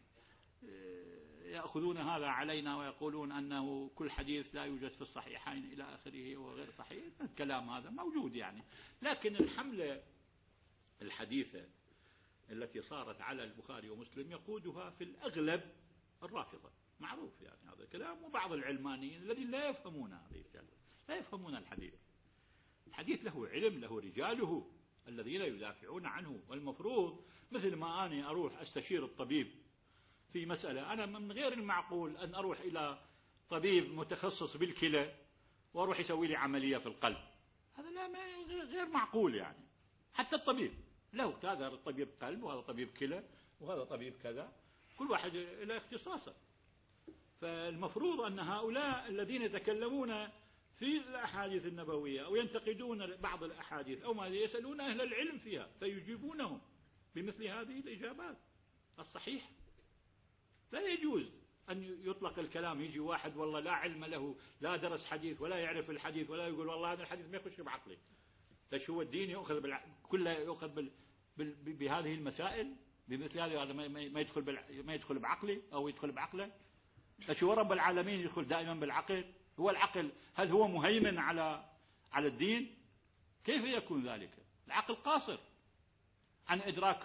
يأخذون هذا علينا ويقولون أنه كل حديث لا يوجد في الصحيحين إلى آخره وغير صحيح. الكلام هذا موجود يعني، لكن الحملة الحديثة التي صارت على البخاري ومسلم يقودها في الأغلب الرافضة، معروف يعني هذا الكلام، وبعض العلمانيين الذين لا يفهمون هذه الكلمة، لا يفهمون الحديث. الحديث له علم، له رجاله الذين يدافعون عنه، والمفروض مثل ما أنا أروح أستشير الطبيب في مسألة، أنا من غير المعقول أن أروح إلى طبيب متخصص بالكلى وأروح يسوي لي عملية في القلب، هذا لا غير معقول يعني. حتى الطبيب له، هذا طبيب قلب وهذا طبيب كلى وهذا طبيب كذا، كل واحد له اختصاصه. فالمفروض أن هؤلاء الذين يتكلمون في الأحاديث النبوية أو ينتقدون بعض الأحاديث أو ما يسألون أهل العلم فيها فيجيبونهم بمثل هذه الإجابات الصحيحة. لا يجوز أن يطلق الكلام، يجي واحد والله لا علم له، لا درس حديث ولا يعرف الحديث ولا يقول والله هذا الحديث ما يخش بعقلي. ليش هو الدين يأخذ كله يأخذ بهذه المسائل بمثل هذا ما يدخل بعقلي أو يدخل بعقله؟ ليش هو رب العالمين يدخل دائما بالعقل؟ هو العقل هل هو مهيمن على الدين؟ كيف يكون ذلك؟ العقل قاصر عن إدراك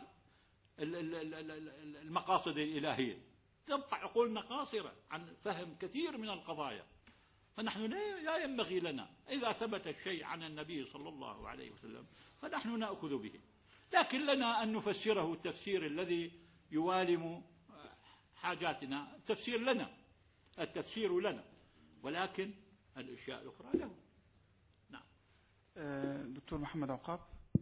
المقاصد الإلهية، تبقى عقولنا قاصرة عن فهم كثير من القضايا. فنحن لا ينبغي لنا إذا ثبت الشيء عن النبي صلى الله عليه وسلم فنحن نأخذ به، لكن لنا أن نفسره التفسير الذي يوالم حاجاتنا. التفسير لنا ولكن الأشياء الأخرى له. نعم. دكتور محمد عقاب.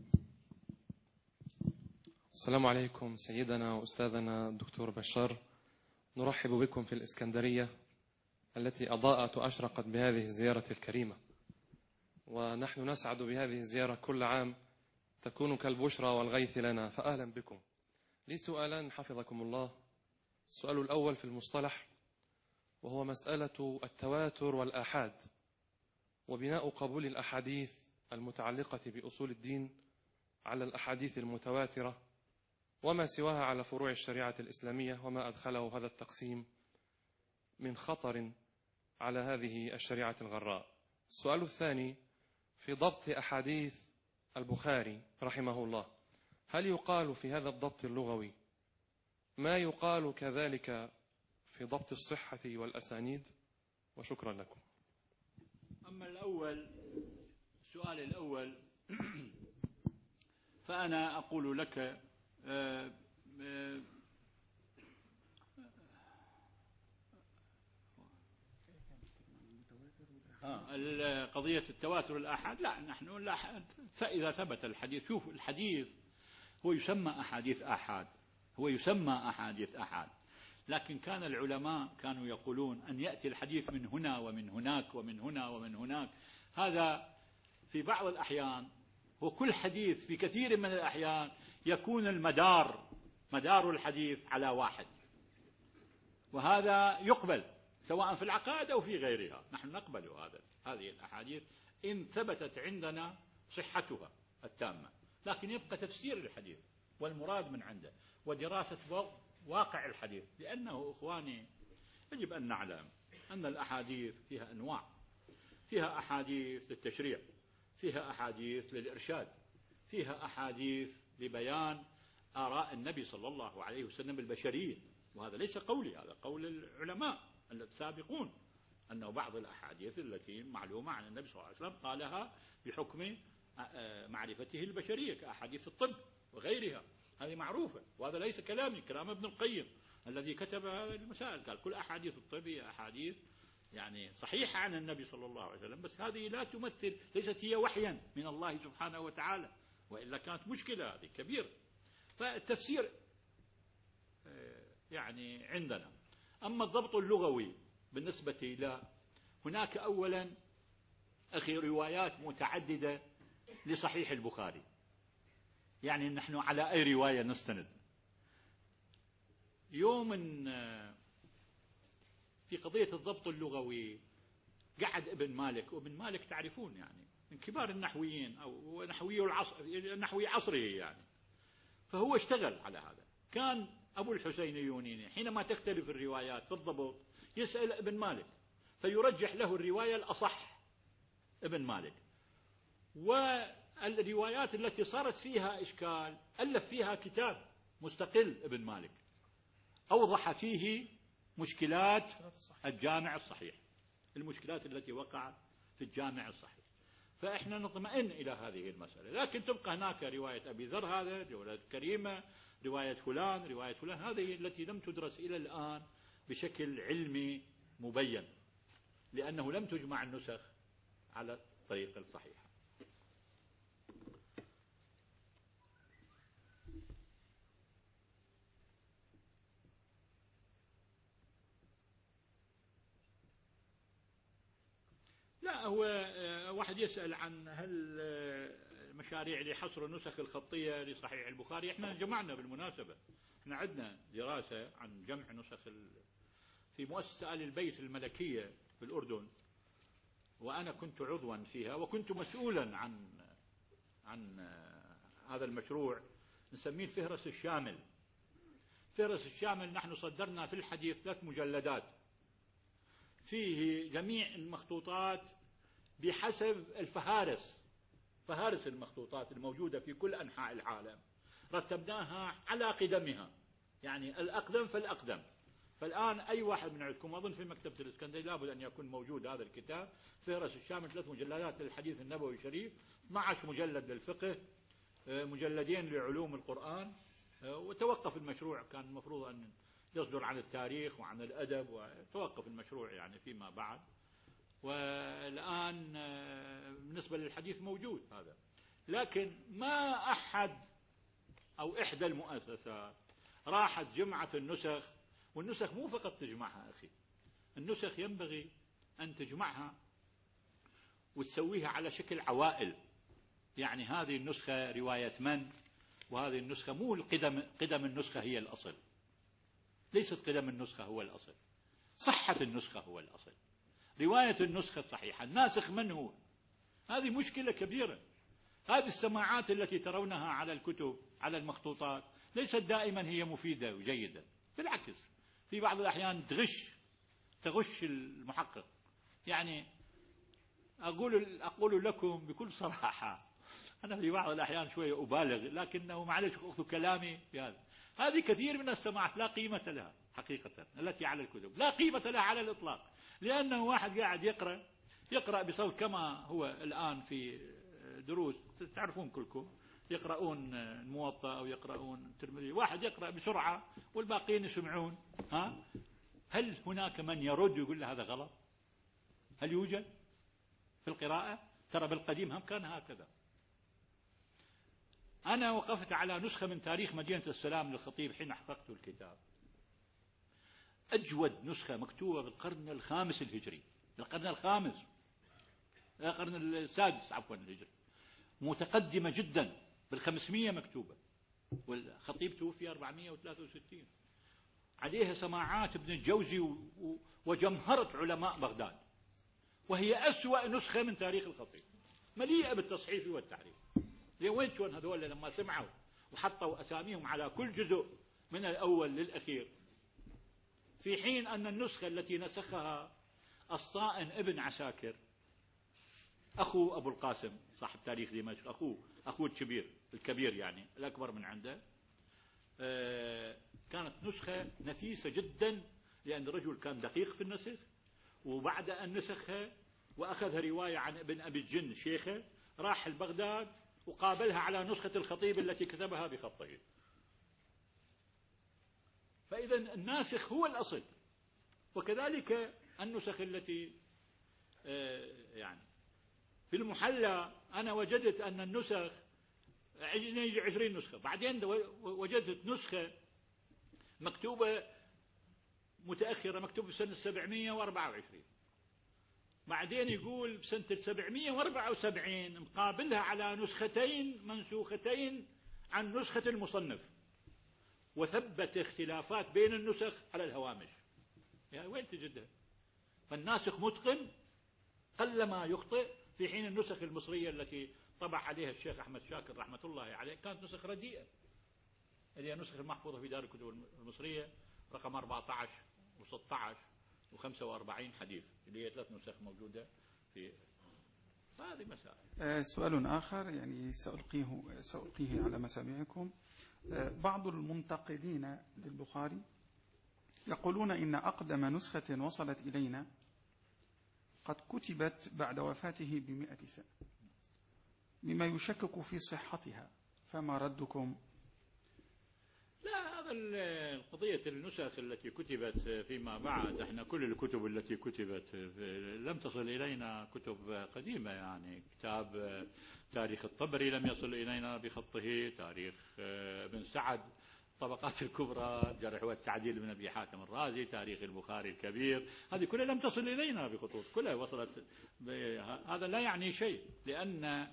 السلام عليكم سيدنا وأستاذنا الدكتور بشار، نرحب بكم في الإسكندرية التي أضاءت وأشرقت بهذه الزيارة الكريمة، ونحن نسعد بهذه الزيارة كل عام تكون كالبشرى والغيث لنا، فأهلا بكم. لي سؤالان حفظكم الله. السؤال الأول في المصطلح، وهو مسألة التواتر والآحاد وبناء قبول الأحاديث المتعلقة بأصول الدين على الأحاديث المتواترة وما سواها على فروع الشريعة الإسلامية، وما أدخله هذا التقسيم من خطر على هذه الشريعة الغراء. السؤال الثاني في ضبط أحاديث البخاري رحمه الله، هل يقال في هذا الضبط اللغوي ما يقال كذلك في ضبط الصحة والأسانيد؟ وشكرا لكم. أما السؤال الأول فأنا أقول لك قضية التواتر الآحاد، لا نحن فإذا ثبت الحديث، شوف الحديث هو يسمى أحاديث آحاد، هو يسمى أحاديث آحاد، لكن كان العلماء كانوا يقولون أن يأتي الحديث من هنا ومن هناك ومن هنا ومن هناك، هذا في بعض الأحيان، وكل حديث في كثير من الأحيان يكون مدار الحديث على واحد، وهذا يقبل سواء في العقائد أو في غيرها. نحن نقبل هذه الأحاديث إن ثبتت عندنا صحتها التامة، لكن يبقى تفسير الحديث والمراد من عنده ودراسة واقع الحديث، لأنه إخواني يجب أن نعلم أن الأحاديث فيها أنواع، فيها أحاديث للتشريع، فيها أحاديث للإرشاد، فيها أحاديث لبيان آراء النبي صلى الله عليه وسلم البشرية، وهذا ليس قولي، هذا قول العلماء السابقون، أنه بعض الأحاديث التي معلومة عن النبي صلى الله عليه وسلم قالها بحكم معرفته البشرية كأحاديث الطب وغيرها، هذه معروفة، وهذا ليس كلامي، كلام ابن القيم الذي كتب هذه المسائل، قال كل أحاديث الطب هي أحاديث يعني صحيحة عن النبي صلى الله عليه وسلم، بس هذه لا تمثل، ليست هي وحيا من الله سبحانه وتعالى، وإلا كانت مشكلة هذه كبيرة. فالتفسير يعني عندنا. أما الضبط اللغوي بالنسبة إلى هناك أولا أخي روايات متعددة لصحيح البخاري، يعني نحن على أي رواية نستند. يوم في قضية الضبط اللغوي قعد ابن مالك، وابن مالك تعرفون يعني من كبار النحويين أو نحوي عصره يعني، فهو اشتغل على هذا. كان أبو الحسين اليونيني حينما تختلف الروايات في الضبط يسأل ابن مالك فيرجح له الرواية الأصح ابن مالك، والروايات التي صارت فيها إشكال ألف فيها كتاب مستقل ابن مالك أوضح فيه مشكلات الجامع الصحيح، المشكلات التي وقعت في الجامع الصحيح. فإحنا نطمئن إلى هذه المسألة، لكن تبقى هناك رواية أبي ذر، هذا رواية كريمة، رواية فلان، رواية فلان، هذه التي لم تدرس إلى الآن بشكل علمي مبين، لأنه لم تجمع النسخ على الطريقة الصحيحة. لا، هو واحد يسأل عن هل مشاريع لحصر النسخ الخطية لصحيح البخاري. احنا جمعنا بالمناسبة، احنا عندنا دراسة عن جمع نسخ في مؤسسة آل البيت الملكية في الأردن، وأنا كنت عضوا فيها وكنت مسؤولا عن هذا المشروع، نسميه الفهرس الشامل. الفهرس الشامل نحن صدرنا في الحديث 3 مجلدات فيه جميع المخطوطات بحسب فهارس المخطوطات الموجودة في كل أنحاء العالم، رتبناها على قدمها، يعني الأقدم فالأقدم. فالآن أي واحد من عندكم، أظن في مكتبة الإسكندرية لابد أن يكون موجود هذا الكتاب، فهرس الشامل، 3 مجلدات للحديث النبوي الشريف، 12 مجلد للفقه، مجلدين لعلوم القرآن، وتوقف المشروع، كان المفروض أن يصدر عن التاريخ وعن الأدب، وتوقف المشروع يعني فيما بعد. والآن بالنسبة للحديث موجود هذا. لكن ما أحد أو إحدى المؤسسات راحت جمعت النسخ، والنسخ مو فقط تجمعها أخي، النسخ ينبغي أن تجمعها وتسويها على شكل عوائل. يعني هذه النسخة رواية من، وهذه النسخة مو قدم النسخة هي الأصل، ليست قدم النسخة هو الأصل، صحة النسخة هو الأصل، رواية النسخة الصحيحة. الناسخ من هو؟ هذه مشكلة كبيرة. هذه السماعات التي ترونها على الكتب على المخطوطات ليست دائما هي مفيدة وجيدة، بالعكس في بعض الأحيان تغش المحقق. يعني أقول لكم بكل صراحة، أنا في بعض الأحيان شوية أبالغ، لكنه معلش خذوا كلامي في هذا. هذه كثير من السماعات لا قيمة لها حقيقة، التي على الكتب لا قيمة لها على الإطلاق، لأنه واحد قاعد يقرأ بصوت كما هو الآن في دروس تعرفون كلكم يقرؤون الموطأ أو يقرؤون الترمذي، واحد يقرأ بسرعة والباقين يسمعون. هل هناك من يرد ويقول له هذا غلط؟ هل يوجد في القراءة؟ ترى بالقديم هم كان هكذا. أنا وقفت على نسخة من تاريخ مدينة السلام للخطيب حين حققت الكتاب، أجود نسخة مكتوبة بالقرن الخامس الهجري، القرن السادس عفوا الهجري، متقدمة جدا، بال500 مكتوبة، والخطيب توفي 463. عليها سماعات ابن الجوزي وجمهرة علماء بغداد، وهي أسوأ نسخة من تاريخ الخطيب، مليئة بالتصحيف والتحريف. وين شلون هذول لما سمعوا وحطوا أساميهم على كل جزء من الأول للأخير، في حين أن النسخة التي نسخها الصائن ابن عساكر أخو أبو القاسم صاحب تاريخ دمشق، أخوه الكبير يعني الأكبر من عنده، كانت نسخة نفيسة جدا، لأن الرجل كان دقيق في النسخ. وبعد أن نسخها وأخذها رواية عن ابن أبي الجن شيخه، راح لبغداد وقابلها على نسخة الخطيب التي كتبها بخطه. فإذا الناسخ هو الأصل. وكذلك النسخ التي يعني في المحلى، أنا وجدت أن النسخ 20 نسخة، بعدين وجدت نسخة مكتوبة متأخرة مكتوبة بسنة 724، بعدين يقول بسنة 774 مقابلها على نسختين منسوختين عن نسخة المصنف، وثبت اختلافات بين النسخ على الهوامش. يعني وين تجدها؟ فالناسخ متقن قلما يخطئ، في حين النسخ المصرية التي طبع عليها الشيخ أحمد شاكر رحمة الله عليه كانت نسخ رديئة. هذه النسخ المحفوظة في دار الكتب المصرية رقم 14 و16 و45 حديث، اللي هي 3 نسخ موجودة في هذه مسائل. سؤال آخر يعني سألقيه على مسامعكم. بعض المنتقدين للبخاري يقولون إن أقدم نسخة وصلت إلينا قد كتبت بعد وفاته ب100 سنة، مما يشكك في صحتها، فما ردكم؟ لا، هذا القضية النسخ التي كتبت فيما بعد، احنا كل الكتب التي كتبت لم تصل إلينا كتب قديمة. يعني كتاب تاريخ الطبري لم يصل إلينا بخطه، تاريخ ابن سعد الطبقات الكبرى، الجرح والتعديل من أبي حاتم الرازي، تاريخ البخاري الكبير، هذه كلها لم تصل إلينا بخطوط، كلها وصلت. هذا لا يعني شيء، لأن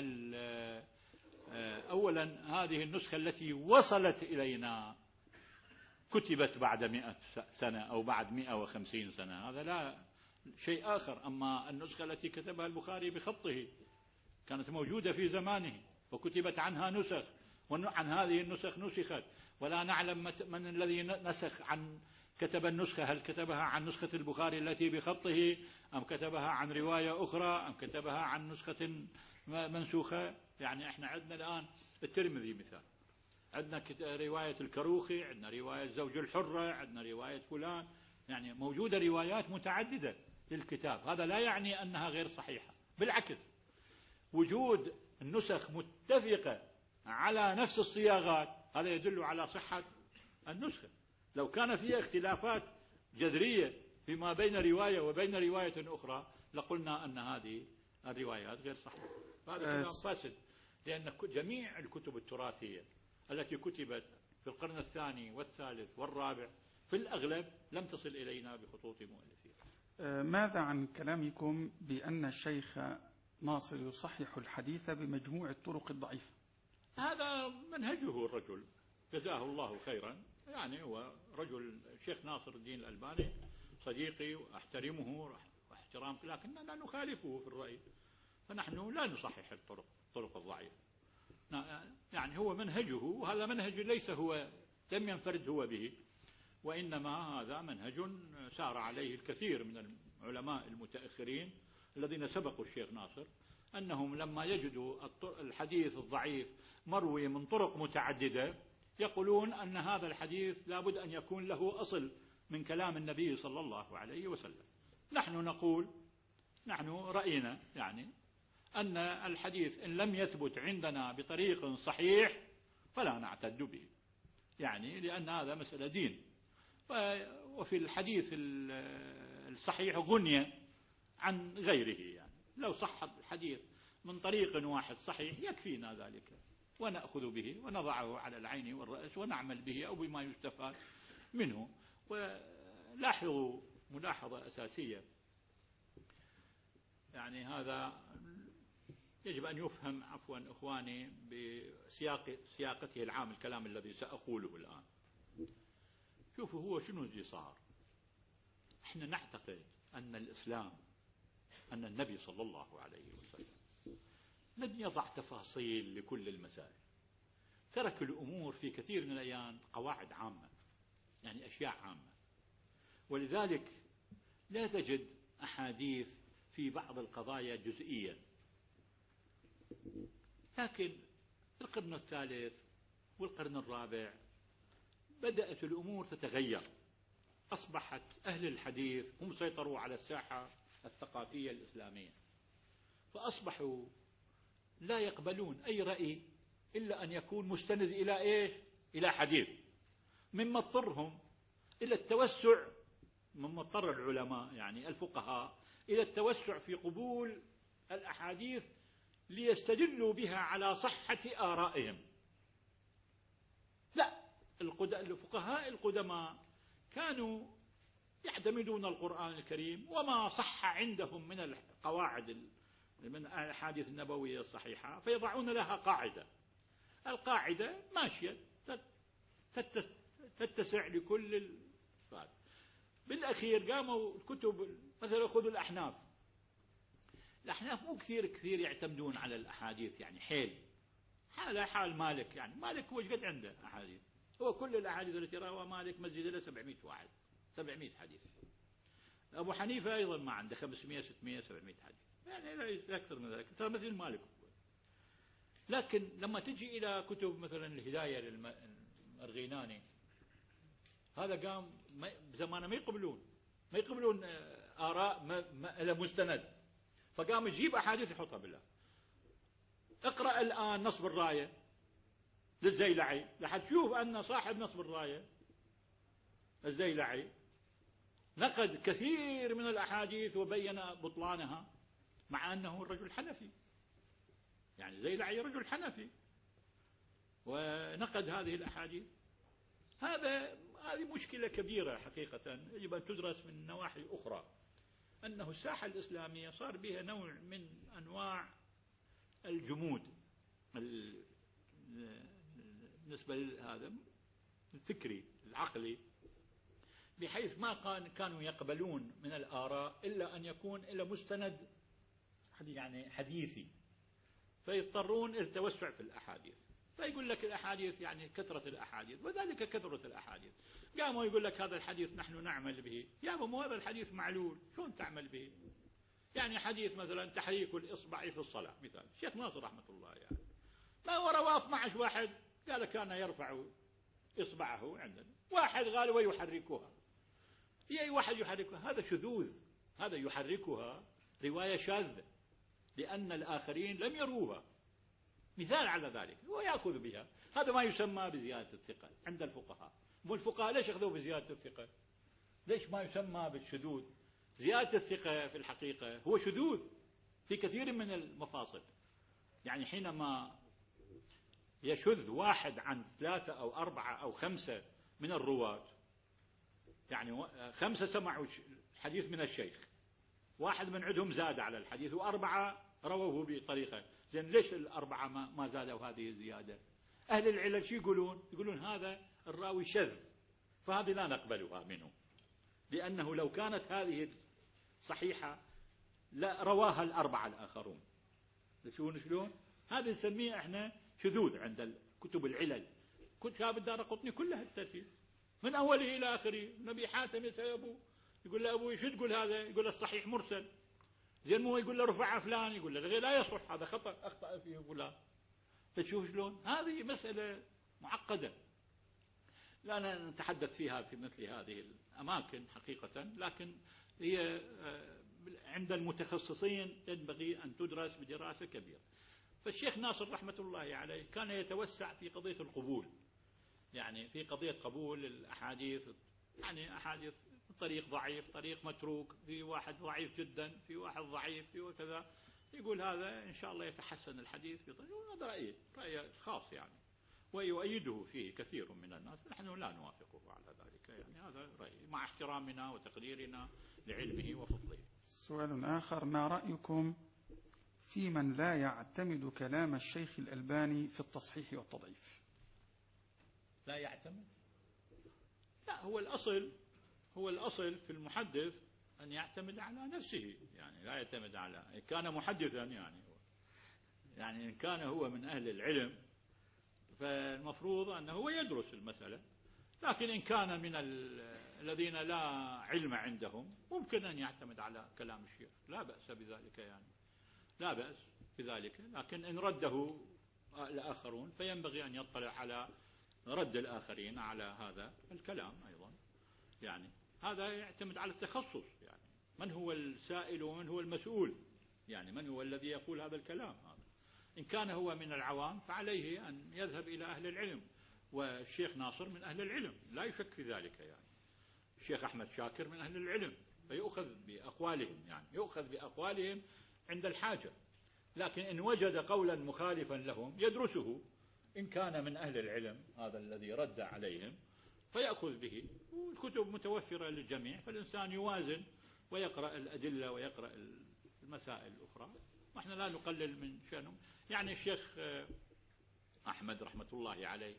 أولا هذه النسخة التي وصلت إلينا كتبت بعد 100 سنة أو بعد 150 سنة، هذا لا شيء آخر. أما النسخة التي كتبها البخاري بخطه كانت موجودة في زمانه وكتبت عنها نسخ، وعن هذه النسخ نسخت، ولا نعلم من الذي كتب النسخة، هل كتبها عن نسخة البخاري التي بخطه، أم كتبها عن رواية أخرى، أم كتبها عن نسخة منسوخة. يعني احنا عندنا الآن الترمذي مثال، عندنا رواية الكروخي، عندنا رواية زوج الحرة، عندنا رواية فلان، يعني موجودة روايات متعددة للكتاب. هذا لا يعني أنها غير صحيحة، بالعكس وجود النسخ متفقة على نفس الصياغات هذا يدل على صحة النسخة. لو كان فيها اختلافات جذرية فيما بين رواية وبين رواية أخرى لقلنا أن هذه الروايات غير صحيحة. هذا كلام فاسد، لأن جميع الكتب التراثية التي كتبت في القرن الثاني والثالث والرابع في الأغلب لم تصل إلينا بخطوط مؤلفين. ماذا عن كلامكم بأن الشيخ ناصر يصحح الحديث بمجموع الطرق الضعيفة؟ هذا منهجه الرجل، جزاه الله خيرا. يعني هو رجل الشيخ ناصر الدين الألباني صديقي وأحترمه واحترام، لكننا نخالفه في الرأي، فنحن لا نصحح الطرق الضعيفة. يعني هو منهجه، وهذا منهج ليس هو لم ينفرد هو به، وإنما هذا منهج سار عليه الكثير من العلماء المتأخرين الذين سبقوا الشيخ ناصر، أنهم لما يجدوا الحديث الضعيف مروي من طرق متعددة يقولون أن هذا الحديث لابد أن يكون له أصل من كلام النبي صلى الله عليه وسلم. نحن نقول، نحن رأينا يعني أن الحديث إن لم يثبت عندنا بطريق صحيح فلا نعتد به، يعني لأن هذا مسألة دين. وفي الحديث الصحيح غنية عن غيره، يعني لو صح الحديث من طريق واحد صحيح يكفينا ذلك، ونأخذ به ونضعه على العين والرأس ونعمل به أو بما يستفاد منه. ولاحظوا ملاحظة أساسية، يعني هذا يجب أن يفهم عفوا إخواني بسياقته العام الكلام الذي سأقوله الآن. شوفوا هو شنو اللي صار. احنا نعتقد أن الإسلام، أن النبي صلى الله عليه وسلم لم يضع تفاصيل لكل المسائل، ترك الأمور في كثير من الأحيان قواعد عامة، يعني أشياء عامة، ولذلك لا تجد أحاديث في بعض القضايا جزئية. لكن القرن الثالث والقرن الرابع بدأت الأمور تتغير، أصبحت أهل الحديث هم سيطروا على الساحة الثقافية الإسلامية، فأصبحوا لا يقبلون أي رأي إلا أن يكون مستند إلى إيش؟ إلى حديث، مما اضطرهم إلى التوسع، مما اضطر العلماء يعني الفقهاء إلى التوسع في قبول الأحاديث ليستدلوا بها على صحة آرائهم. لا، الفقهاء القدماء كانوا يعتمدون القرآن الكريم وما صح عندهم من القواعد من الأحاديث النبوية الصحيحة، فيضعون لها قاعدة. القاعدة ماشية تتسع لكل الفات. بالأخير قاموا الكتب، مثلا خذوا الأحناف مو كثير يعتمدون على الأحاديث، يعني حال مالك، يعني مالك هو قد عنده أحاديث، هو كل الأحاديث التي رواها مالك مسجد له 700 واحد، 700 حديث. أبو حنيفة أيضا ما عنده 500 600 700 حديث، يعني ليس أكثر من ذلك، ترى مثل مالك. لكن لما تجي إلى كتب مثلا الهداية للمرغيناني، هذا قام بزمانه ما يقبلون آراء إلى مستند، فقام يجيب أحاديث يحطها بالله. اقرأ الآن نصب الراية للزيلعي لحد تشوف أن صاحب نصب الراية الزيلعي نقد كثير من الأحاديث وبين بطلانها، مع أنه الرجل حنفي، يعني الزيلعي رجل حنفي ونقد هذه الأحاديث. هذه مشكلة كبيرة حقيقة، يجب أن تدرس من نواحي أخرى، أنه الساحة الإسلامية صار بها نوع من أنواع الجمود بالنسبة لهذا الفكري العقلي، بحيث ما كانوا يقبلون من الآراء إلا أن يكون إلى مستند يعني حديثي، فيضطرون إلى التوسع في الأحاديث. فيقول لك الأحاديث يعني كثرة الأحاديث، وذلك كثرة الأحاديث. قاموا يقول لك هذا الحديث نحن نعمل به، يا أبو هذا الحديث معلول، شلون تعمل به؟ يعني حديث مثلا تحريك الإصبع في الصلاة مثال، الشيخ ناصر رحمة الله يعني ما هو رواه 12 واحد قال كان يرفع إصبعه عندنا، واحد قال ويحركها، أي واحد يحركها، هذا شذوذ، هذا يحركها رواية شاذة لأن الآخرين لم يروها، مثال على ذلك، ويأخذ بها. هذا ما يسمى بزيادة الثقة عند الفقهاء. والفقهاء ليش أخذوا بزيادة الثقة؟ ليش ما يسمى بالشذوذ؟ زيادة الثقة في الحقيقة هو شذوذ في كثير من المفاصل. يعني حينما يشذ واحد عن 3 أو 4 أو 5 من الرواة، يعني 5 سمعوا الحديث من الشيخ، واحد من عندهم زاد على الحديث و4 رووه بطريقة، زين ليش ال4 ما زادوا هذه الزيادة؟ أهل العلل شو يقولون هذا الراوي شذ، فهذه لا نقبلها منه، لأنه لو كانت هذه صحيحة لا رواها ال4 الآخرون. شلون؟ هذا نسميه احنا شذوذ عند كتب العلل. كتاب الدارقطني كلها الترتيب من أوله إلى آخره. نبي حاتم يسأل أبوه، يقول له أبوي شو تقول هذا؟ يقول له الصحيح مرسل. زين مو يقول له رفع فلان، يقول له لا يصح هذا خطأ، أخطأ فيه فلان. تشوف شلون؟ هذه مسألة معقدة لا نتحدث فيها في مثل هذه الأماكن حقيقة، لكن هي عند المتخصصين ينبغي أن تدرس بدراسة كبيرة. فالشيخ ناصر رحمة الله عليه كان يتوسع في قضية القبول، يعني في قضية قبول الأحاديث، يعني أحاديث طريق ضعيف، طريق متروك، في واحد ضعيف جدا، في واحد ضعيف، في وكذا، يقول هذا إن شاء الله يتحسن الحديث بطريقة. هذا رأيه الخاص يعني، ويؤيده فيه كثير من الناس، نحن لا نوافقه على ذلك، يعني هذا رأيي مع احترامنا وتقديرنا لعلمه وفضله. سؤال آخر: ما رأيكم في من لا يعتمد كلام الشيخ الألباني في التصحيح والتضعيف؟ لا يعتمد؟ لا، هو الأصل في المحدث أن يعتمد على نفسه، يعني لا يعتمد على، إن كان محدثا يعني إن كان هو من أهل العلم فالمفروض أنه هو يدرس المسألة، لكن إن كان من الذين لا علم عندهم ممكن أن يعتمد على كلام الشيخ، لا بأس بذلك، يعني لا بأس بذلك. لكن إن رده الآخرون فينبغي أن يطلع على رد الآخرين على هذا الكلام أيضا، يعني هذا يعتمد على التخصص، يعني من هو السائل ومن هو المسؤول، يعني من هو الذي يقول هذا الكلام. إن كان هو من العوام فعليه أن يذهب إلى أهل العلم، والشيخ ناصر من أهل العلم لا يشك في ذلك، يعني الشيخ أحمد شاكر من أهل العلم، فيؤخذ بأقوالهم، يعني يؤخذ بأقوالهم عند الحاجة، لكن إن وجد قولا مخالفا لهم يدرسه، إن كان من أهل العلم هذا الذي رد عليهم فيأخذ به، والكتب متوفرة للجميع، فالإنسان يوازن ويقرأ الأدلة ويقرأ المسائل الأخرى، ونحن لا نقلل من شأنهم. يعني الشيخ أحمد رحمة الله عليه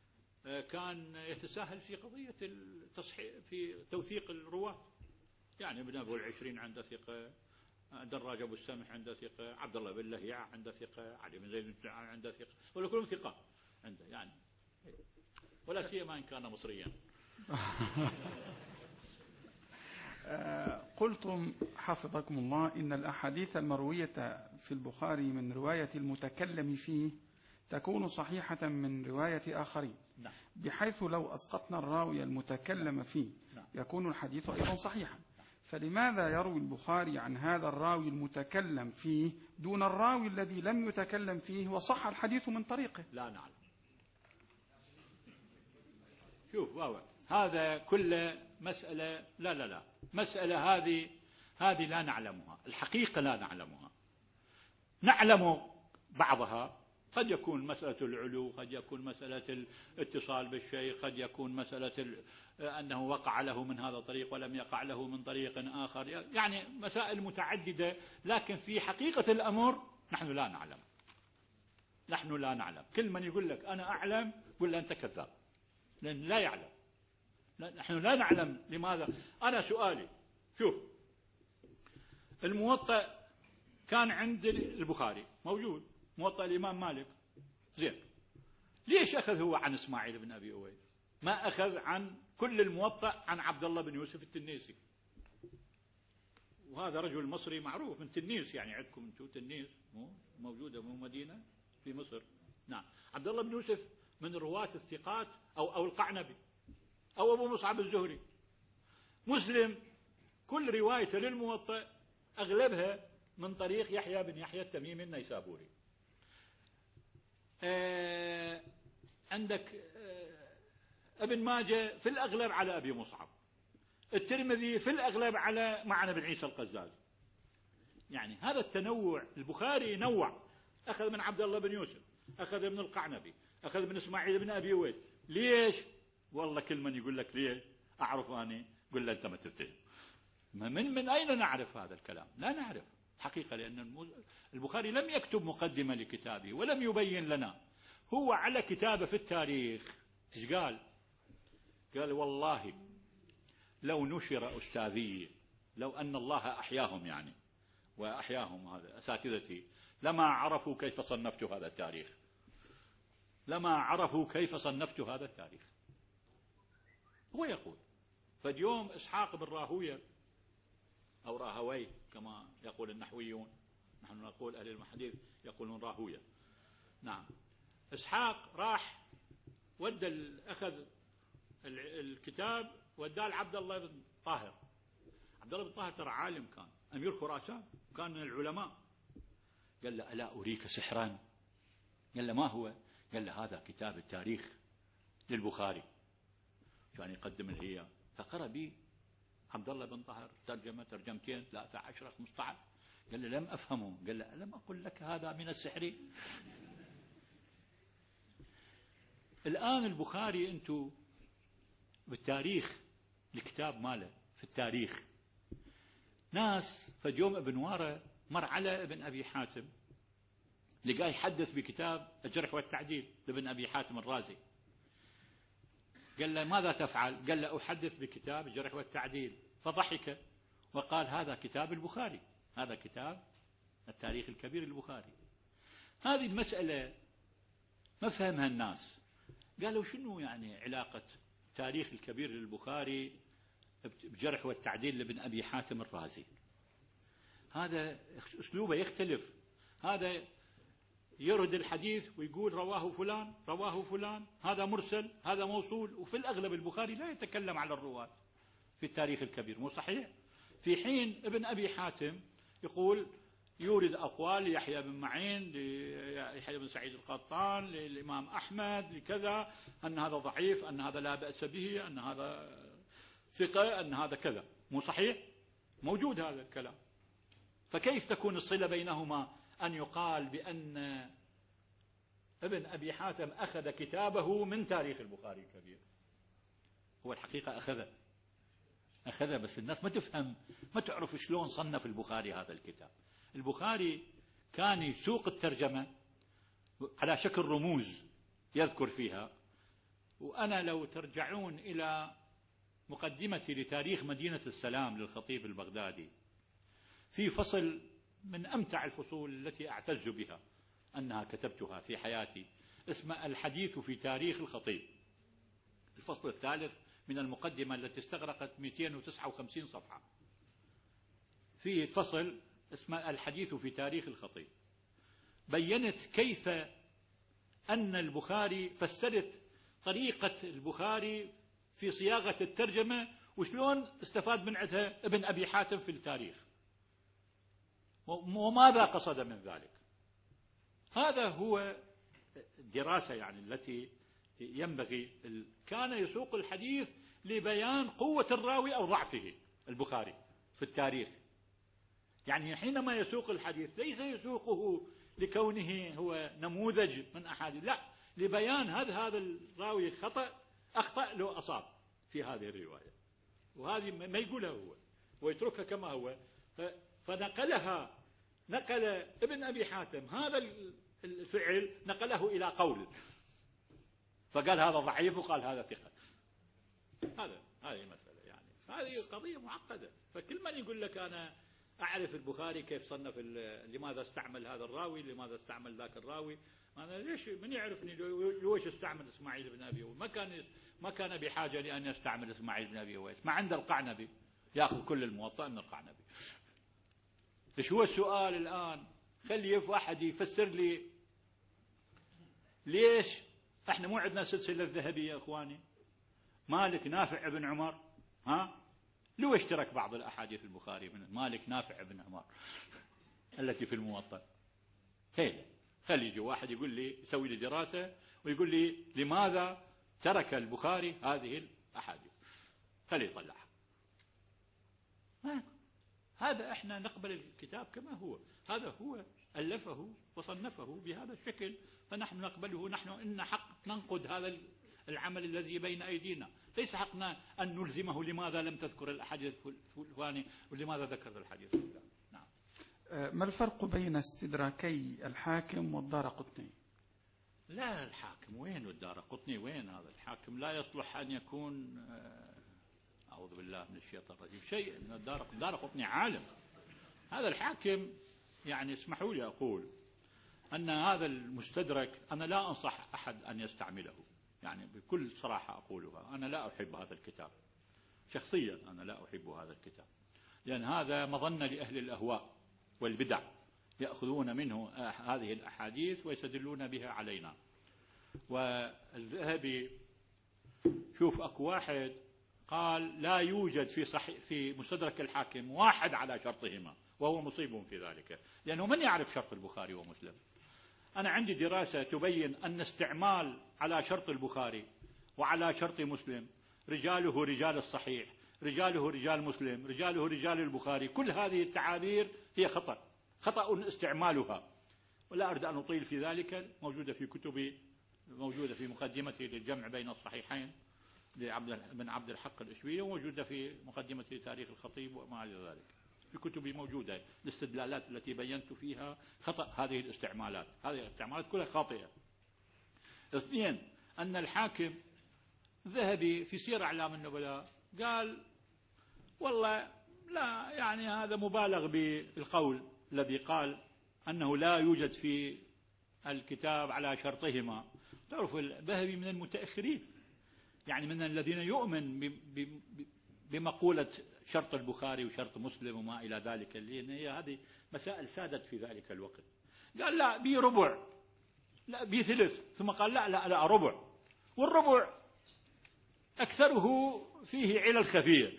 كان يتساهل في قضية التصحيح في توثيق الرواة، يعني ابن أبو العشرين عنده ثقة، دراج أبو السمح عنده ثقة، عبد الله بن لهيعة عنده ثقة، علي بن زيد عنده ثقة، ولا كلهم ثقات عنده، يعني ولا سيما إن كان مصريا. قلتم حفظكم الله إن الأحاديث المروية في البخاري من رواية المتكلم فيه تكون صحيحة من رواية آخرين، نعم. بحيث لو أسقطنا الراوي المتكلم فيه نعم. يكون الحديث أيضا صحيحا، فلماذا يروي البخاري عن هذا الراوي المتكلم فيه دون الراوي الذي لم يتكلم فيه وصح الحديث من طريقه؟ لا نعلم. شوف هذا كل مسألة، لا مسألة هذه لا نعلمها، الحقيقة لا نعلمها، نعلم بعضها، قد يكون مسألة العلو، قد يكون مسألة الاتصال بالشيخ، قد يكون مسألة أنه وقع له من هذا الطريق ولم يقع له من طريق آخر، يعني مسائل متعددة، لكن في حقيقة الأمر نحن لا نعلم. كل من يقول لك أنا أعلم قل له أنت كذاب، لأن لا يعلم. نحن لا نعلم لماذا. أنا سؤالي، شوف الموطأ كان عند البخاري موجود، موطأ الإمام مالك، زين، ليش أخذ هو عن إسماعيل بن أبي أويس، ما أخذ عن كل الموطأ عن عبد الله بن يوسف التنيسي؟ وهذا رجل مصري معروف من تنيس، يعني عندكم أنتم تنيس موجودة مو مدينة في مصر. نعم، عبد الله بن يوسف من رواة الثقات، أو القعنبي أو أبو مصعب الزهري. مسلم كل روايته للموطأ أغلبها من طريق يحيى بن يحيى التميمي النيسابوري. عندك ابن ماجه في الأغلب على أبي مصعب، الترمذي في الأغلب على معنى بن عيسى القزاز. يعني هذا التنوع، البخاري نوع، أخذ من عبد الله بن يوسف، أخذ من القعنبي، أخذ من إسماعيل بن أبي ويس. ليش؟ والله كل من يقول لك ليه أعرف أنا، قل له أنت ما تفتهم. من أين نعرف هذا الكلام؟ لا نعرف حقيقة، لأن البخاري لم يكتب مقدمة لكتابه ولم يبين لنا. هو على كتابه في التاريخ إيش قال؟ قال والله لو نشر أستاذي، لو أن الله أحياهم يعني وأحياهم هذا أساتذتي، لما عرفوا كيف صنفت هذا التاريخ، لما عرفوا كيف صنفت هذا التاريخ. هو يقول فاليوم إسحاق بن راهويه أو راهوي كما يقول النحويون، نحن نقول أهل الحديث يقولون راهويه. نعم، إسحاق راح ودى أخذ الكتاب وداه لعبد الله بن طاهر. عبد الله بن طاهر ترى عالم، كان أمير خراسان، كان من العلماء. قال له ألا أريك سحرا؟ قال له ما هو؟ قال له هذا كتاب التاريخ للبخاري، كان يقدم الهيام. فقرأ بي عبد الله بن طاهر ترجمة ترجمتين 13 15. قال له لم أفهمه. قال له ألم أقل لك هذا من السحر؟ الآن البخاري أنتم بالتاريخ، الكتاب ماله في التاريخ، ناس فاليوم ابن وارة مر على ابن أبي حاتم، لقاه يحدث بكتاب الجرح والتعديل لابن أبي حاتم الرازي. قال له ماذا تفعل؟ قال له أحدث بكتاب الجرح والتعديل. فضحك وقال هذا كتاب البخاري، هذا كتاب التاريخ الكبير البخاري. هذه المسألة ما فهمها الناس، قالوا شنو يعني علاقة تاريخ الكبير للبخاري بجرح والتعديل لابن أبي حاتم الرازي؟ هذا أسلوبه يختلف، هذا يرد الحديث ويقول رواه فلان رواه فلان، هذا مرسل هذا موصول. وفي الأغلب البخاري لا يتكلم على الرواة في التاريخ الكبير، مو صحيح؟ في حين ابن أبي حاتم يقول يورد أقوال ليحيى بن معين، ليحيى بن سعيد القطان، للإمام أحمد، لكذا، أن هذا ضعيف، أن هذا لا بأس به، أن هذا ثقة، أن هذا كذا. مو صحيح؟ موجود هذا الكلام. فكيف تكون الصلة بينهما؟ أن يقال بأن ابن أبي حاتم أخذ كتابه من تاريخ البخاري الكبير. هو الحقيقة أخذ بس الناس ما تفهم، ما تعرف شلون صنف البخاري هذا الكتاب. البخاري كان يسوق الترجمة على شكل رموز يذكر فيها. وأنا لو ترجعون إلى مقدمتي لتاريخ مدينة السلام للخطيب البغدادي، في فصل من أمتع الفصول التي أعتز بها أنها كتبتها في حياتي، اسمه الحديث في تاريخ الخطيب، الفصل الثالث من المقدمة التي استغرقت 259 صفحة. في فصل اسمه الحديث في تاريخ الخطيب، بيّنت كيف أن البخاري فسرت طريقة البخاري في صياغة الترجمة وشلون استفاد من عندها ابن أبي حاتم في التاريخ، وماذا قصد من ذلك. هذا هو الدراسة يعني التي ينبغي. كان يسوق الحديث لبيان قوة الراوي أو ضعفه البخاري في التاريخ. يعني حينما يسوق الحديث ليس يسوقه لكونه هو نموذج من أحاديث، لا، لبيان هذا الراوي أخطأ لو أصاب في هذه الرواية، وهذه ما يقولها هو ويتركها كما هو. فنقلها، نقل ابن أبي حاتم هذا الفعل نقله إلى قول، فقال هذا ضعيف وقال هذا ثقة. هذه مسألة يعني، هذه قضية معقدة. فكل من يقول لك أنا أعرف البخاري كيف صنف، لماذا استعمل هذا الراوي، لماذا استعمل ذاك الراوي، أنا ليش من يعرفني ليش استعمل إسماعيل بن أبي أويس؟ ما كان بحاجة لأن يستعمل إسماعيل بن أبي أويس، ما عند القعنبي يأخذ كل الموطأ من القعنبي. إيش هو السؤال الآن؟ خلي واحد يفسر لي ليش احنا مو عندنا سلسلة ذهبية يا اخواني؟ مالك نافع ابن عمر، لو اشترك بعض الاحاديث البخاري من مالك نافع ابن عمر التي في الموطأ. خلي يجي واحد يقول لي، يسوي لي دراسة ويقول لي لماذا ترك البخاري هذه الاحاديث، خلي يطلعها. هذا احنا نقبل الكتاب كما هو، هذا هو ألفه وصنفه بهذا الشكل، فنحن نقبله. نحن إن حق ننقد هذا العمل الذي بين أيدينا، ليس حقنا أن نلزمه لماذا لم تذكر الأحاديث الفلاني ولماذا ذكر الحديث الفلاني. نعم. ما الفرق بين استدراكي الحاكم والدارقطني؟ لا، الحاكم وين والدارقطني وين؟ هذا الحاكم لا يصلح أن يكون أعوذ بالله من الشيطان الرجيم شيء من الدارقطني عالم. هذا الحاكم يعني اسمحوا لي أقول أن هذا المستدرك أنا لا أنصح أحد أن يستعمله، يعني بكل صراحة أقولها، أنا لا أحب هذا الكتاب شخصيا، أنا لا أحب هذا الكتاب، لأن هذا مظنة لأهل الأهواء والبدع، يأخذون منه هذه الأحاديث ويستدلون بها علينا. والذهبي شوف أكو واحد قال لا يوجد في مستدرك الحاكم واحد على شرطهما، وهو مصيب في ذلك، لأنه من يعرف شرط البخاري ومسلم؟ أنا عندي دراسة تبين أن استعمال على شرط البخاري وعلى شرط مسلم، رجاله رجال الصحيح، رجاله رجال مسلم، رجاله رجال البخاري، كل هذه التعابير هي خطأ استعمالها، ولا أريد أن أطيل في ذلك. موجودة في كتبي، موجودة في مقدمتي للجمع بين الصحيحين من عبد الحق الإشبيلي، وموجودة في مقدمة تاريخ الخطيب وما إلى ذلك. في كتبي موجودة الاستدلالات التي بينت فيها خطأ هذه الاستعمالات، هذه الاستعمالات كلها خاطئة. اثنين، أن الحاكم ذهبي في سير أعلام النبلاء قال والله لا، يعني هذا مبالغ بالقول الذي قال أنه لا يوجد في الكتاب على شرطهما. تعرف الذهبي من المتأخرين، يعني من الذين يؤمن بمقولة شرط البخاري وشرط مسلم وما إلى ذلك، لأن هي هذه مسائل سادت في ذلك الوقت. قال لا بي ربع، لا بي ثلث، ثم قال لا ربع، والربع أكثره فيه علل خفية،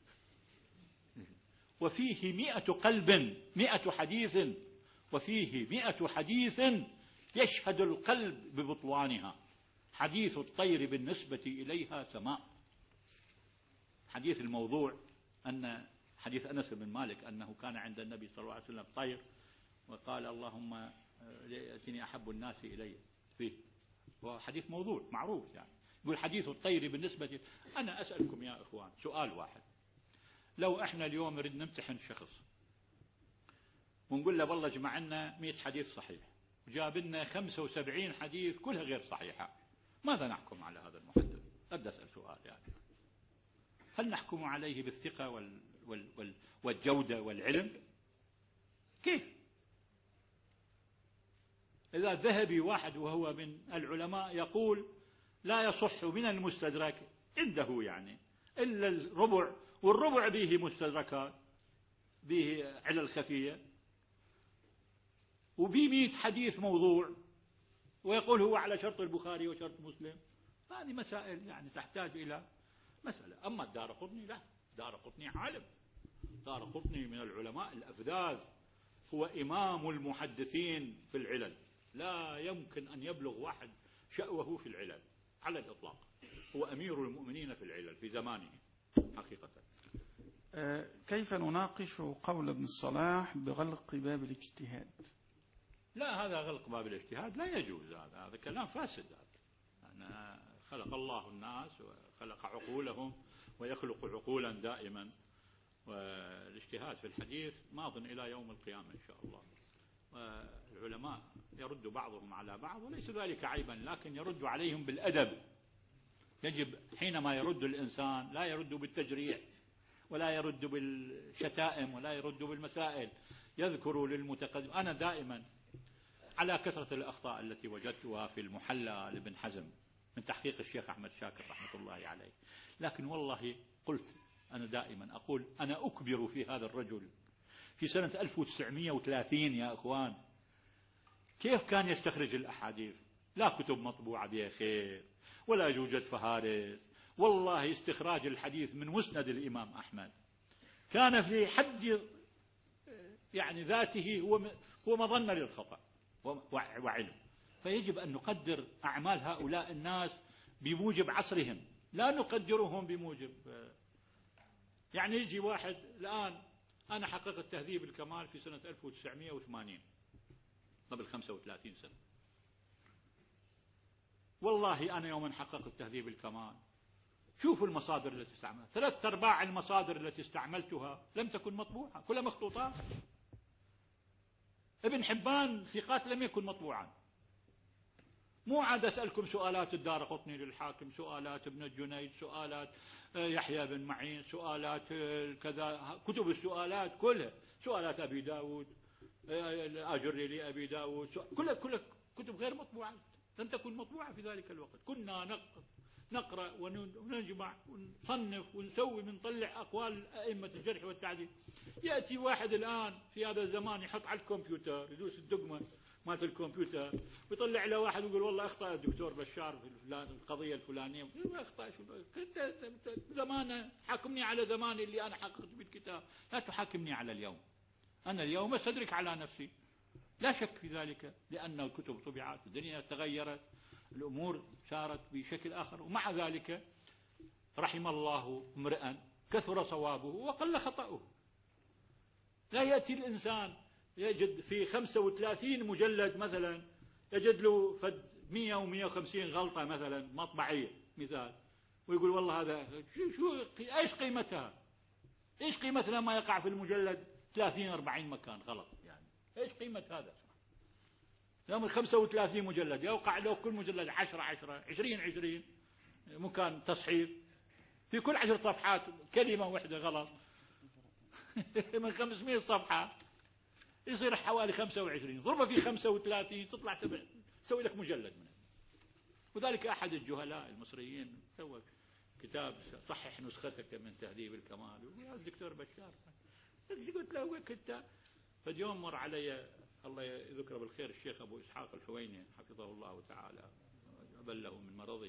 وفيه 100 قلب، 100 حديث، وفيه 100 حديث يشهد القلب ببطلانها، حديث الطير بالنسبة إليها سماء. حديث الموضوع أن حديث أنس بن مالك أنه كان عند النبي صلى الله عليه وسلم طير وقال اللهم يأتني أحب الناس إلي فيه، وحديث موضوع معروف. يعني يقول حديث الطير بالنسبة. أنا أسألكم يا إخوان سؤال واحد، لو إحنا اليوم نريد نمتحن شخص ونقول له والله اجمع لنا 100 حديث صحيح، وجاب لنا 75 حديث كلها غير صحيحة، ماذا نحكم على هذا المحدث؟ أبدأ أسأل سؤال، يعني هل نحكم عليه بالثقة والجودة والعلم؟ كيف؟ إذا ذهبي واحد وهو من العلماء يقول لا يصح من المستدرك عنده يعني إلا الربع، والربع به مستدركات، به علل خفية، وبه 100 حديث موضوع، ويقول هو على شرط البخاري وشرط مسلم. هذه مسائل يعني تحتاج إلى مسألة. أما الدارقطني لا، دارقطني عالم، دارقطني من العلماء الأفذاذ، هو إمام المحدثين في العلل، لا يمكن أن يبلغ واحد شأوه في العلل على الإطلاق، هو أمير المؤمنين في العلل في زمانه حقيقة. كيف نناقش قول ابن الصلاح بغلق باب الاجتهاد؟ لا، هذا غلق باب الاجتهاد لا يجوز، هذا كلام فاسد. أنا خلق الله الناس وخلق عقولهم ويخلق عقولا دائما، والاجتهاد في الحديث ماض إلى يوم القيامة إن شاء الله. والعلماء يرد بعضهم على بعض وليس ذلك عيبا، لكن يرد عليهم بالأدب. يجب حينما يرد الإنسان لا يرد بالتجريح ولا يرد بالشتائم ولا يرد بالمسائل، يذكر للمتقدم. أنا دائما على كثرة الأخطاء التي وجدتها في المحلى لابن حزم من تحقيق الشيخ أحمد شاكر رحمة الله عليه، لكن والله قلت أنا دائما أقول أنا أكبر في هذا الرجل في سنة 1930 يا أخوان، كيف كان يستخرج الأحاديث؟ لا كتب مطبوعة بها خير ولا يوجد فهارس، والله استخراج الحديث من مسند الإمام أحمد كان في حد يعني ذاته هو مظنة للخطأ وعلم. فيجب أن نقدر أعمال هؤلاء الناس بموجب عصرهم، لا نقدرهم بموجب يعني يجي واحد الآن، أنا حققت تهذيب الكمال في سنة 1980 قبل 35 سنة. والله أنا يوم حققت تهذيب الكمال شوفوا المصادر التي استعملتها، 3/4 المصادر التي استعملتها لم تكن مطبوعة، كلها مخطوطات. ابن حبان ثقات لم يكن مطبوعا. مو عاد أسألكم سؤالات الدارقطني للحاكم، سؤالات ابن الجنيد، سؤالات يحيى بن معين، سؤالات كذا، كتب السؤالات كلها، سؤالات أبي داود، الآجري لأبي داود، كلها كتب غير مطبوعة، لم تكن مطبوعة في ذلك الوقت. كنا نقرأ ونجمع ونصنف ونسوي، ونطلع أقوال أئمة الجرح والتعديل. يأتي واحد الآن في هذا الزمان يحط على الكمبيوتر، يدوس الدقمة مالت الكمبيوتر ويطلع له واحد ويقول والله أخطأ الدكتور بشار في القضية الفلانية. أخطأ شو؟ كنت زمان حاكمني على زماني اللي أنا حققت بالكتاب، لا تحاكمني على اليوم. أنا اليوم أستدرك على نفسي، لا شك في ذلك، لأن الكتب طبعت، الدنيا تغيرت، الأمور صارت بشكل آخر. ومع ذلك رحم الله امرئا كثر صوابه وقل خطأه. لا يأتي الإنسان يجد في 35 مجلد مثلا يجد له 100 و150 غلطة مثلا مطبعية مثال، ويقول والله هذا ايش قيمتها؟ ايش قيمتها لما يقع في المجلد 30-40 مكان غلط؟ يعني ايش قيمة هذا؟ يوم 35 مجلد يوقع له كل مجلد 10 20 مكان تصحيح، في كل 10 صفحات كلمة واحدة غلط. من 500 صفحة يصير حوالي 25، ضربة في 35 تطلع 7، تسوي لك مجلد منه. وذلك أحد الجهلاء المصريين سوى كتاب صحح نسختك من تهذيب الكمال، الدكتور بشار. قلت له كتاب. فاليوم مر علي الله يذكره بالخير الشيخ أبو إسحاق الحويني حفظه الله تعالى، بلغه من مرضه.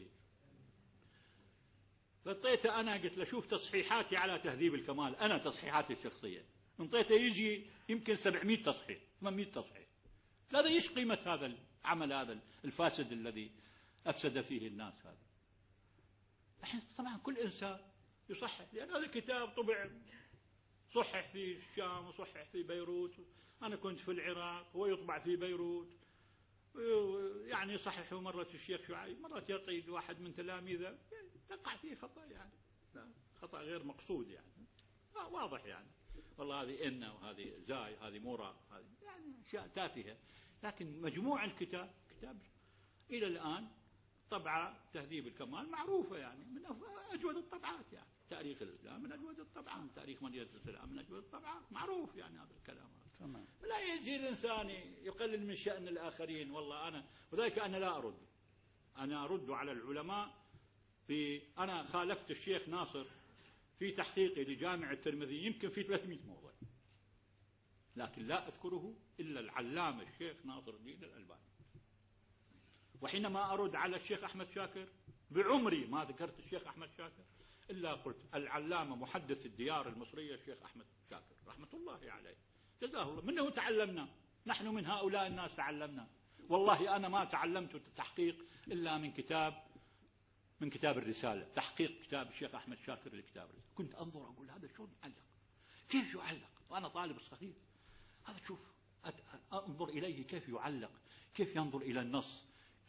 فاعطيته أنا، قلت له شوف تصحيحاتي على تهذيب الكمال، أنا تصحيحاتي الشخصية، انطيته يجي يمكن 700 تصحيح 800 تصحيح. هذا ايش قيمة هذا العمل هذا الفاسد الذي أفسد فيه الناس هذا؟ الحين طبعا كل إنسان يصحح، لأن هذا الكتاب طبع صحح في الشام وصحح في بيروت، أنا كنت في العراق ويطبع في بيروت، يعني يصححه مرة الشيخ شعيب، مرة يعطي واحد من تلاميذه، تقع فيه خطأ، يعني خطأ غير مقصود، يعني واضح يعني والله هذه إن وهذه زاي، هذه مرا، هذه يعني أشياء تافهة. لكن مجموع الكتاب كتاب إلى الآن طبعة تهذيب الكمال معروفة، يعني من أجود الطبعات، يعني تاريخ الإسلام من أجود الطبعات، تاريخ مدينة السلام من أجود الطبعات، معروف يعني هذا الكلام. تمام. لا يجي الإنسان يقلل من شأن الآخرين. والله وذلك أنا لا أرد، أنا أرد على العلماء. أنا خالفت الشيخ ناصر في تحقيقي لجامع الترمذي يمكن في 300 موضوع، لكن لا أذكره إلا العلامة الشيخ ناصر الدين الألباني. وحينما أرد على الشيخ أحمد شاكر بعمري ما ذكرت الشيخ أحمد شاكر إلا قلت العلامة محدث الديار المصرية الشيخ أحمد شاكر رحمة الله عليه، جزاه الله، منه تعلمنا، نحن من هؤلاء الناس تعلمنا. والله أنا ما تعلمت التحقيق إلا من كتاب الرسالة، تحقيق كتاب الشيخ أحمد شاكر لكتاب الرسالة. كنت أنظر أقول هذا شلون يعلق، كيف يعلق، وأنا طالب صغير، هذا شوف أنظر إليه كيف يعلق، كيف ينظر إلى النص،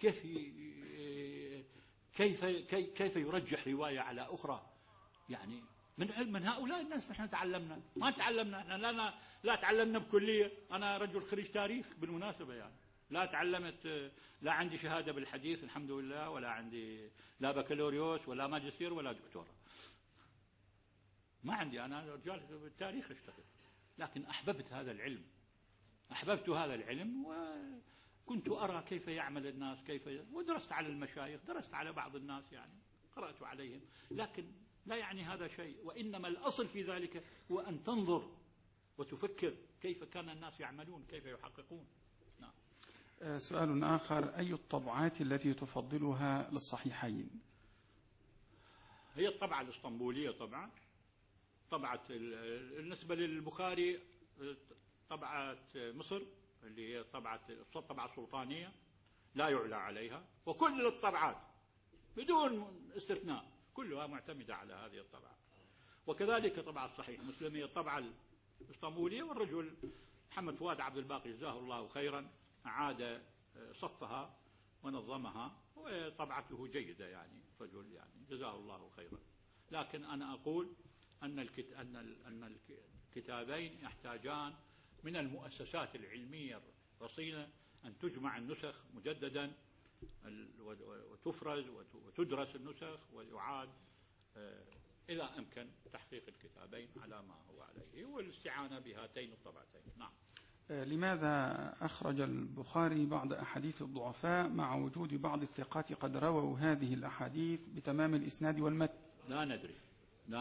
كيف يرجح رواية على أخرى. يعني من هؤلاء الناس نحن تعلمنا، ما تعلمنا احنا، لا تعلمنا بكلية. أنا رجل خريج تاريخ بالمناسبة، يعني لا تعلمت، لا عندي شهادة بالحديث الحمد لله، ولا عندي لا بكالوريوس ولا ماجستير ولا دكتوراه، ما عندي. أنا رجال بالتاريخ اشتغل، لكن أحببت هذا العلم، أحببت هذا العلم، وكنت أرى كيف يعمل الناس، ودرست على المشايخ، درست على بعض الناس، يعني قرأت عليهم، لكن لا يعني هذا شيء. وإنما الأصل في ذلك هو أن تنظر وتفكر كيف كان الناس يعملون، كيف يحققون. نعم. سؤال آخر: أي الطبعات التي تفضلها للصحيحين؟ هي الطبعة الإسطنبولية طبعا، طبعة بالنسبة للبخاري طبعة مصر اللي هي الطبعة السلطانية لا يعلى عليها، وكل الطبعات بدون استثناء كلها معتمدة على هذه الطبعة. وكذلك طبعة الصحيح مسلم هي الطبعة الإسطنبولية، والرجل محمد فؤاد عبد الباقي جزاه الله خيرا أعاد صفها ونظمها، وطبعته جيدة يعني رجل يعني جزاه الله خيرا. لكن أنا أقول أن الكتابين يحتاجان من المؤسسات العلمية الرصينة أن تجمع النسخ مجددا وتفرز وتدرس النسخ ويعاد إذا أمكن تحقيق الكتابين على ما هو عليه والاستعانة بهاتين الطبعتين. نعم. لماذا أخرج البخاري بعض أحاديث الضعفاء مع وجود بعض الثقات قد رووا هذه الأحاديث بتمام الإسناد والمتن؟ لا ندري، لا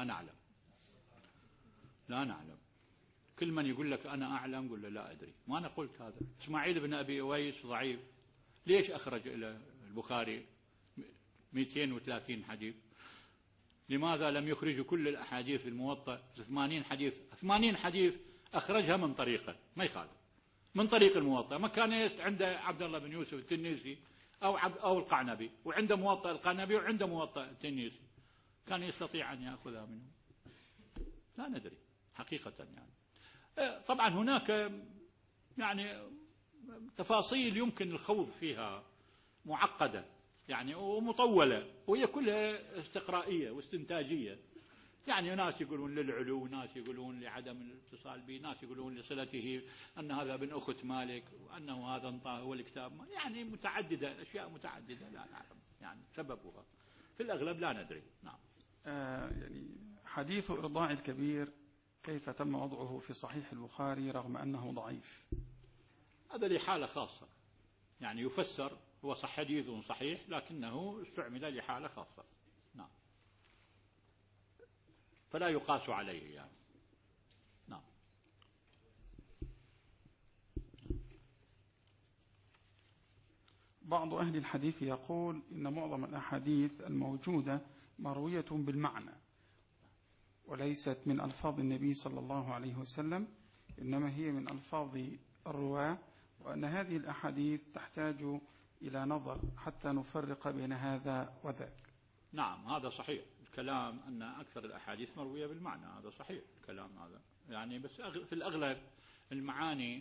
نعلم. كل من يقول لك أنا أعلم قل له لا أدري. ما أنا قلت هذا. إسماعيل بن أبي أويس ضعيف، ليش أخرج إلى البخاري 230 حديث؟ لماذا لم يخرج كل الأحاديث في الموطأ 80 حديث أخرجها من طريقه ما يخالف من طريق الموطأ. ما كان عنده عبد الله بن يوسف التنيسي أو القعنبي، وعنده موطأ القعنبي وعنده موطأ التنيسي، كان يستطيع أن يأخذها منه. لا ندري حقيقة يعني. طبعا هناك يعني تفاصيل يمكن الخوض فيها معقدة يعني ومطولة، وهي كلها استقرائية واستنتاجية. يعني ناس يقولون للعلو، وناس يقولون لعدم الاتصال به، ناس يقولون لصلته أن هذا ابن أخت مالك، وأنه هذا انطاه هو الكتاب، يعني متعددة، أشياء متعددة لا نعلم يعني سببها. في الأغلب لا ندري. نعم. يعني حديث إرضاع الكبير كيف تم وضعه في صحيح البخاري رغم أنه ضعيف؟ هذا لحالة خاصة يعني يفسر، هو حديث صحيح لكنه استعمل لحالة خاصة. نعم. فلا يقاس عليه يعني. نعم. بعض أهل الحديث يقول إن معظم الأحاديث الموجودة مروية بالمعنى وليست من ألفاظ النبي صلى الله عليه وسلم، إنما هي من ألفاظ الرواة، وأن هذه الأحاديث تحتاج إلى نظر حتى نفرق بين هذا وذاك. نعم هذا صحيح الكلام أن أكثر الأحاديث مروية بالمعنى، هذا صحيح الكلام هذا يعني. بس في الأغلب المعاني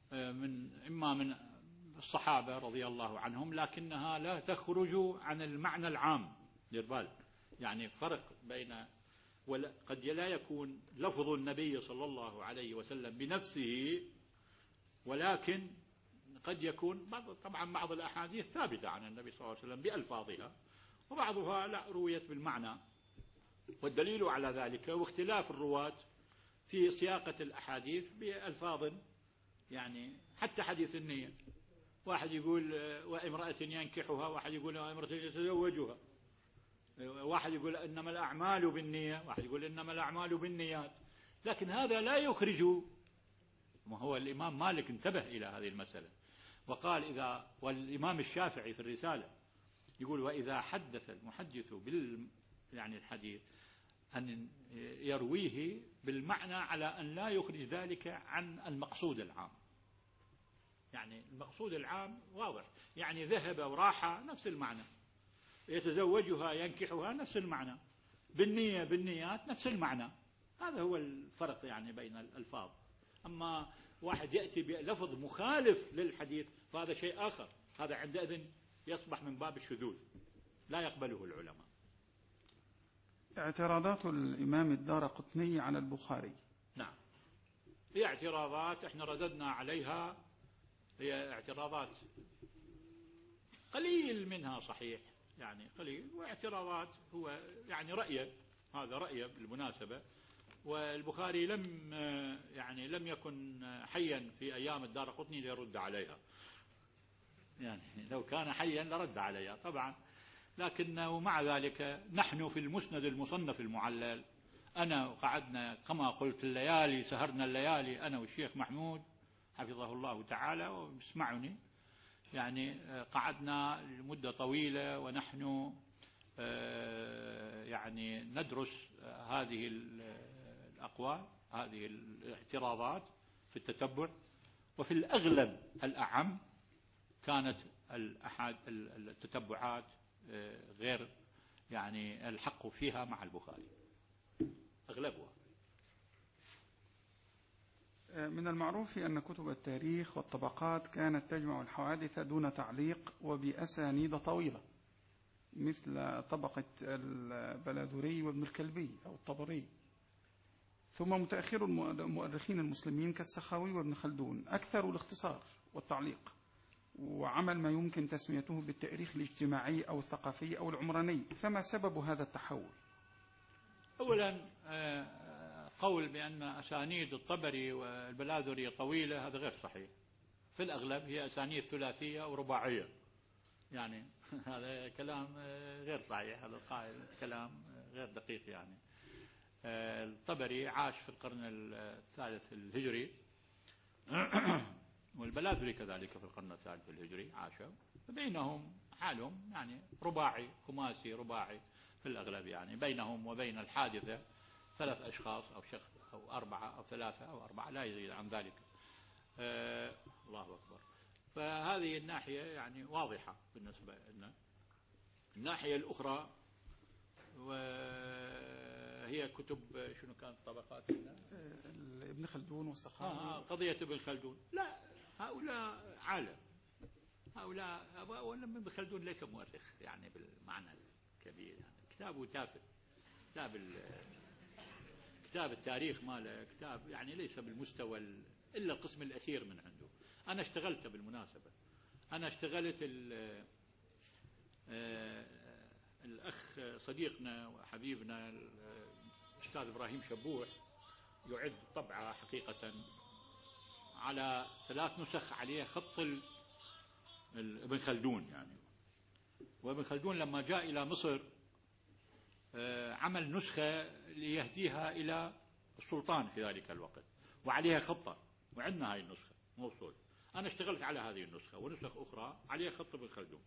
إما من الصحابة رضي الله عنهم، لكنها لا تخرج عن المعنى العام. دير بالك يعني فرق بين قد لا يكون لفظ النبي صلى الله عليه وسلم بنفسه، ولكن قد يكون طبعا بعض الأحاديث ثابتة عن النبي صلى الله عليه وسلم بألفاظها، وبعضها لا رويت بالمعنى. والدليل على ذلك واختلاف الرواة في سياقة الأحاديث بألفاظ يعني. حتى حديث النية، واحد يقول وامرأة ينكحها، واحد يقول وامرأة يتزوجها، واحد يقول إنما الأعمال بالنية، واحد يقول إنما الأعمال بالنيات. لكن هذا لا يخرج. ما هو الإمام مالك انتبه إلى هذه المسألة وقال والإمام الشافعي في الرسالة يقول وإذا حدث المحدث يعني الحديث أن يرويه بالمعنى على أن لا يخرج ذلك عن المقصود العام. يعني المقصود العام واضح، يعني ذهب وراح نفس المعنى، يتزوجها ينكحها نفس المعنى، بالنية بالنيات نفس المعنى. هذا هو الفرق يعني بين الألفاظ. أما واحد يأتي بلفظ مخالف للحديث فهذا شيء آخر، هذا عندئذ يصبح من باب الشذوذ لا يقبله العلماء. اعتراضات الإمام الدارقطني على البخاري. نعم هي اعتراضات احنا رددنا عليها، هي اعتراضات قليل منها صحيح يعني قليل، واعتراضات هو يعني رأيه، هذا رأيه بالمناسبة. والبخاري لم يكن حيا في أيام الدارقطني ليرد عليها، يعني لو كان حيا لرد عليها طبعا. لكنه مع ذلك نحن في المسند المصنف المعلل، أنا قعدنا كما قلت الليالي، سهرنا الليالي أنا والشيخ محمود حفظه الله تعالى وبسمعني، يعني قعدنا لمدة طويلة ونحن يعني ندرس هذه الأقوال، هذه الاعتراضات في التتبع. وفي الأغلب الأعم كانت التتبعات غير يعني الحق فيها مع البخاري، أغلبها. من المعروف أن كتب التاريخ والطبقات كانت تجمع الحوادث دون تعليق وبأسانيد طويلة، مثل طبقة البلادري وابن الكلبي أو الطبري. ثم متأخر المؤرخين المسلمين كالسخاوي وابن خلدون أكثروا الاختصار والتعليق، وعمل ما يمكن تسميته بالتاريخ الاجتماعي أو الثقافي أو العمراني. فما سبب هذا التحول؟ أولا قول بأن أسانيد الطبري والبلاذري طويلة هذا غير صحيح. في الأغلب هي أسانيد ثلاثية أو رباعية، يعني هذا كلام غير صحيح، هذا القائل كلام غير دقيق. يعني الطبري عاش في القرن الثالث الهجري والبلاذري كذلك في القرن الثالث الهجري عاشوا، فبينهم حالهم يعني رباعي خماسي رباعي في الأغلب، يعني بينهم وبين الحادثة 3 أشخاص أو شخص أو 4 أو 3 أو 4 لا يزيد عن ذلك. الله أكبر. فهذه الناحية يعني واضحة بالنسبة لنا. الناحية الأخرى وهي كتب شنو كانت طبقات ابن خلدون والسخاوي. قضية ابن خلدون، لا هؤلاء عالم، هؤلاء ابن خلدون ليس مؤرخ يعني بالمعنى الكبير، يعني كتابه تافه، كتاب التاريخ ماله كتاب يعني ليس بالمستوى إلا القسم الأخير من عنده. أنا اشتغلت بالمناسبة، أنا اشتغلت الأخ صديقنا وحبيبنا الأستاذ إبراهيم شبوح يعد طبعة حقيقة على 3 نسخ عليها خط ابن خلدون يعني. وابن خلدون لما جاء إلى مصر عمل نسخة ليهديها إلى السلطان في ذلك الوقت وعليها خطة، وعندنا هاي النسخة موصول. أنا اشتغلت على هذه النسخة ونسخ أخرى عليها خط ابن خلدون.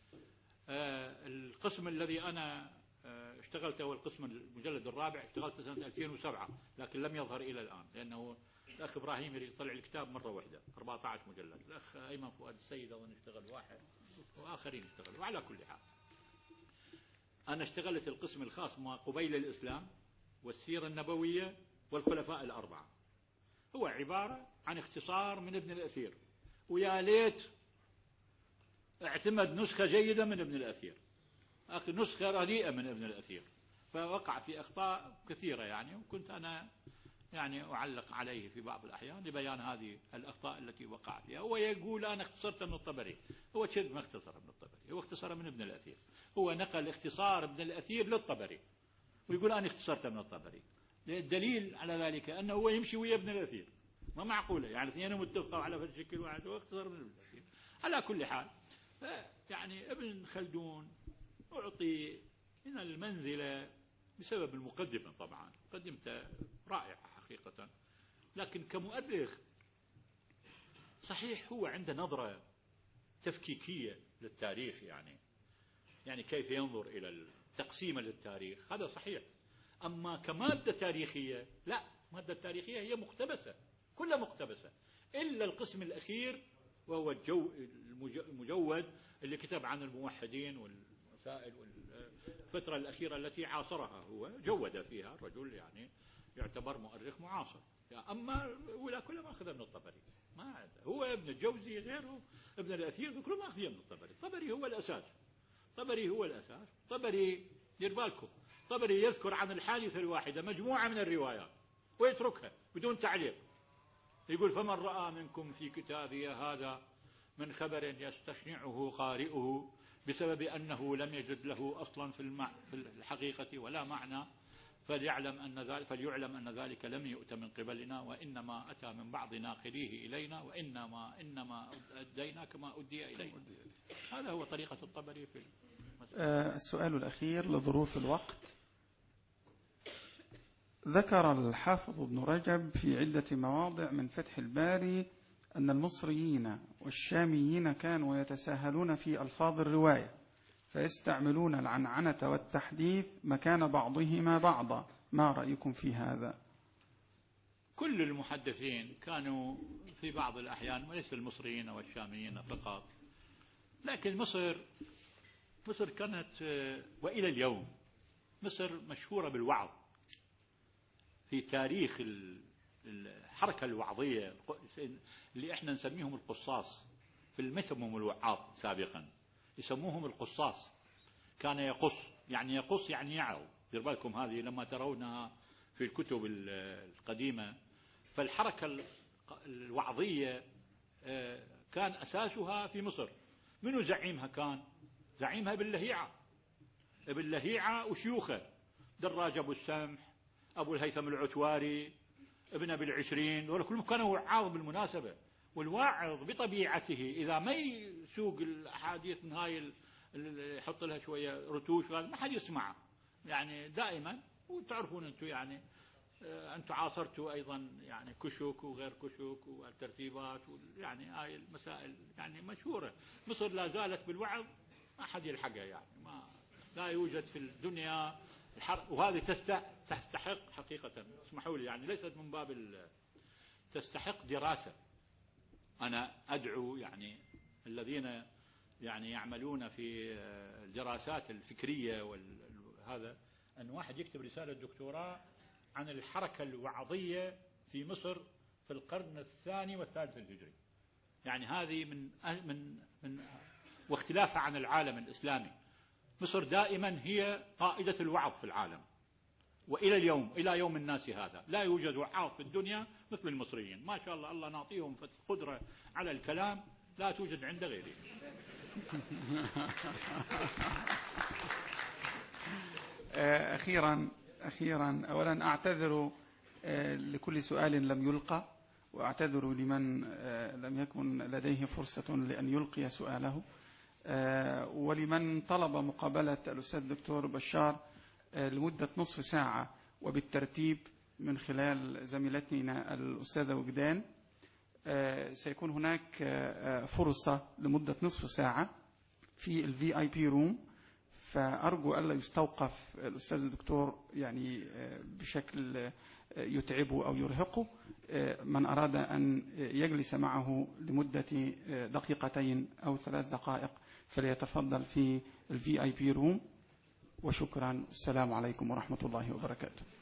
القسم الذي أنا اشتغلته هو القسم المجلد الرابع، اشتغلت سنة 2007 لكن لم يظهر إلى الآن، لأنه الأخ إبراهيم يريد يطلع الكتاب مرة واحدة 14 مجلد، الأخ أيمن فؤاد السيد أظن اشتغل 1 وآخرين اشتغلوا. وعلى كل حال أنا اشتغلت القسم الخاص ما قبيل الإسلام والسيرة النبوية والخلفاء ال4. هو عبارة عن اختصار من ابن الأثير، ويا ليت اعتمد نسخة جيدة من ابن الأثير، أخي نسخة رديئة من ابن الأثير، فوقع في أخطاء كثيرة يعني، وكنت أنا يعني أعلق عليه في بعض الأحيان لبيان هذه الأخطاء التي وقع فيها. هو يقول أنا اختصرت من الطبري، هو كذب، ما اختصر من الطبري، هو اختصر من ابن الأثير، هو نقل اختصار ابن الأثير للطبري ويقول أنا اختصرت من الطبري. الدليل على ذلك أنه هو يمشي ويا ابن الأثير، ما معقولة يعني اثنين متفقوا على شكل واحد واختصر من ابن الأثير. على كل حال يعني ابن خلدون أعطي من المنزلة بسبب المقدمة، طبعا مقدمته رائعة حقيقة، لكن كمؤرخ صحيح هو عنده نظرة تفكيكية للتاريخ، يعني كيف ينظر إلى التقسيم للتاريخ، هذا صحيح. أما كمادة تاريخية لا، مادة تاريخية هي مقتبسة، كلها مقتبسة إلا القسم الأخير وهو المجود اللي كتب عن الموحدين والوسائل والفترة الأخيرة التي عاصرها، هو جود فيها الرجل، يعني يعتبر مؤرخ معاصر. أما ولا كلها ماخذها من الطبري، ما هو ابن الجوزي غيره، ابن الأثير كلهم ماخذين من الطبري. الطبري هو الأساس، الطبري هو الأساس. الطبري دير بالكم، الطبري يذكر عن الحادثة الواحدة مجموعة من الروايات ويتركها بدون تعليق، يقول فمن رأى منكم في كتابي هذا من خبر يستشنعه قارئه بسبب أنه لم يجد له أصلا في الحقيقة ولا معنى فليعلم أن ذلك لم يؤت من قبلنا، وإنما أتى من بعض ناقليه إلينا، وإنما أدينا كما أدي إلينا. هذا هو طريقة الطبري في السؤال الأخير لظروف الوقت. ذكر الحافظ ابن رجب في عدة مواضع من فتح الباري أن المصريين والشاميين كانوا يتساهلون في ألفاظ الرواية فيستعملون العنعنة والتحديث مكان بعضهما بعضا، ما رأيكم في هذا؟ كل المحدثين كانوا في بعض الأحيان، وليس المصريين والشاميين فقط، لكن مصر كانت وإلى اليوم مصر مشهورة بالوعظ، في تاريخ الحركة الوعظية اللي احنا نسميهم القصاص، في المسمهم الوعاظ سابقا يسموهم القصاص. كان يقص، يعني يقص يعني يعظ. دير بالكم هذه لما ترونها في الكتب القديمة. فالحركة الوعظية كان أساسها في مصر. منو زعيمها؟ كان زعيمها ابن لهيعة. ابن لهيعة وشيوخه دراج أبو السمح، أبو الهيثم العتواري، ابن أبي العشرين، دول كلهم كانوا وعاظ بالمناسبة. والواعظ بطبيعته إذا ما يسوق الأحاديث من هاي يحط لها شوية رتوش ما حد يسمع يعني دائما. وتعرفون أنتم يعني أنتم عاصرتوا أيضا يعني كشك وغير كشك والترتيبات يعني هاي المسائل يعني مشهورة. مصر لا زالت بالوعظ ما حد يلحقها يعني لا يوجد في الدنيا الحرب. وهذه تستحق حقيقة، اسمحوا لي يعني ليست من باب تستحق دراسة. أنا أدعو يعني الذين يعني يعملون في الدراسات الفكرية وهذا أن واحد يكتب رسالة دكتوراه عن الحركة الوعظية في مصر في القرن الثاني والثالث الهجري. يعني هذه من واختلافها عن العالم الإسلامي. مصر دائما هي قائدة الوعظ في العالم، وإلى اليوم إلى يوم الناس هذا لا يوجد وعاظ في الدنيا مثل المصريين. ما شاء الله، الله نعطيهم قدرة على الكلام لا توجد عند غيرهم. أخيرا أولا أعتذر لكل سؤال لم يلقى، وأعتذر لمن لم يكن لديه فرصة لأن يلقي سؤاله، ولمن طلب مقابلة الأستاذ الدكتور بشار لمدة نصف ساعة وبالترتيب من خلال زميلتنا الأستاذة وجدان. سيكون هناك فرصة لمدة نصف ساعة في الVIP روم، فأرجو ألا يستوقف الأستاذ الدكتور يعني بشكل يتعبه أو يرهقه. من أراد أن يجلس معه لمدة دقيقتين أو 3 دقائق فليتفضل في الVIP روم. وشكرا. السلام عليكم ورحمة الله وبركاته.